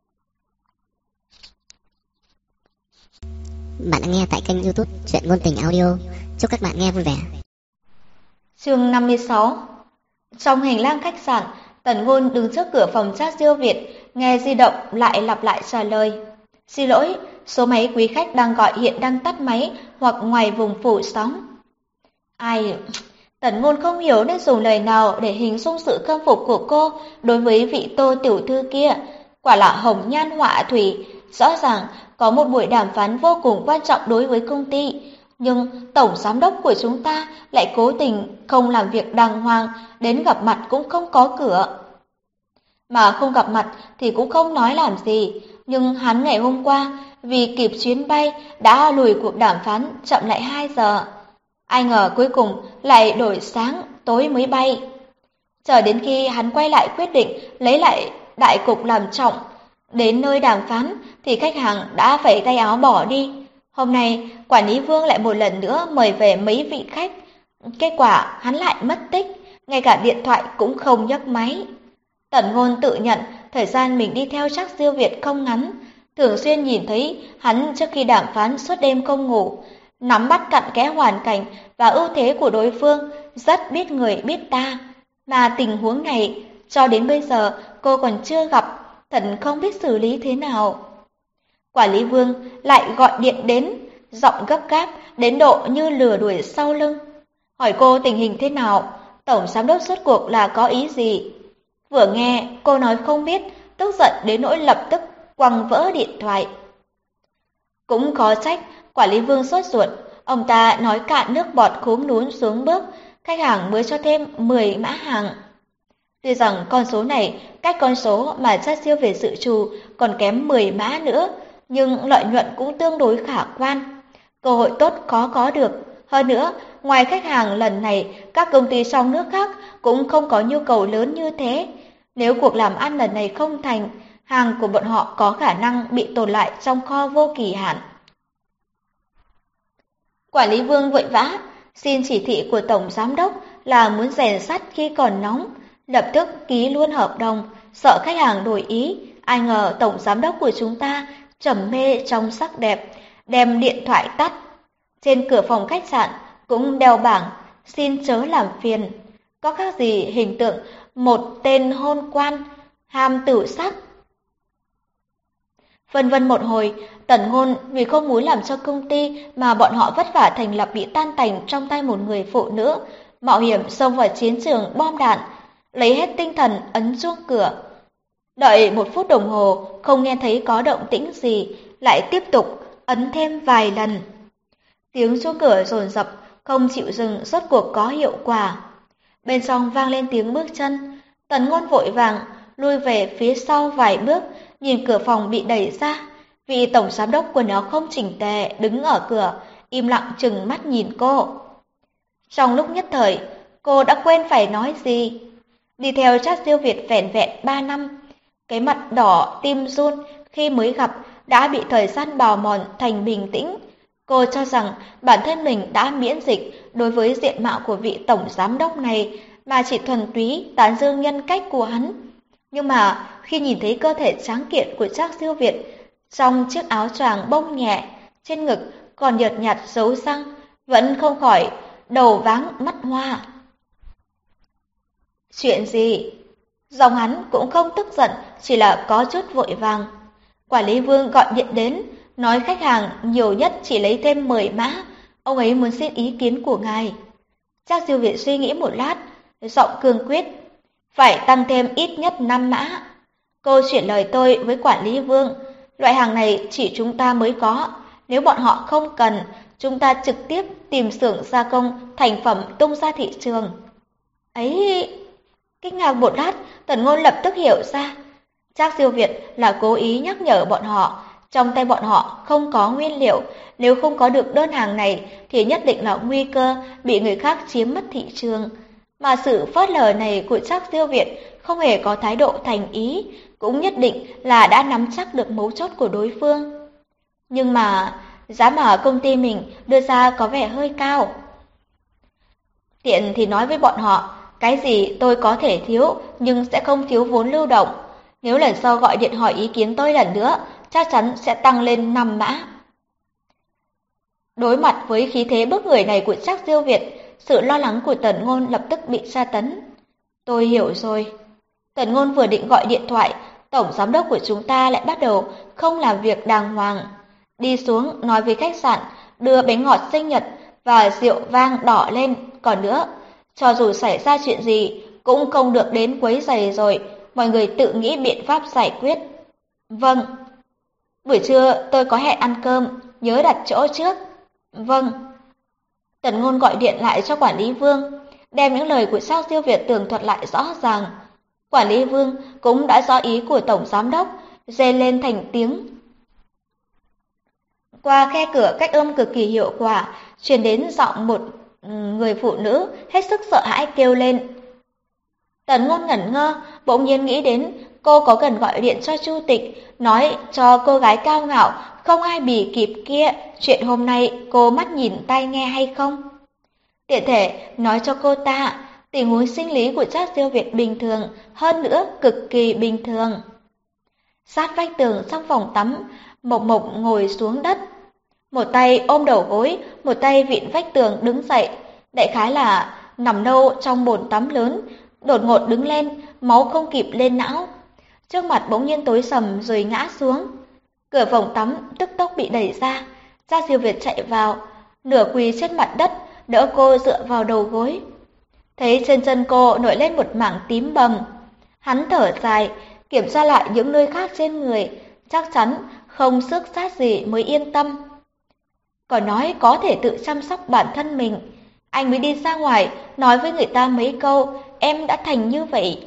Bạn đang nghe tại kênh YouTube Truyện Ngôn Tình Audio. Chúc các bạn nghe vui vẻ. Chương năm mươi sáu. Trong hành lang khách sạn, Tần Ngôn đứng trước cửa phòng Trác Siêu Việt, nghe di động lại lặp lại trả lời. Xin lỗi, số máy quý khách đang gọi hiện đang tắt máy hoặc ngoài vùng phủ sóng. Ai... Tần Ngôn không hiểu nên dùng lời nào để hình dung sự khâm phục của cô đối với vị Tô tiểu thư kia. Quả là hồng nhan họa thủy, rõ ràng có một buổi đàm phán vô cùng quan trọng đối với công ty. Nhưng tổng giám đốc của chúng ta lại cố tình không làm việc đàng hoàng, đến gặp mặt cũng không có cửa. Mà không gặp mặt thì cũng không nói làm gì, nhưng hắn ngày hôm qua vì kịp chuyến bay đã lùi cuộc đàm phán chậm lại hai giờ. Ai ngờ cuối cùng lại đổi sáng, tối mới bay. Chờ đến khi hắn quay lại quyết định lấy lại đại cục làm trọng, đến nơi đàm phán thì khách hàng đã phải tay áo bỏ đi. Hôm nay, quản lý Vương lại một lần nữa mời về mấy vị khách. Kết quả hắn lại mất tích, ngay cả điện thoại cũng không nhấc máy. Tần Ngôn tự nhận thời gian mình đi theo Trác Siêu Việt không ngắn, thường xuyên nhìn thấy hắn trước khi đàm phán suốt đêm không ngủ, nắm bắt cặn kẽ hoàn cảnh và ưu thế của đối phương, rất biết người biết ta. Mà tình huống này, cho đến bây giờ cô còn chưa gặp, thật không biết xử lý thế nào. Quản lý Vương lại gọi điện đến, giọng gấp gáp đến độ như lừa đuổi sau lưng. Hỏi cô tình hình thế nào, tổng giám đốc rốt cuộc là có ý gì. Vừa nghe cô nói không biết, tức giận đến nỗi lập tức quăng vỡ điện thoại. Cũng có trách, quản lý Vương sốt ruột, ông ta nói cạn nước bọt khúm núm xuống bước, khách hàng mới cho thêm mười mã hàng. Tuy rằng con số này cách con số mà Trác Siêu Việt dự trù còn kém mười mã nữa, nhưng lợi nhuận cũng tương đối khả quan. Cơ hội tốt khó có được. Hơn nữa, ngoài khách hàng lần này, các công ty trong nước khác cũng không có nhu cầu lớn như thế. Nếu cuộc làm ăn lần này không thành, hàng của bọn họ có khả năng bị tồn lại trong kho vô kỳ hạn. Quản lý Vương vội vã, xin chỉ thị của Tổng Giám đốc là muốn rèn sắt khi còn nóng, lập tức ký luôn hợp đồng, sợ khách hàng đổi ý. Ai ngờ Tổng Giám đốc của chúng ta trầm mê trong sắc đẹp, đem điện thoại tắt. Trên cửa phòng khách sạn cũng đeo bảng, xin chớ làm phiền. Có khác gì hình tượng một tên hôn quan, ham tử sắc. Vân vân một hồi, Tần Ngôn vì không muốn làm cho công ty mà bọn họ vất vả thành lập bị tan tành trong tay một người phụ nữ, mạo hiểm xông vào chiến trường bom đạn, lấy hết tinh thần ấn chuông cửa. Đợi một phút đồng hồ, không nghe thấy có động tĩnh gì, lại tiếp tục ấn thêm vài lần. Tiếng chuông cửa dồn dập, không chịu dừng, rốt cuộc có hiệu quả. Bên trong vang lên tiếng bước chân, Tần Ngôn vội vàng lui về phía sau vài bước, nhìn cửa phòng bị đẩy ra. Vị tổng giám đốc quần áo không chỉnh tề đứng ở cửa, im lặng trừng mắt nhìn cô. Trong lúc nhất thời, cô đã quên phải nói gì. Đi theo Trác Siêu Việt vẻn vẹn ba năm, cái mặt đỏ tim run khi mới gặp đã bị thời gian bào mòn thành bình tĩnh. Cô cho rằng bản thân mình đã miễn dịch đối với diện mạo của vị tổng giám đốc này, mà chỉ thuần túy tán dương nhân cách của hắn. Nhưng mà khi nhìn thấy cơ thể tráng kiện của Trác Siêu Việt trong chiếc áo choàng bông nhẹ, trên ngực còn nhợt nhạt dấu răng, vẫn không khỏi đầu váng mắt hoa. Chuyện gì? Giọng hắn cũng không tức giận, chỉ là có chút vội vàng. Quản lý Vương gọi điện đến, nói khách hàng nhiều nhất chỉ lấy thêm mười mã, ông ấy muốn xin ý kiến của ngài. Trác Siêu Việt suy nghĩ một lát, giọng cương quyết, phải tăng thêm ít nhất năm mã. Cô chuyển lời tôi với quản lý Vương, loại hàng này chỉ chúng ta mới có, nếu bọn họ không cần, chúng ta trực tiếp tìm xưởng gia công thành phẩm tung ra thị trường. Ấy, kinh ngạc một lát, Tần Ngôn lập tức hiểu ra, Trác Siêu Việt là cố ý nhắc nhở bọn họ, trong tay bọn họ không có nguyên liệu, nếu không có được đơn hàng này thì nhất định là nguy cơ bị người khác chiếm mất thị trường. Mà sự phớt lờ này của Trác Siêu Việt không hề có thái độ thành ý, cũng nhất định là đã nắm chắc được mấu chốt của đối phương. Nhưng mà giá mà công ty mình đưa ra có vẻ hơi cao. Tiện thì nói với bọn họ, cái gì tôi có thể thiếu nhưng sẽ không thiếu vốn lưu động. Nếu lần sau gọi điện hỏi ý kiến tôi lần nữa, chắc chắn sẽ tăng lên năm mã. Đối mặt với khí thế bức người này của Trác Siêu Việt, sự lo lắng của Tần Ngôn lập tức bị tra tấn. Tôi hiểu rồi. Tần Ngôn vừa định gọi điện thoại, tổng giám đốc của chúng ta lại bắt đầu không làm việc đàng hoàng. Đi xuống nói với khách sạn, đưa bánh ngọt sinh nhật và rượu vang đỏ lên. Còn nữa, cho dù xảy ra chuyện gì, cũng không được đến quấy rầy rồi, mọi người tự nghĩ biện pháp giải quyết. Vâng. Buổi trưa tôi có hẹn ăn cơm, nhớ đặt chỗ trước. Vâng. Tần Ngôn gọi điện lại cho quản lý Vương, đem những lời của Trác Siêu Việt tường thuật lại rõ ràng. Quản lý Vương cũng đã rõ ý của tổng giám đốc, rên lên thành tiếng. Qua khe cửa cách âm cực kỳ hiệu quả, truyền đến giọng một người phụ nữ hết sức sợ hãi kêu lên. Tần Ngôn ngẩn ngơ, bỗng nhiên nghĩ đến cô có cần gọi điện cho Chu Tịch, nói cho cô gái cao ngạo không ai bì kịp kia chuyện hôm nay cô mắt nhìn tai nghe hay không. Tiện thể nói cho cô ta tình huống sinh lý của Trác Siêu Việt bình thường, hơn nữa cực kỳ bình thường. Sát vách tường trong phòng tắm, Mộc Mộc ngồi xuống đất, một tay ôm đầu gối, một tay vịn vách tường đứng dậy, đại khái là nằm đâu trong bồn tắm lớn, đột ngột đứng lên, máu không kịp lên não. Trước mặt bỗng nhiên tối sầm rồi ngã xuống. Cửa phòng tắm tức tốc bị đẩy ra, Trác Siêu Việt chạy vào, nửa quỳ trên mặt đất, đỡ cô dựa vào đầu gối. Thấy trên chân cô nổi lên một mảng tím bầm, hắn thở dài, kiểm tra lại những nơi khác trên người, chắc chắn không xước sát gì mới yên tâm. Còn nói có thể tự chăm sóc bản thân mình, anh mới đi ra ngoài nói với người ta mấy câu, em đã thành như vậy.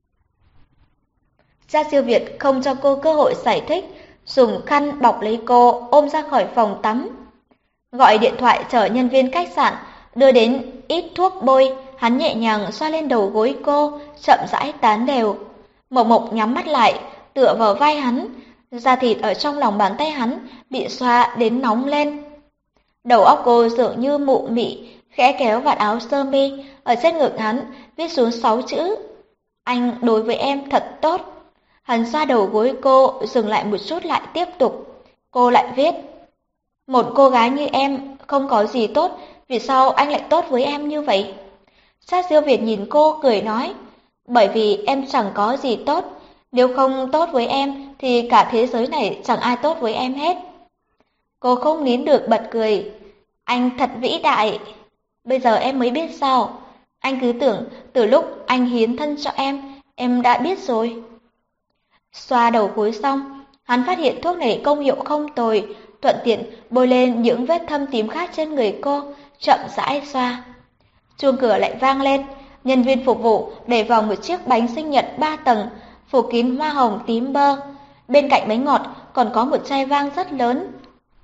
Gia Siêu Việt không cho cô cơ hội giải thích, dùng khăn bọc lấy cô ôm ra khỏi phòng tắm. Gọi điện thoại chở nhân viên khách sạn, đưa đến ít thuốc bôi, hắn nhẹ nhàng xoa lên đầu gối cô, chậm rãi tán đều. Mộc Mộc nhắm mắt lại, tựa vào vai hắn, da thịt ở trong lòng bàn tay hắn bị xoa đến nóng lên. Đầu óc cô dường như mụ mị, khẽ kéo vạt áo sơ mi, ở trên ngực hắn viết xuống sáu chữ: anh đối với em thật tốt. Hắn xoa đầu gối cô, dừng lại một chút lại tiếp tục. Cô lại viết: một cô gái như em không có gì tốt, vì sao anh lại tốt với em như vậy? Sát Siêu Việt nhìn cô cười nói: bởi vì em chẳng có gì tốt, nếu không tốt với em thì cả thế giới này chẳng ai tốt với em hết. Cô không nín được bật cười. Anh thật vĩ đại. Bây giờ em mới biết sao. Anh cứ tưởng từ lúc anh hiến thân cho em, em đã biết rồi. Xoa đầu gối xong, hắn phát hiện thuốc này công hiệu không tồi, thuận tiện bôi lên những vết thâm tím khác trên người cô, chậm rãi xoa. Chuông cửa lại vang lên, nhân viên phục vụ để vào một chiếc bánh sinh nhật ba tầng, phủ kín hoa hồng tím bơ. Bên cạnh bánh ngọt còn có một chai vang rất lớn.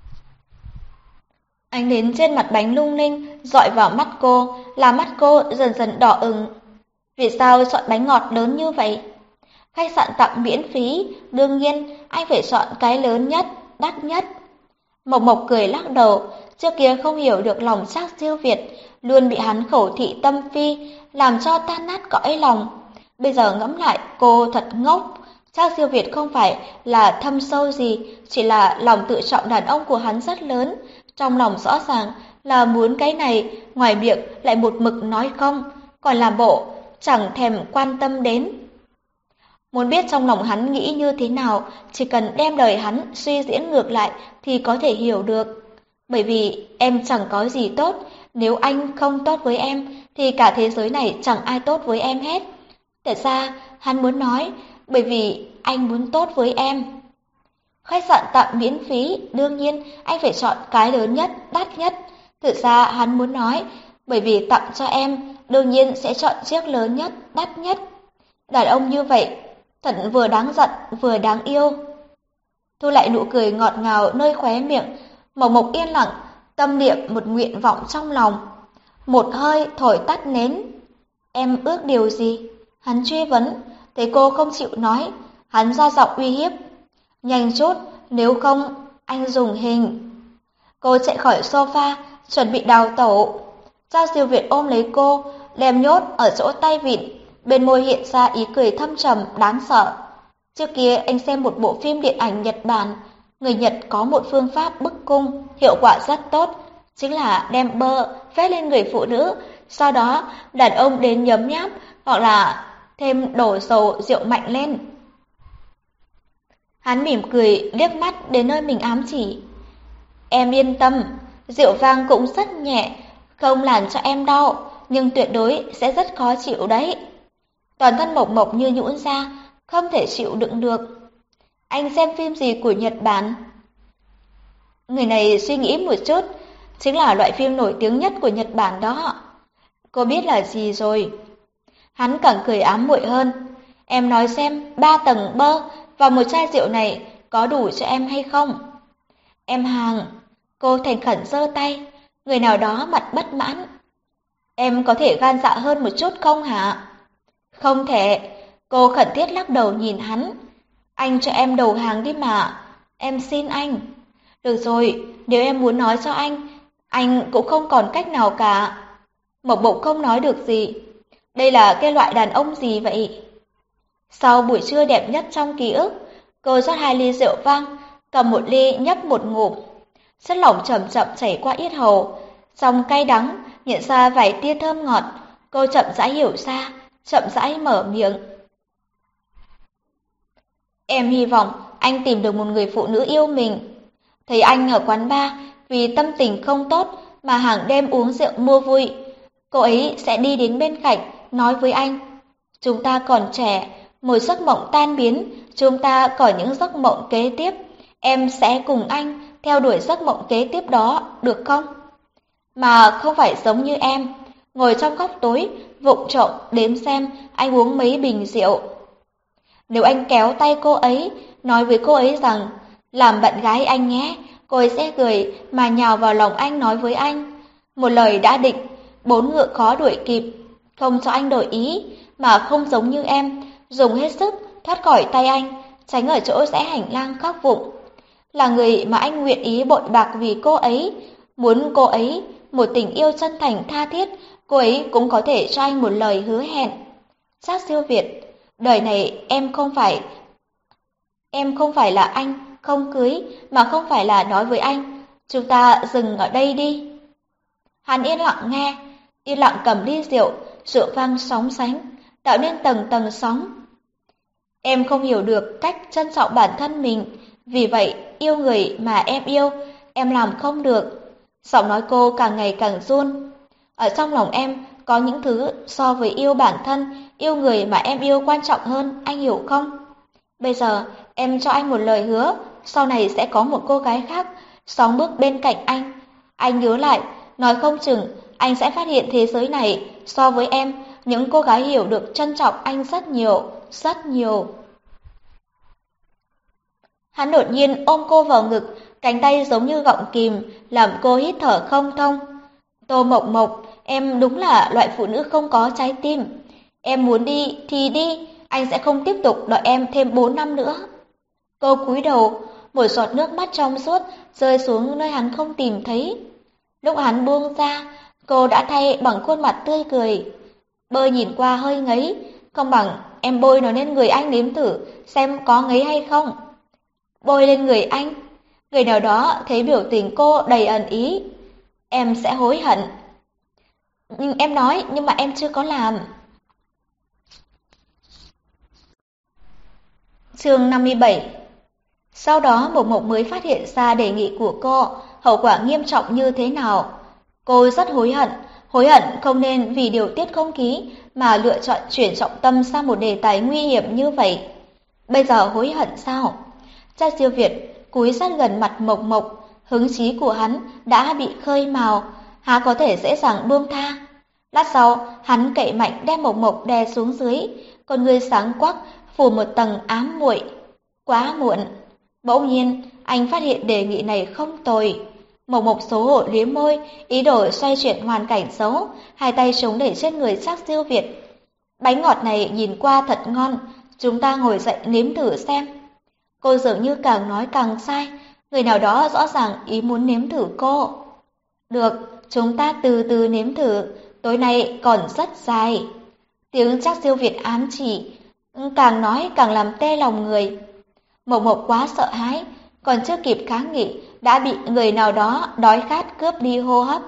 Ánh nến trên mặt bánh lung linh dọi vào mắt cô, làm mắt cô dần dần đỏ ửng. Vì sao chọn bánh ngọt lớn như vậy? Khách sạn tặng miễn phí, đương nhiên anh phải chọn cái lớn nhất, đắt nhất. Mộc Mộc cười lắc đầu, trước kia không hiểu được lòng Trác Siêu Việt, luôn bị hắn khẩu thị tâm phi, làm cho tan nát cõi lòng. Bây giờ ngẫm lại, cô thật ngốc. Trác Siêu Việt không phải là thâm sâu gì, chỉ là lòng tự trọng đàn ông của hắn rất lớn. Trong lòng rõ ràng là muốn cái này, ngoài miệng lại một mực nói không, còn làm bộ chẳng thèm quan tâm đến. Muốn biết trong lòng hắn nghĩ như thế nào, chỉ cần đem đời hắn suy diễn ngược lại thì có thể hiểu được. Bởi vì em chẳng có gì tốt, nếu anh không tốt với em thì cả thế giới này chẳng ai tốt với em hết. Thật ra hắn muốn nói, bởi vì anh muốn tốt với em. Khách sạn tặng miễn phí, đương nhiên anh phải chọn cái lớn nhất, đắt nhất. Thực ra hắn muốn nói, bởi vì tặng cho em, đương nhiên sẽ chọn chiếc lớn nhất, đắt nhất. Đàn ông như vậy, thật vừa đáng giận, vừa đáng yêu. Thu lại nụ cười ngọt ngào nơi khóe miệng, Mộc Mộc yên lặng, tâm niệm một nguyện vọng trong lòng. Một hơi thổi tắt nến. Em ước điều gì? Hắn truy vấn, thấy cô không chịu nói, hắn ra giọng uy hiếp. Nhanh chút, nếu không, anh dùng hình. Cô chạy khỏi sofa, chuẩn bị đào tẩu. Trác Siêu Việt ôm lấy cô, đem nhốt ở chỗ tay vịn, bên môi hiện ra ý cười thâm trầm, đáng sợ. Trước kia anh xem một bộ phim điện ảnh Nhật Bản, người Nhật có một phương pháp bức cung, hiệu quả rất tốt, chính là đem bơ phết lên người phụ nữ, sau đó đàn ông đến nhấm nháp, hoặc là thêm đổ dầu rượu mạnh lên. Hắn mỉm cười liếc mắt đến nơi mình ám chỉ. Em yên tâm, rượu vang cũng rất nhẹ, không làm cho em đau, nhưng tuyệt đối sẽ rất khó chịu đấy. Toàn thân Mộc Mộc như nhũn ra, không thể chịu đựng được. Anh xem phim gì của Nhật Bản? Người này suy nghĩ một chút, chính là loại phim nổi tiếng nhất của Nhật Bản đó. Cô biết là gì rồi? Hắn càng cười ám muội hơn. Em nói xem, ba tầng bơ và một chai rượu này có đủ cho em hay không? Em hàng. Cô thành khẩn giơ tay. Người nào đó mặt bất mãn. Em có thể gan dạ hơn một chút không hả? Không thể. Cô khẩn thiết lắc đầu nhìn hắn. Anh cho em đầu hàng đi mà. Em xin anh. Được rồi, nếu em muốn nói cho anh, anh cũng không còn cách nào cả. Mộc Mộc không nói được gì. Đây là cái loại đàn ông gì vậy? Sau buổi trưa đẹp nhất trong ký ức, cô rót hai ly rượu vang, cầm một ly nhấp một ngụm. Chất lỏng chậm chậm chảy qua yết hầu, dòng cay đắng nhận ra vài tia thơm ngọt. Cô chậm rãi hiểu ra, chậm rãi mở miệng. Em hy vọng anh tìm được một người phụ nữ yêu mình. Thấy anh ở quán bar vì tâm tình không tốt mà hàng đêm uống rượu mua vui, cô ấy sẽ đi đến bên cạnh nói với anh, chúng ta còn trẻ, một giấc mộng tan biến, chúng ta có những giấc mộng kế tiếp. Em sẽ cùng anh theo đuổi giấc mộng kế tiếp đó, được không? Mà không phải giống như em, ngồi trong góc tối, vụng trộm đếm xem anh uống mấy bình rượu. Nếu anh kéo tay cô ấy, nói với cô ấy rằng, làm bạn gái anh nhé, cô ấy sẽ cười mà nhào vào lòng anh nói với anh. Một lời đã định, bốn ngựa khó đuổi kịp, không cho anh đổi ý, mà không giống như em, dùng hết sức thoát khỏi tay anh, tránh ở chỗ rẽ hành lang khóc vụng. Là người mà anh nguyện ý bội bạc vì cô ấy, muốn cô ấy một tình yêu chân thành tha thiết, cô ấy cũng có thể cho anh một lời hứa hẹn. Trác Siêu Việt, đời này em không phải em không phải là anh không cưới, mà không phải là nói với anh, chúng ta dừng ở đây đi. Hắn yên lặng nghe, yên lặng cầm ly rượu, rượu vang sóng sánh, tạo nên tầng tầng sóng. Em không hiểu được cách trân trọng bản thân mình, vì vậy yêu người mà em yêu, em làm không được. Giọng nói cô càng ngày càng run. Ở trong lòng em có những thứ so với yêu bản thân, yêu người mà em yêu quan trọng hơn, anh hiểu không? Bây giờ em cho anh một lời hứa, sau này sẽ có một cô gái khác sóng bước bên cạnh anh. Anh nhớ lại, nói không chừng anh sẽ phát hiện thế giới này so với em, những cô gái hiểu được trân trọng anh rất nhiều, rất nhiều. Hắn đột nhiên ôm cô vào ngực, cánh tay giống như gọng kìm, làm cô hít thở không thông. Tô Mộc Mộc, em đúng là loại phụ nữ không có trái tim. Em muốn đi thì đi, anh sẽ không tiếp tục đợi em thêm bốn năm nữa. Cô cúi đầu, một giọt nước mắt trong suốt rơi xuống nơi hắn không tìm thấy. Lúc hắn buông ra, cô đã thay bằng khuôn mặt tươi cười. Bơi nhìn qua hơi ngấy, không bằng em bôi nó lên người anh nếm thử xem có ngấy hay không. Bôi lên người anh, người nào đó thấy biểu tình cô đầy ẩn ý. Em sẽ hối hận. Nhưng em nói, nhưng mà em chưa có làm. Chương năm mươi bảy. Sau đó Mộc Mộc mới phát hiện ra đề nghị của cô, hậu quả nghiêm trọng như thế nào. Cô rất hối hận, hối hận không nên vì điều tiết không khí mà lựa chọn chuyển trọng tâm sang một đề tài nguy hiểm như vậy. Bây giờ hối hận sao? Trác Siêu Việt cúi sát gần mặt Mộc Mộc, hứng chí của hắn đã bị khơi mào, há có thể dễ dàng buông tha. Lát sau, hắn cậy mạnh đem Mộc Mộc đè xuống dưới, con người sáng quắc phủ một tầng ám muội. Quá muộn. Bỗng nhiên, anh phát hiện đề nghị này không tồi. Mộc Mộc xấu hổ liếm môi, ý đồ xoay chuyển hoàn cảnh xấu, hai tay chống đẩy trên người Trác Siêu Việt. Bánh ngọt này nhìn qua thật ngon, chúng ta ngồi dậy nếm thử xem. Cô dường như càng nói càng sai, người nào đó rõ ràng ý muốn nếm thử cô. Được, chúng ta từ từ nếm thử, tối nay còn rất dài. Tiếng Trác Siêu Việt ám chỉ, càng nói càng làm tê lòng người. Mộc Mộc quá sợ hãi, còn chưa kịp kháng nghị đã bị người nào đó đói khát cướp đi hô hấp.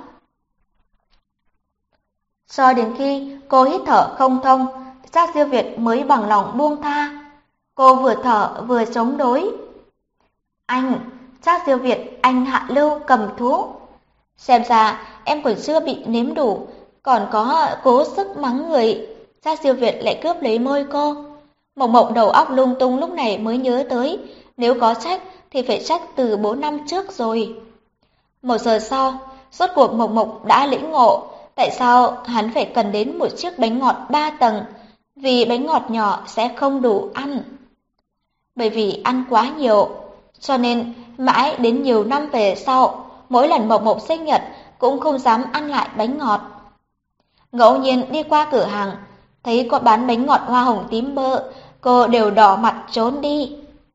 Cho đến khi cô hít thở không thông, Trác Siêu Việt mới bằng lòng buông tha. Cô vừa thở vừa chống đối. Anh, Trác Siêu Việt, anh hạ lưu cầm thú. Xem ra em còn chưa bị nếm đủ, còn có cố sức mắng người. Trác Siêu Việt lại cướp lấy môi cô. Mộc Mộc đầu óc lung tung lúc này mới nhớ tới, nếu có trách thì phải trách từ bốn năm trước rồi. Một giờ sau, rốt cuộc Mộc Mộc đã lĩnh ngộ tại sao hắn phải cần đến một chiếc bánh ngọt ba tầng, vì bánh ngọt nhỏ sẽ không đủ ăn. Bởi vì ăn quá nhiều, cho nên mãi đến nhiều năm về sau, mỗi lần Mộc Mộc sinh nhật cũng không dám ăn lại bánh ngọt. Ngẫu nhiên đi qua cửa hàng, thấy có bán bánh ngọt hoa hồng tím bơ, cô đều đỏ mặt trốn đi.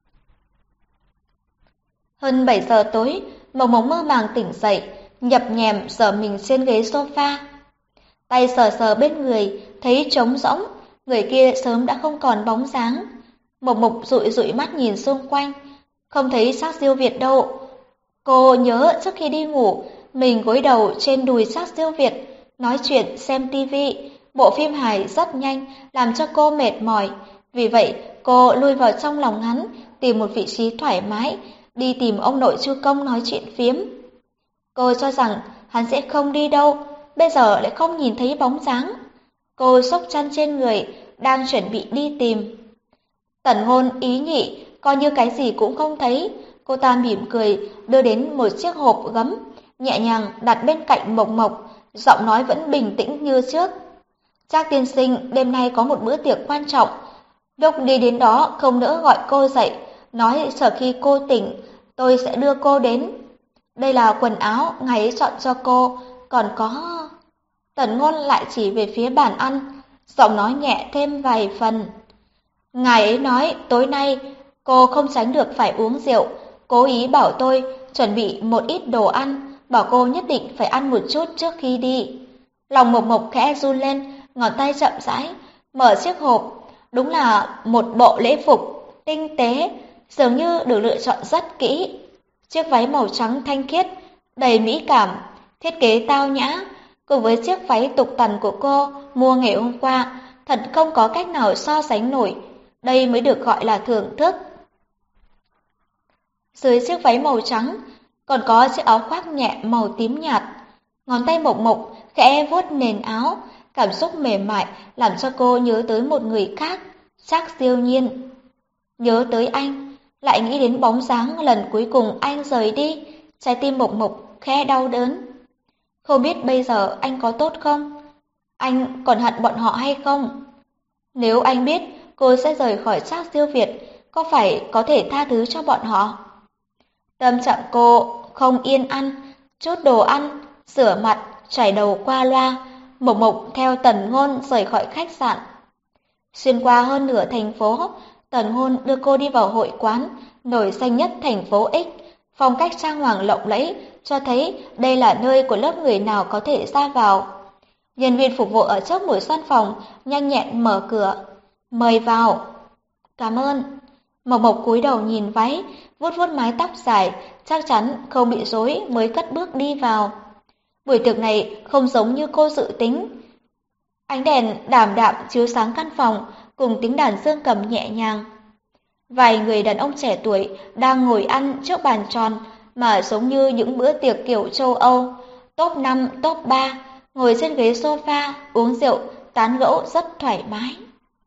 Hơn bảy giờ tối, Mộc Mộc mơ màng tỉnh dậy, nhập nhèm giở mình trên ghế sofa. Tay sờ sờ bên người, thấy trống rỗng, người kia sớm đã không còn bóng dáng. Mộc Mộc dụi dụi mắt nhìn xung quanh, không thấy Trác Siêu Việt đâu. Cô nhớ trước khi đi ngủ, mình gối đầu trên đùi Trác Siêu Việt, nói chuyện xem tivi. Bộ phim hài rất nhanh, làm cho cô mệt mỏi. Vì vậy, cô lui vào trong lòng hắn, tìm một vị trí thoải mái, đi tìm ông nội Chu Công nói chuyện phiếm. Cô cho rằng hắn sẽ không đi đâu, bây giờ lại không nhìn thấy bóng dáng. Cô xốc chăn trên người, đang chuẩn bị đi tìm. Tần Ngôn ý nhị, coi như cái gì cũng không thấy. Cô ta mỉm cười, đưa đến một chiếc hộp gấm, nhẹ nhàng đặt bên cạnh Mộc Mộc, giọng nói vẫn bình tĩnh như trước. Trác tiên sinh, đêm nay có một bữa tiệc quan trọng. Lúc đi đến đó không nỡ gọi cô dậy, nói chờ khi cô tỉnh, tôi sẽ đưa cô đến. Đây là quần áo ngài ấy chọn cho cô, còn có... Tần Ngôn lại chỉ về phía bàn ăn, giọng nói nhẹ thêm vài phần. Ngài ấy nói tối nay cô không tránh được phải uống rượu, cố ý bảo tôi chuẩn bị một ít đồ ăn, bảo cô nhất định phải ăn một chút trước khi đi. Lòng Mộc Mộc khẽ run lên, ngón tay chậm rãi mở chiếc hộp, đúng là một bộ lễ phục tinh tế, dường như được lựa chọn rất kỹ. Chiếc váy màu trắng thanh khiết, đầy mỹ cảm, thiết kế tao nhã, cùng với chiếc váy tục tằn của cô mua ngày hôm qua, thật không có cách nào so sánh nổi. Đây mới được gọi là thưởng thức. Dưới chiếc váy màu trắng, còn có chiếc áo khoác nhẹ màu tím nhạt. Ngón tay Mộc Mộc khẽ vuốt nền áo, cảm xúc mềm mại làm cho cô nhớ tới một người khác, Trác Siêu Nhiên. Nhớ tới anh, lại nghĩ đến bóng dáng lần cuối cùng anh rời đi, trái tim Mộc Mộc khẽ đau đớn. Không biết bây giờ anh có tốt không? Anh còn hận bọn họ hay không? Nếu anh biết cô sẽ rời khỏi Trác Siêu Việt, có phải có thể tha thứ cho bọn họ? Tâm trạng cô không yên ăn, chút đồ ăn, rửa mặt, chải đầu qua loa, Mộc Mộc theo Tần Ngôn rời khỏi khách sạn. Xuyên qua hơn nửa thành phố, Tần Ngôn đưa cô đi vào hội quán nổi danh nhất thành phố X, phong cách trang hoàng lộng lẫy, cho thấy đây là nơi của lớp người nào có thể ra vào. Nhân viên phục vụ ở trước một gian phòng nhanh nhẹn mở cửa, mời vào. Cảm ơn. Mộc Mộc cúi đầu nhìn váy, vuốt vuốt mái tóc dài, chắc chắn không bị rối mới cất bước đi vào. Buổi tiệc này không giống như cô dự tính. Ánh đèn đảm đạm chiếu sáng căn phòng, cùng tiếng đàn dương cầm nhẹ nhàng. Vài người đàn ông trẻ tuổi đang ngồi ăn trước bàn tròn mà giống như những bữa tiệc kiểu châu Âu, top năm, top ba, ngồi trên ghế sofa, uống rượu, tán gẫu rất thoải mái.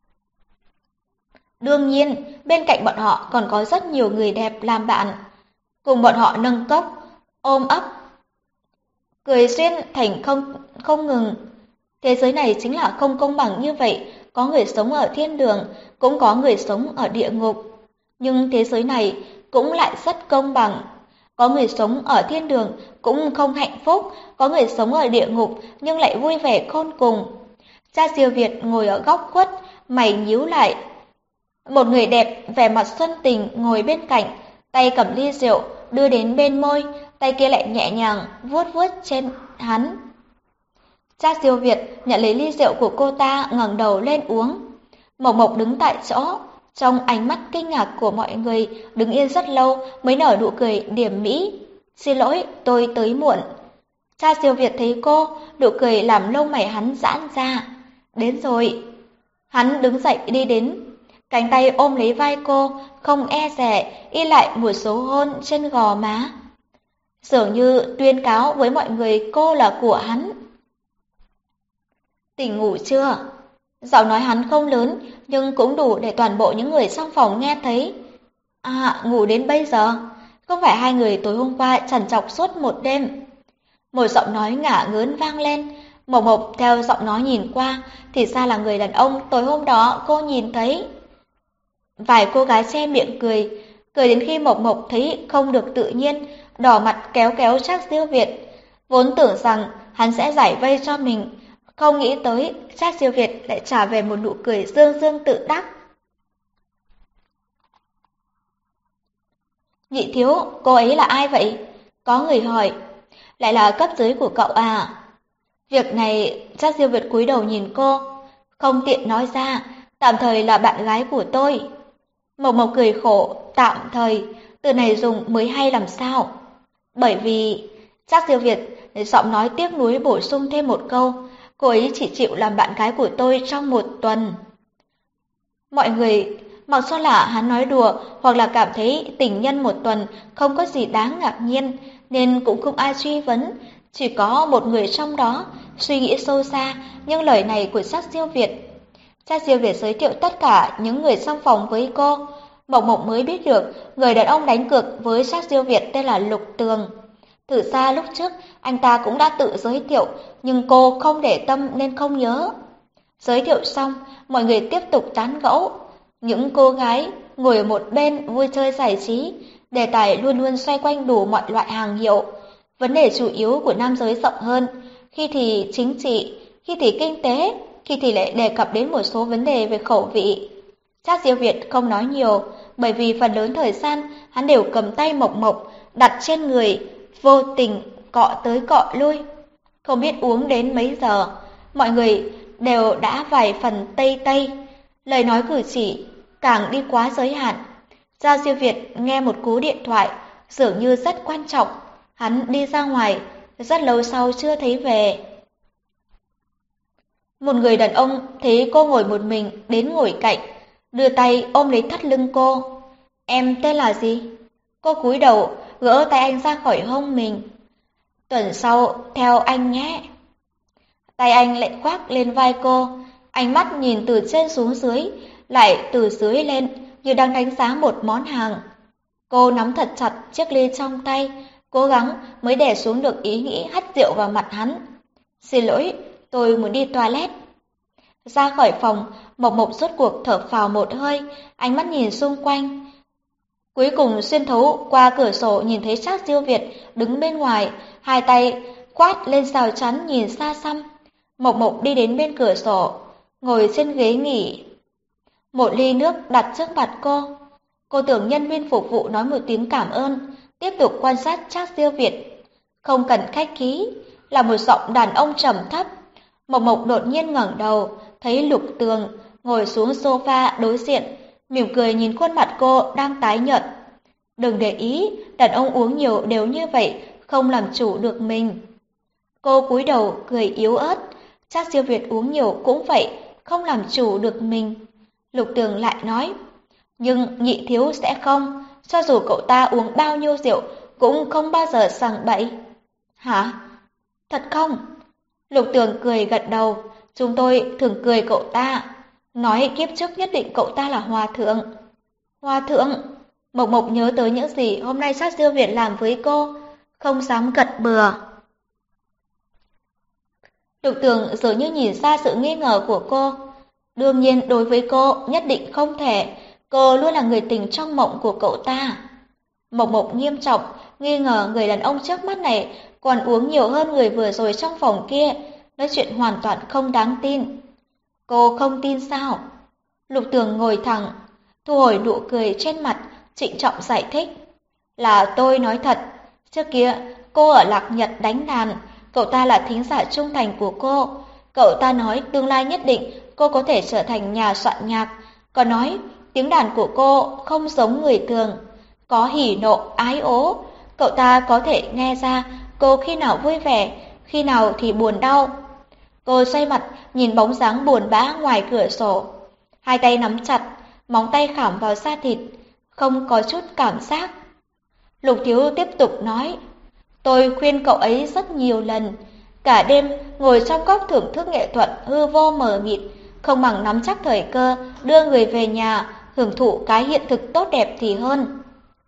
Đương nhiên, bên cạnh bọn họ còn có rất nhiều người đẹp làm bạn, cùng bọn họ nâng cốc, ôm ấp, cười xuyên thành không không ngừng. Thế giới này chính là không công bằng như vậy, có người sống ở thiên đường, cũng có người sống ở địa ngục. Nhưng thế giới này cũng lại rất công bằng. Có người sống ở thiên đường cũng không hạnh phúc, có người sống ở địa ngục nhưng lại vui vẻ khôn cùng. Trác Siêu Việt ngồi ở góc khuất, mày nhíu lại. Một người đẹp vẻ mặt xuân tình ngồi bên cạnh, tay cầm ly rượu đưa đến bên môi, tay kia lại nhẹ nhàng vuốt vuốt trên hắn. Trác Siêu Việt nhận lấy ly rượu của cô ta, ngẩng đầu lên uống. Mộc Mộc đứng tại chỗ, trong ánh mắt kinh ngạc của mọi người, đứng yên rất lâu mới nở nụ cười điểm mỹ. Xin lỗi, tôi tới muộn. Trác Siêu Việt thấy cô, nụ cười làm lông mày hắn giãn ra. Đến rồi. Hắn đứng dậy đi đến, cánh tay ôm lấy vai cô, không e dè, y lại một số hôn trên gò má. Dường như tuyên cáo với mọi người cô là của hắn. Tỉnh ngủ chưa? Giọng nói hắn không lớn, nhưng cũng đủ để toàn bộ những người trong phòng nghe thấy. À, ngủ đến bây giờ? Không phải hai người tối hôm qua trằn trọc suốt một đêm? Một giọng nói ngả ngớn vang lên. Mộc Mộc theo giọng nói nhìn qua, thì ra là người đàn ông tối hôm đó cô nhìn thấy. Vài cô gái che miệng cười, cười đến khi Mộc Mộc thấy không được tự nhiên, đỏ mặt kéo kéo Trác Siêu Việt. Vốn tưởng rằng hắn sẽ giải vây cho mình, không nghĩ tới Trác Siêu Việt lại trả về một nụ cười dương dương tự đắc. Nhị thiếu, cô ấy là ai vậy? Có người hỏi. Lại là cấp dưới của cậu à? Việc này, Trác Siêu Việt cúi đầu nhìn cô, không tiện nói ra, tạm thời là bạn gái của tôi. Mộc Mộc cười khổ, tạm thời, từ này dùng mới hay làm sao? Bởi vì, Trác Siêu Việt giọng nói tiếc nuối bổ sung thêm một câu, cô ấy chỉ chịu làm bạn gái của tôi trong một tuần. Mọi người, mặc cho là hắn nói đùa hoặc là cảm thấy tình nhân một tuần không có gì đáng ngạc nhiên, nên cũng không ai truy vấn, chỉ có một người trong đó suy nghĩ sâu xa nhưng lời này của Trác Siêu Việt. Cha Diêu Việt giới thiệu tất cả những người trong phòng với cô. Mộc Mộc mới biết được người đàn ông đánh cược với Trác Diêu Việt tên là Lục Tường. Từ xa lúc trước anh ta cũng đã tự giới thiệu, nhưng cô không để tâm nên không nhớ. Giới thiệu xong, mọi người tiếp tục tán gẫu. Những cô gái ngồi ở một bên vui chơi giải trí, đề tài luôn luôn xoay quanh đủ mọi loại hàng hiệu. Vấn đề chủ yếu của nam giới rộng hơn, khi thì chính trị, khi thì kinh tế, khi thì lại đề cập đến một số vấn đề về khẩu vị. Trác Diêu Việt không nói nhiều, bởi vì phần lớn thời gian hắn đều cầm tay Mộc Mộc đặt trên người, vô tình cọ tới cọ lui. Không biết uống đến mấy giờ, mọi người đều đã vài phần tây tây, lời nói cử chỉ càng đi quá giới hạn. Trác Diêu Việt nghe một cú điện thoại, dường như rất quan trọng, hắn đi ra ngoài, rất lâu sau chưa thấy về. Một người đàn ông thấy cô ngồi một mình đến ngồi cạnh, đưa tay ôm lấy thắt lưng cô. Em tên là gì? Cô cúi đầu gỡ tay anh ra khỏi hông mình. Tuần sau theo anh nhé. Tay anh lại khoác lên vai cô, ánh mắt nhìn từ trên xuống dưới, lại từ dưới lên như đang đánh giá một món hàng. Cô nắm thật chặt chiếc ly trong tay, cố gắng mới đè xuống được ý nghĩ hắt rượu vào mặt hắn. Xin lỗi, tôi muốn đi toilet. Ra khỏi phòng, Mộc Mộc rốt cuộc thở phào một hơi, ánh mắt nhìn xung quanh. Cuối cùng xuyên thấu qua cửa sổ nhìn thấy Trác Diêu Việt đứng bên ngoài, hai tay quát lên rào chắn nhìn xa xăm. Mộc Mộc đi đến bên cửa sổ, ngồi trên ghế nghỉ. Một ly nước đặt trước mặt cô. Cô tưởng nhân viên phục vụ nói một tiếng cảm ơn, tiếp tục quan sát Trác Diêu Việt. Không cần khách khí, là một giọng đàn ông trầm thấp. Mộc Mộc đột nhiên ngẩng đầu, thấy Lục Tường ngồi xuống sofa đối diện, mỉm cười nhìn khuôn mặt cô đang tái nhợt. Đừng để ý, đàn ông uống nhiều đều như vậy, không làm chủ được mình. Cô cúi đầu cười yếu ớt, Trác Diêu Việt uống nhiều cũng vậy, không làm chủ được mình. Lục Tường lại nói, nhưng nhị thiếu sẽ không, cho dù cậu ta uống bao nhiêu rượu cũng không bao giờ sằng bậy. Hả? Thật không? Lục Tường cười gật đầu, chúng tôi thường cười cậu ta, nói kiếp trước nhất định cậu ta là hòa thượng. Hòa thượng? Mộc Mộc nhớ tới những gì hôm nay Trác Diêu Việt làm với cô, không dám gật bừa. Lục Tường dường như nhìn ra sự nghi ngờ của cô. Đương nhiên đối với cô nhất định không thể, cô luôn là người tình trong mộng của cậu ta. Mộc Mộc nghiêm trọng, nghi ngờ người đàn ông trước mắt này còn uống nhiều hơn người vừa rồi trong phòng kia, nói chuyện hoàn toàn không đáng tin. Cô không tin sao? Lục Tường ngồi thẳng, thu hồi nụ cười trên mặt, trịnh trọng giải thích. Là tôi nói thật, trước kia cô ở Lạc Nhật đánh đàn, cậu ta là thính giả trung thành của cô. Cậu ta nói tương lai nhất định cô có thể trở thành nhà soạn nhạc, còn nói tiếng đàn của cô không giống người thường, có hỉ nộ ái ố. Cậu ta có thể nghe ra cô khi nào vui vẻ, khi nào thì buồn đau. Cô xoay mặt nhìn bóng dáng buồn bã ngoài cửa sổ, hai tay nắm chặt, móng tay khảm vào da thịt, không có chút cảm giác. Lục Thiếu tiếp tục nói, tôi khuyên cậu ấy rất nhiều lần, cả đêm ngồi trong góc thưởng thức nghệ thuật hư vô mờ mịt, không bằng nắm chắc thời cơ đưa người về nhà, hưởng thụ cái hiện thực tốt đẹp thì hơn.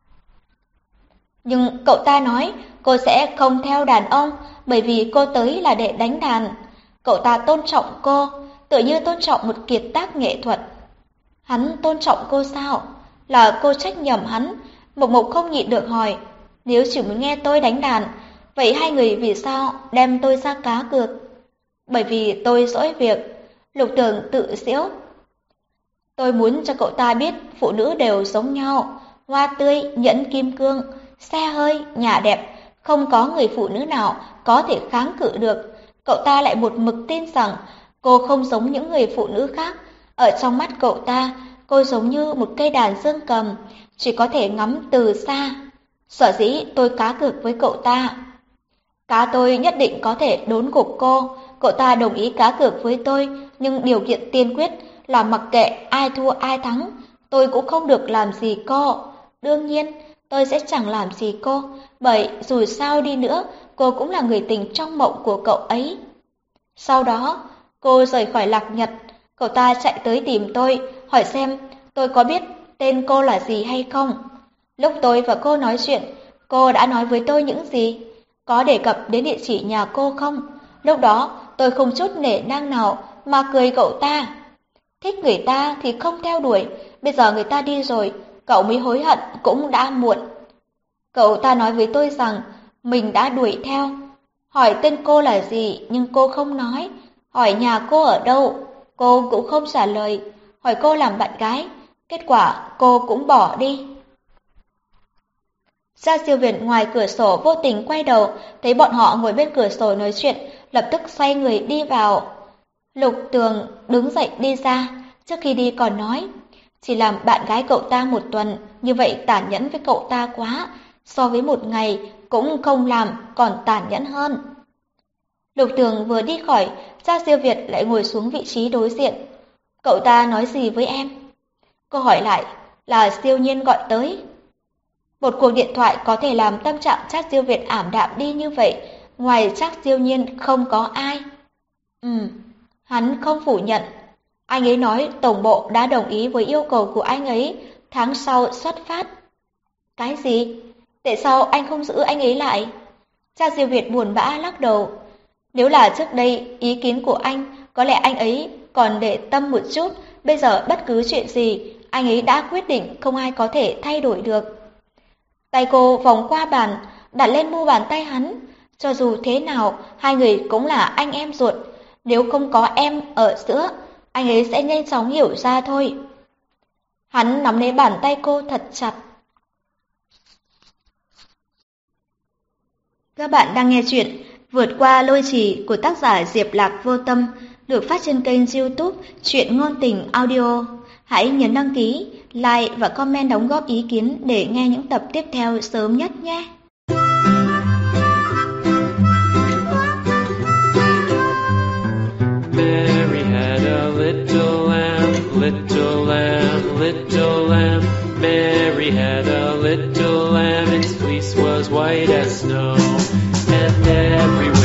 Nhưng cậu ta nói cô sẽ không theo đàn ông, bởi vì cô tới là để đánh đàn. Cậu ta tôn trọng cô, tự như tôn trọng một kiệt tác nghệ thuật. Hắn tôn trọng cô sao? Là cô trách nhầm hắn. Mộc Mộc không nhịn được hỏi, nếu chỉ muốn nghe tôi đánh đàn, vậy hai người vì sao đem tôi ra cá cược? Bởi vì tôi dỗi việc. Lục Tường tự giễu. Tôi muốn cho cậu ta biết phụ nữ đều giống nhau, hoa tươi, nhẫn kim cương, xe hơi, nhà đẹp, không có người phụ nữ nào có thể kháng cự được. Cậu ta lại một mực tin rằng cô không giống những người phụ nữ khác. Ở trong mắt cậu ta, cô giống như một cây đàn dương cầm, chỉ có thể ngắm từ xa. Sở dĩ tôi cá cược với cậu ta. Cá tôi nhất định có thể đốn gục cô. Cậu ta đồng ý cá cược với tôi, nhưng điều kiện tiên quyết là mặc kệ ai thua ai thắng, tôi cũng không được làm gì cô. Đương nhiên, tôi sẽ chẳng làm gì cô, bởi dù sao đi nữa, cô cũng là người tình trong mộng của cậu ấy. Sau đó, cô rời khỏi Lạc Nhật, Cậu ta chạy tới tìm tôi, hỏi xem tôi có biết tên cô là gì hay không. Lúc tôi và cô nói chuyện, cô đã nói với tôi những gì? Có đề cập đến địa chỉ nhà cô không? Lúc đó tôi không chút nể nang nào mà cười cậu ta. Thích người ta thì không theo đuổi, bây giờ người ta đi rồi, cậu mới hối hận cũng đã muộn. Cậu ta nói với tôi rằng mình đã đuổi theo. Hỏi tên cô là gì nhưng cô không nói. Hỏi nhà cô ở đâu, cô cũng không trả lời. Hỏi cô làm bạn gái, kết quả cô cũng bỏ đi. Gia Siêu Việt ngoài cửa sổ vô tình quay đầu, thấy bọn họ ngồi bên cửa sổ nói chuyện, lập tức xoay người đi vào. Lục Tường đứng dậy đi ra, trước khi đi còn nói, chỉ làm bạn gái cậu ta một tuần, như vậy tàn nhẫn với cậu ta quá, so với một ngày cũng không làm còn tàn nhẫn hơn. Lục Tường vừa đi khỏi, Gia Siêu Việt lại ngồi xuống vị trí đối diện. Cậu ta nói gì với em? Cô hỏi lại, là Siêu Nhiên gọi tới. Một cuộc điện thoại có thể làm tâm trạng Trác Siêu Việt ảm đạm đi như vậy, ngoài Trác Siêu Nhiên không có ai. Ừm, hắn không phủ nhận. Anh ấy nói tổng bộ đã đồng ý với yêu cầu của anh ấy, tháng sau xuất phát. Cái gì? Tại sao anh không giữ anh ấy lại? Trác Siêu Việt buồn bã lắc đầu. Nếu là trước đây ý kiến của anh, có lẽ anh ấy còn để tâm một chút, bây giờ bất cứ chuyện gì, anh ấy đã quyết định không ai có thể thay đổi được. Tay cô vòng qua bàn, đặt lên mu bàn tay hắn. Cho dù thế nào, hai người cũng là anh em ruột. Nếu không có em ở giữa, anh ấy sẽ nhanh chóng hiểu ra thôi. Hắn nắm lấy bàn tay cô thật chặt. Các bạn đang nghe chuyện Vượt qua lôi trì của tác giả Diệp Lạc Vô Tâm, được phát trên kênh YouTube Truyện Ngôn Tình Audio. Hãy nhấn đăng ký, like và comment đóng góp ý kiến để nghe những tập tiếp theo sớm nhất nhé. Mary had a little lamb, little lamb, little lamb. Mary had a little lamb, its fleece was white as snow, and every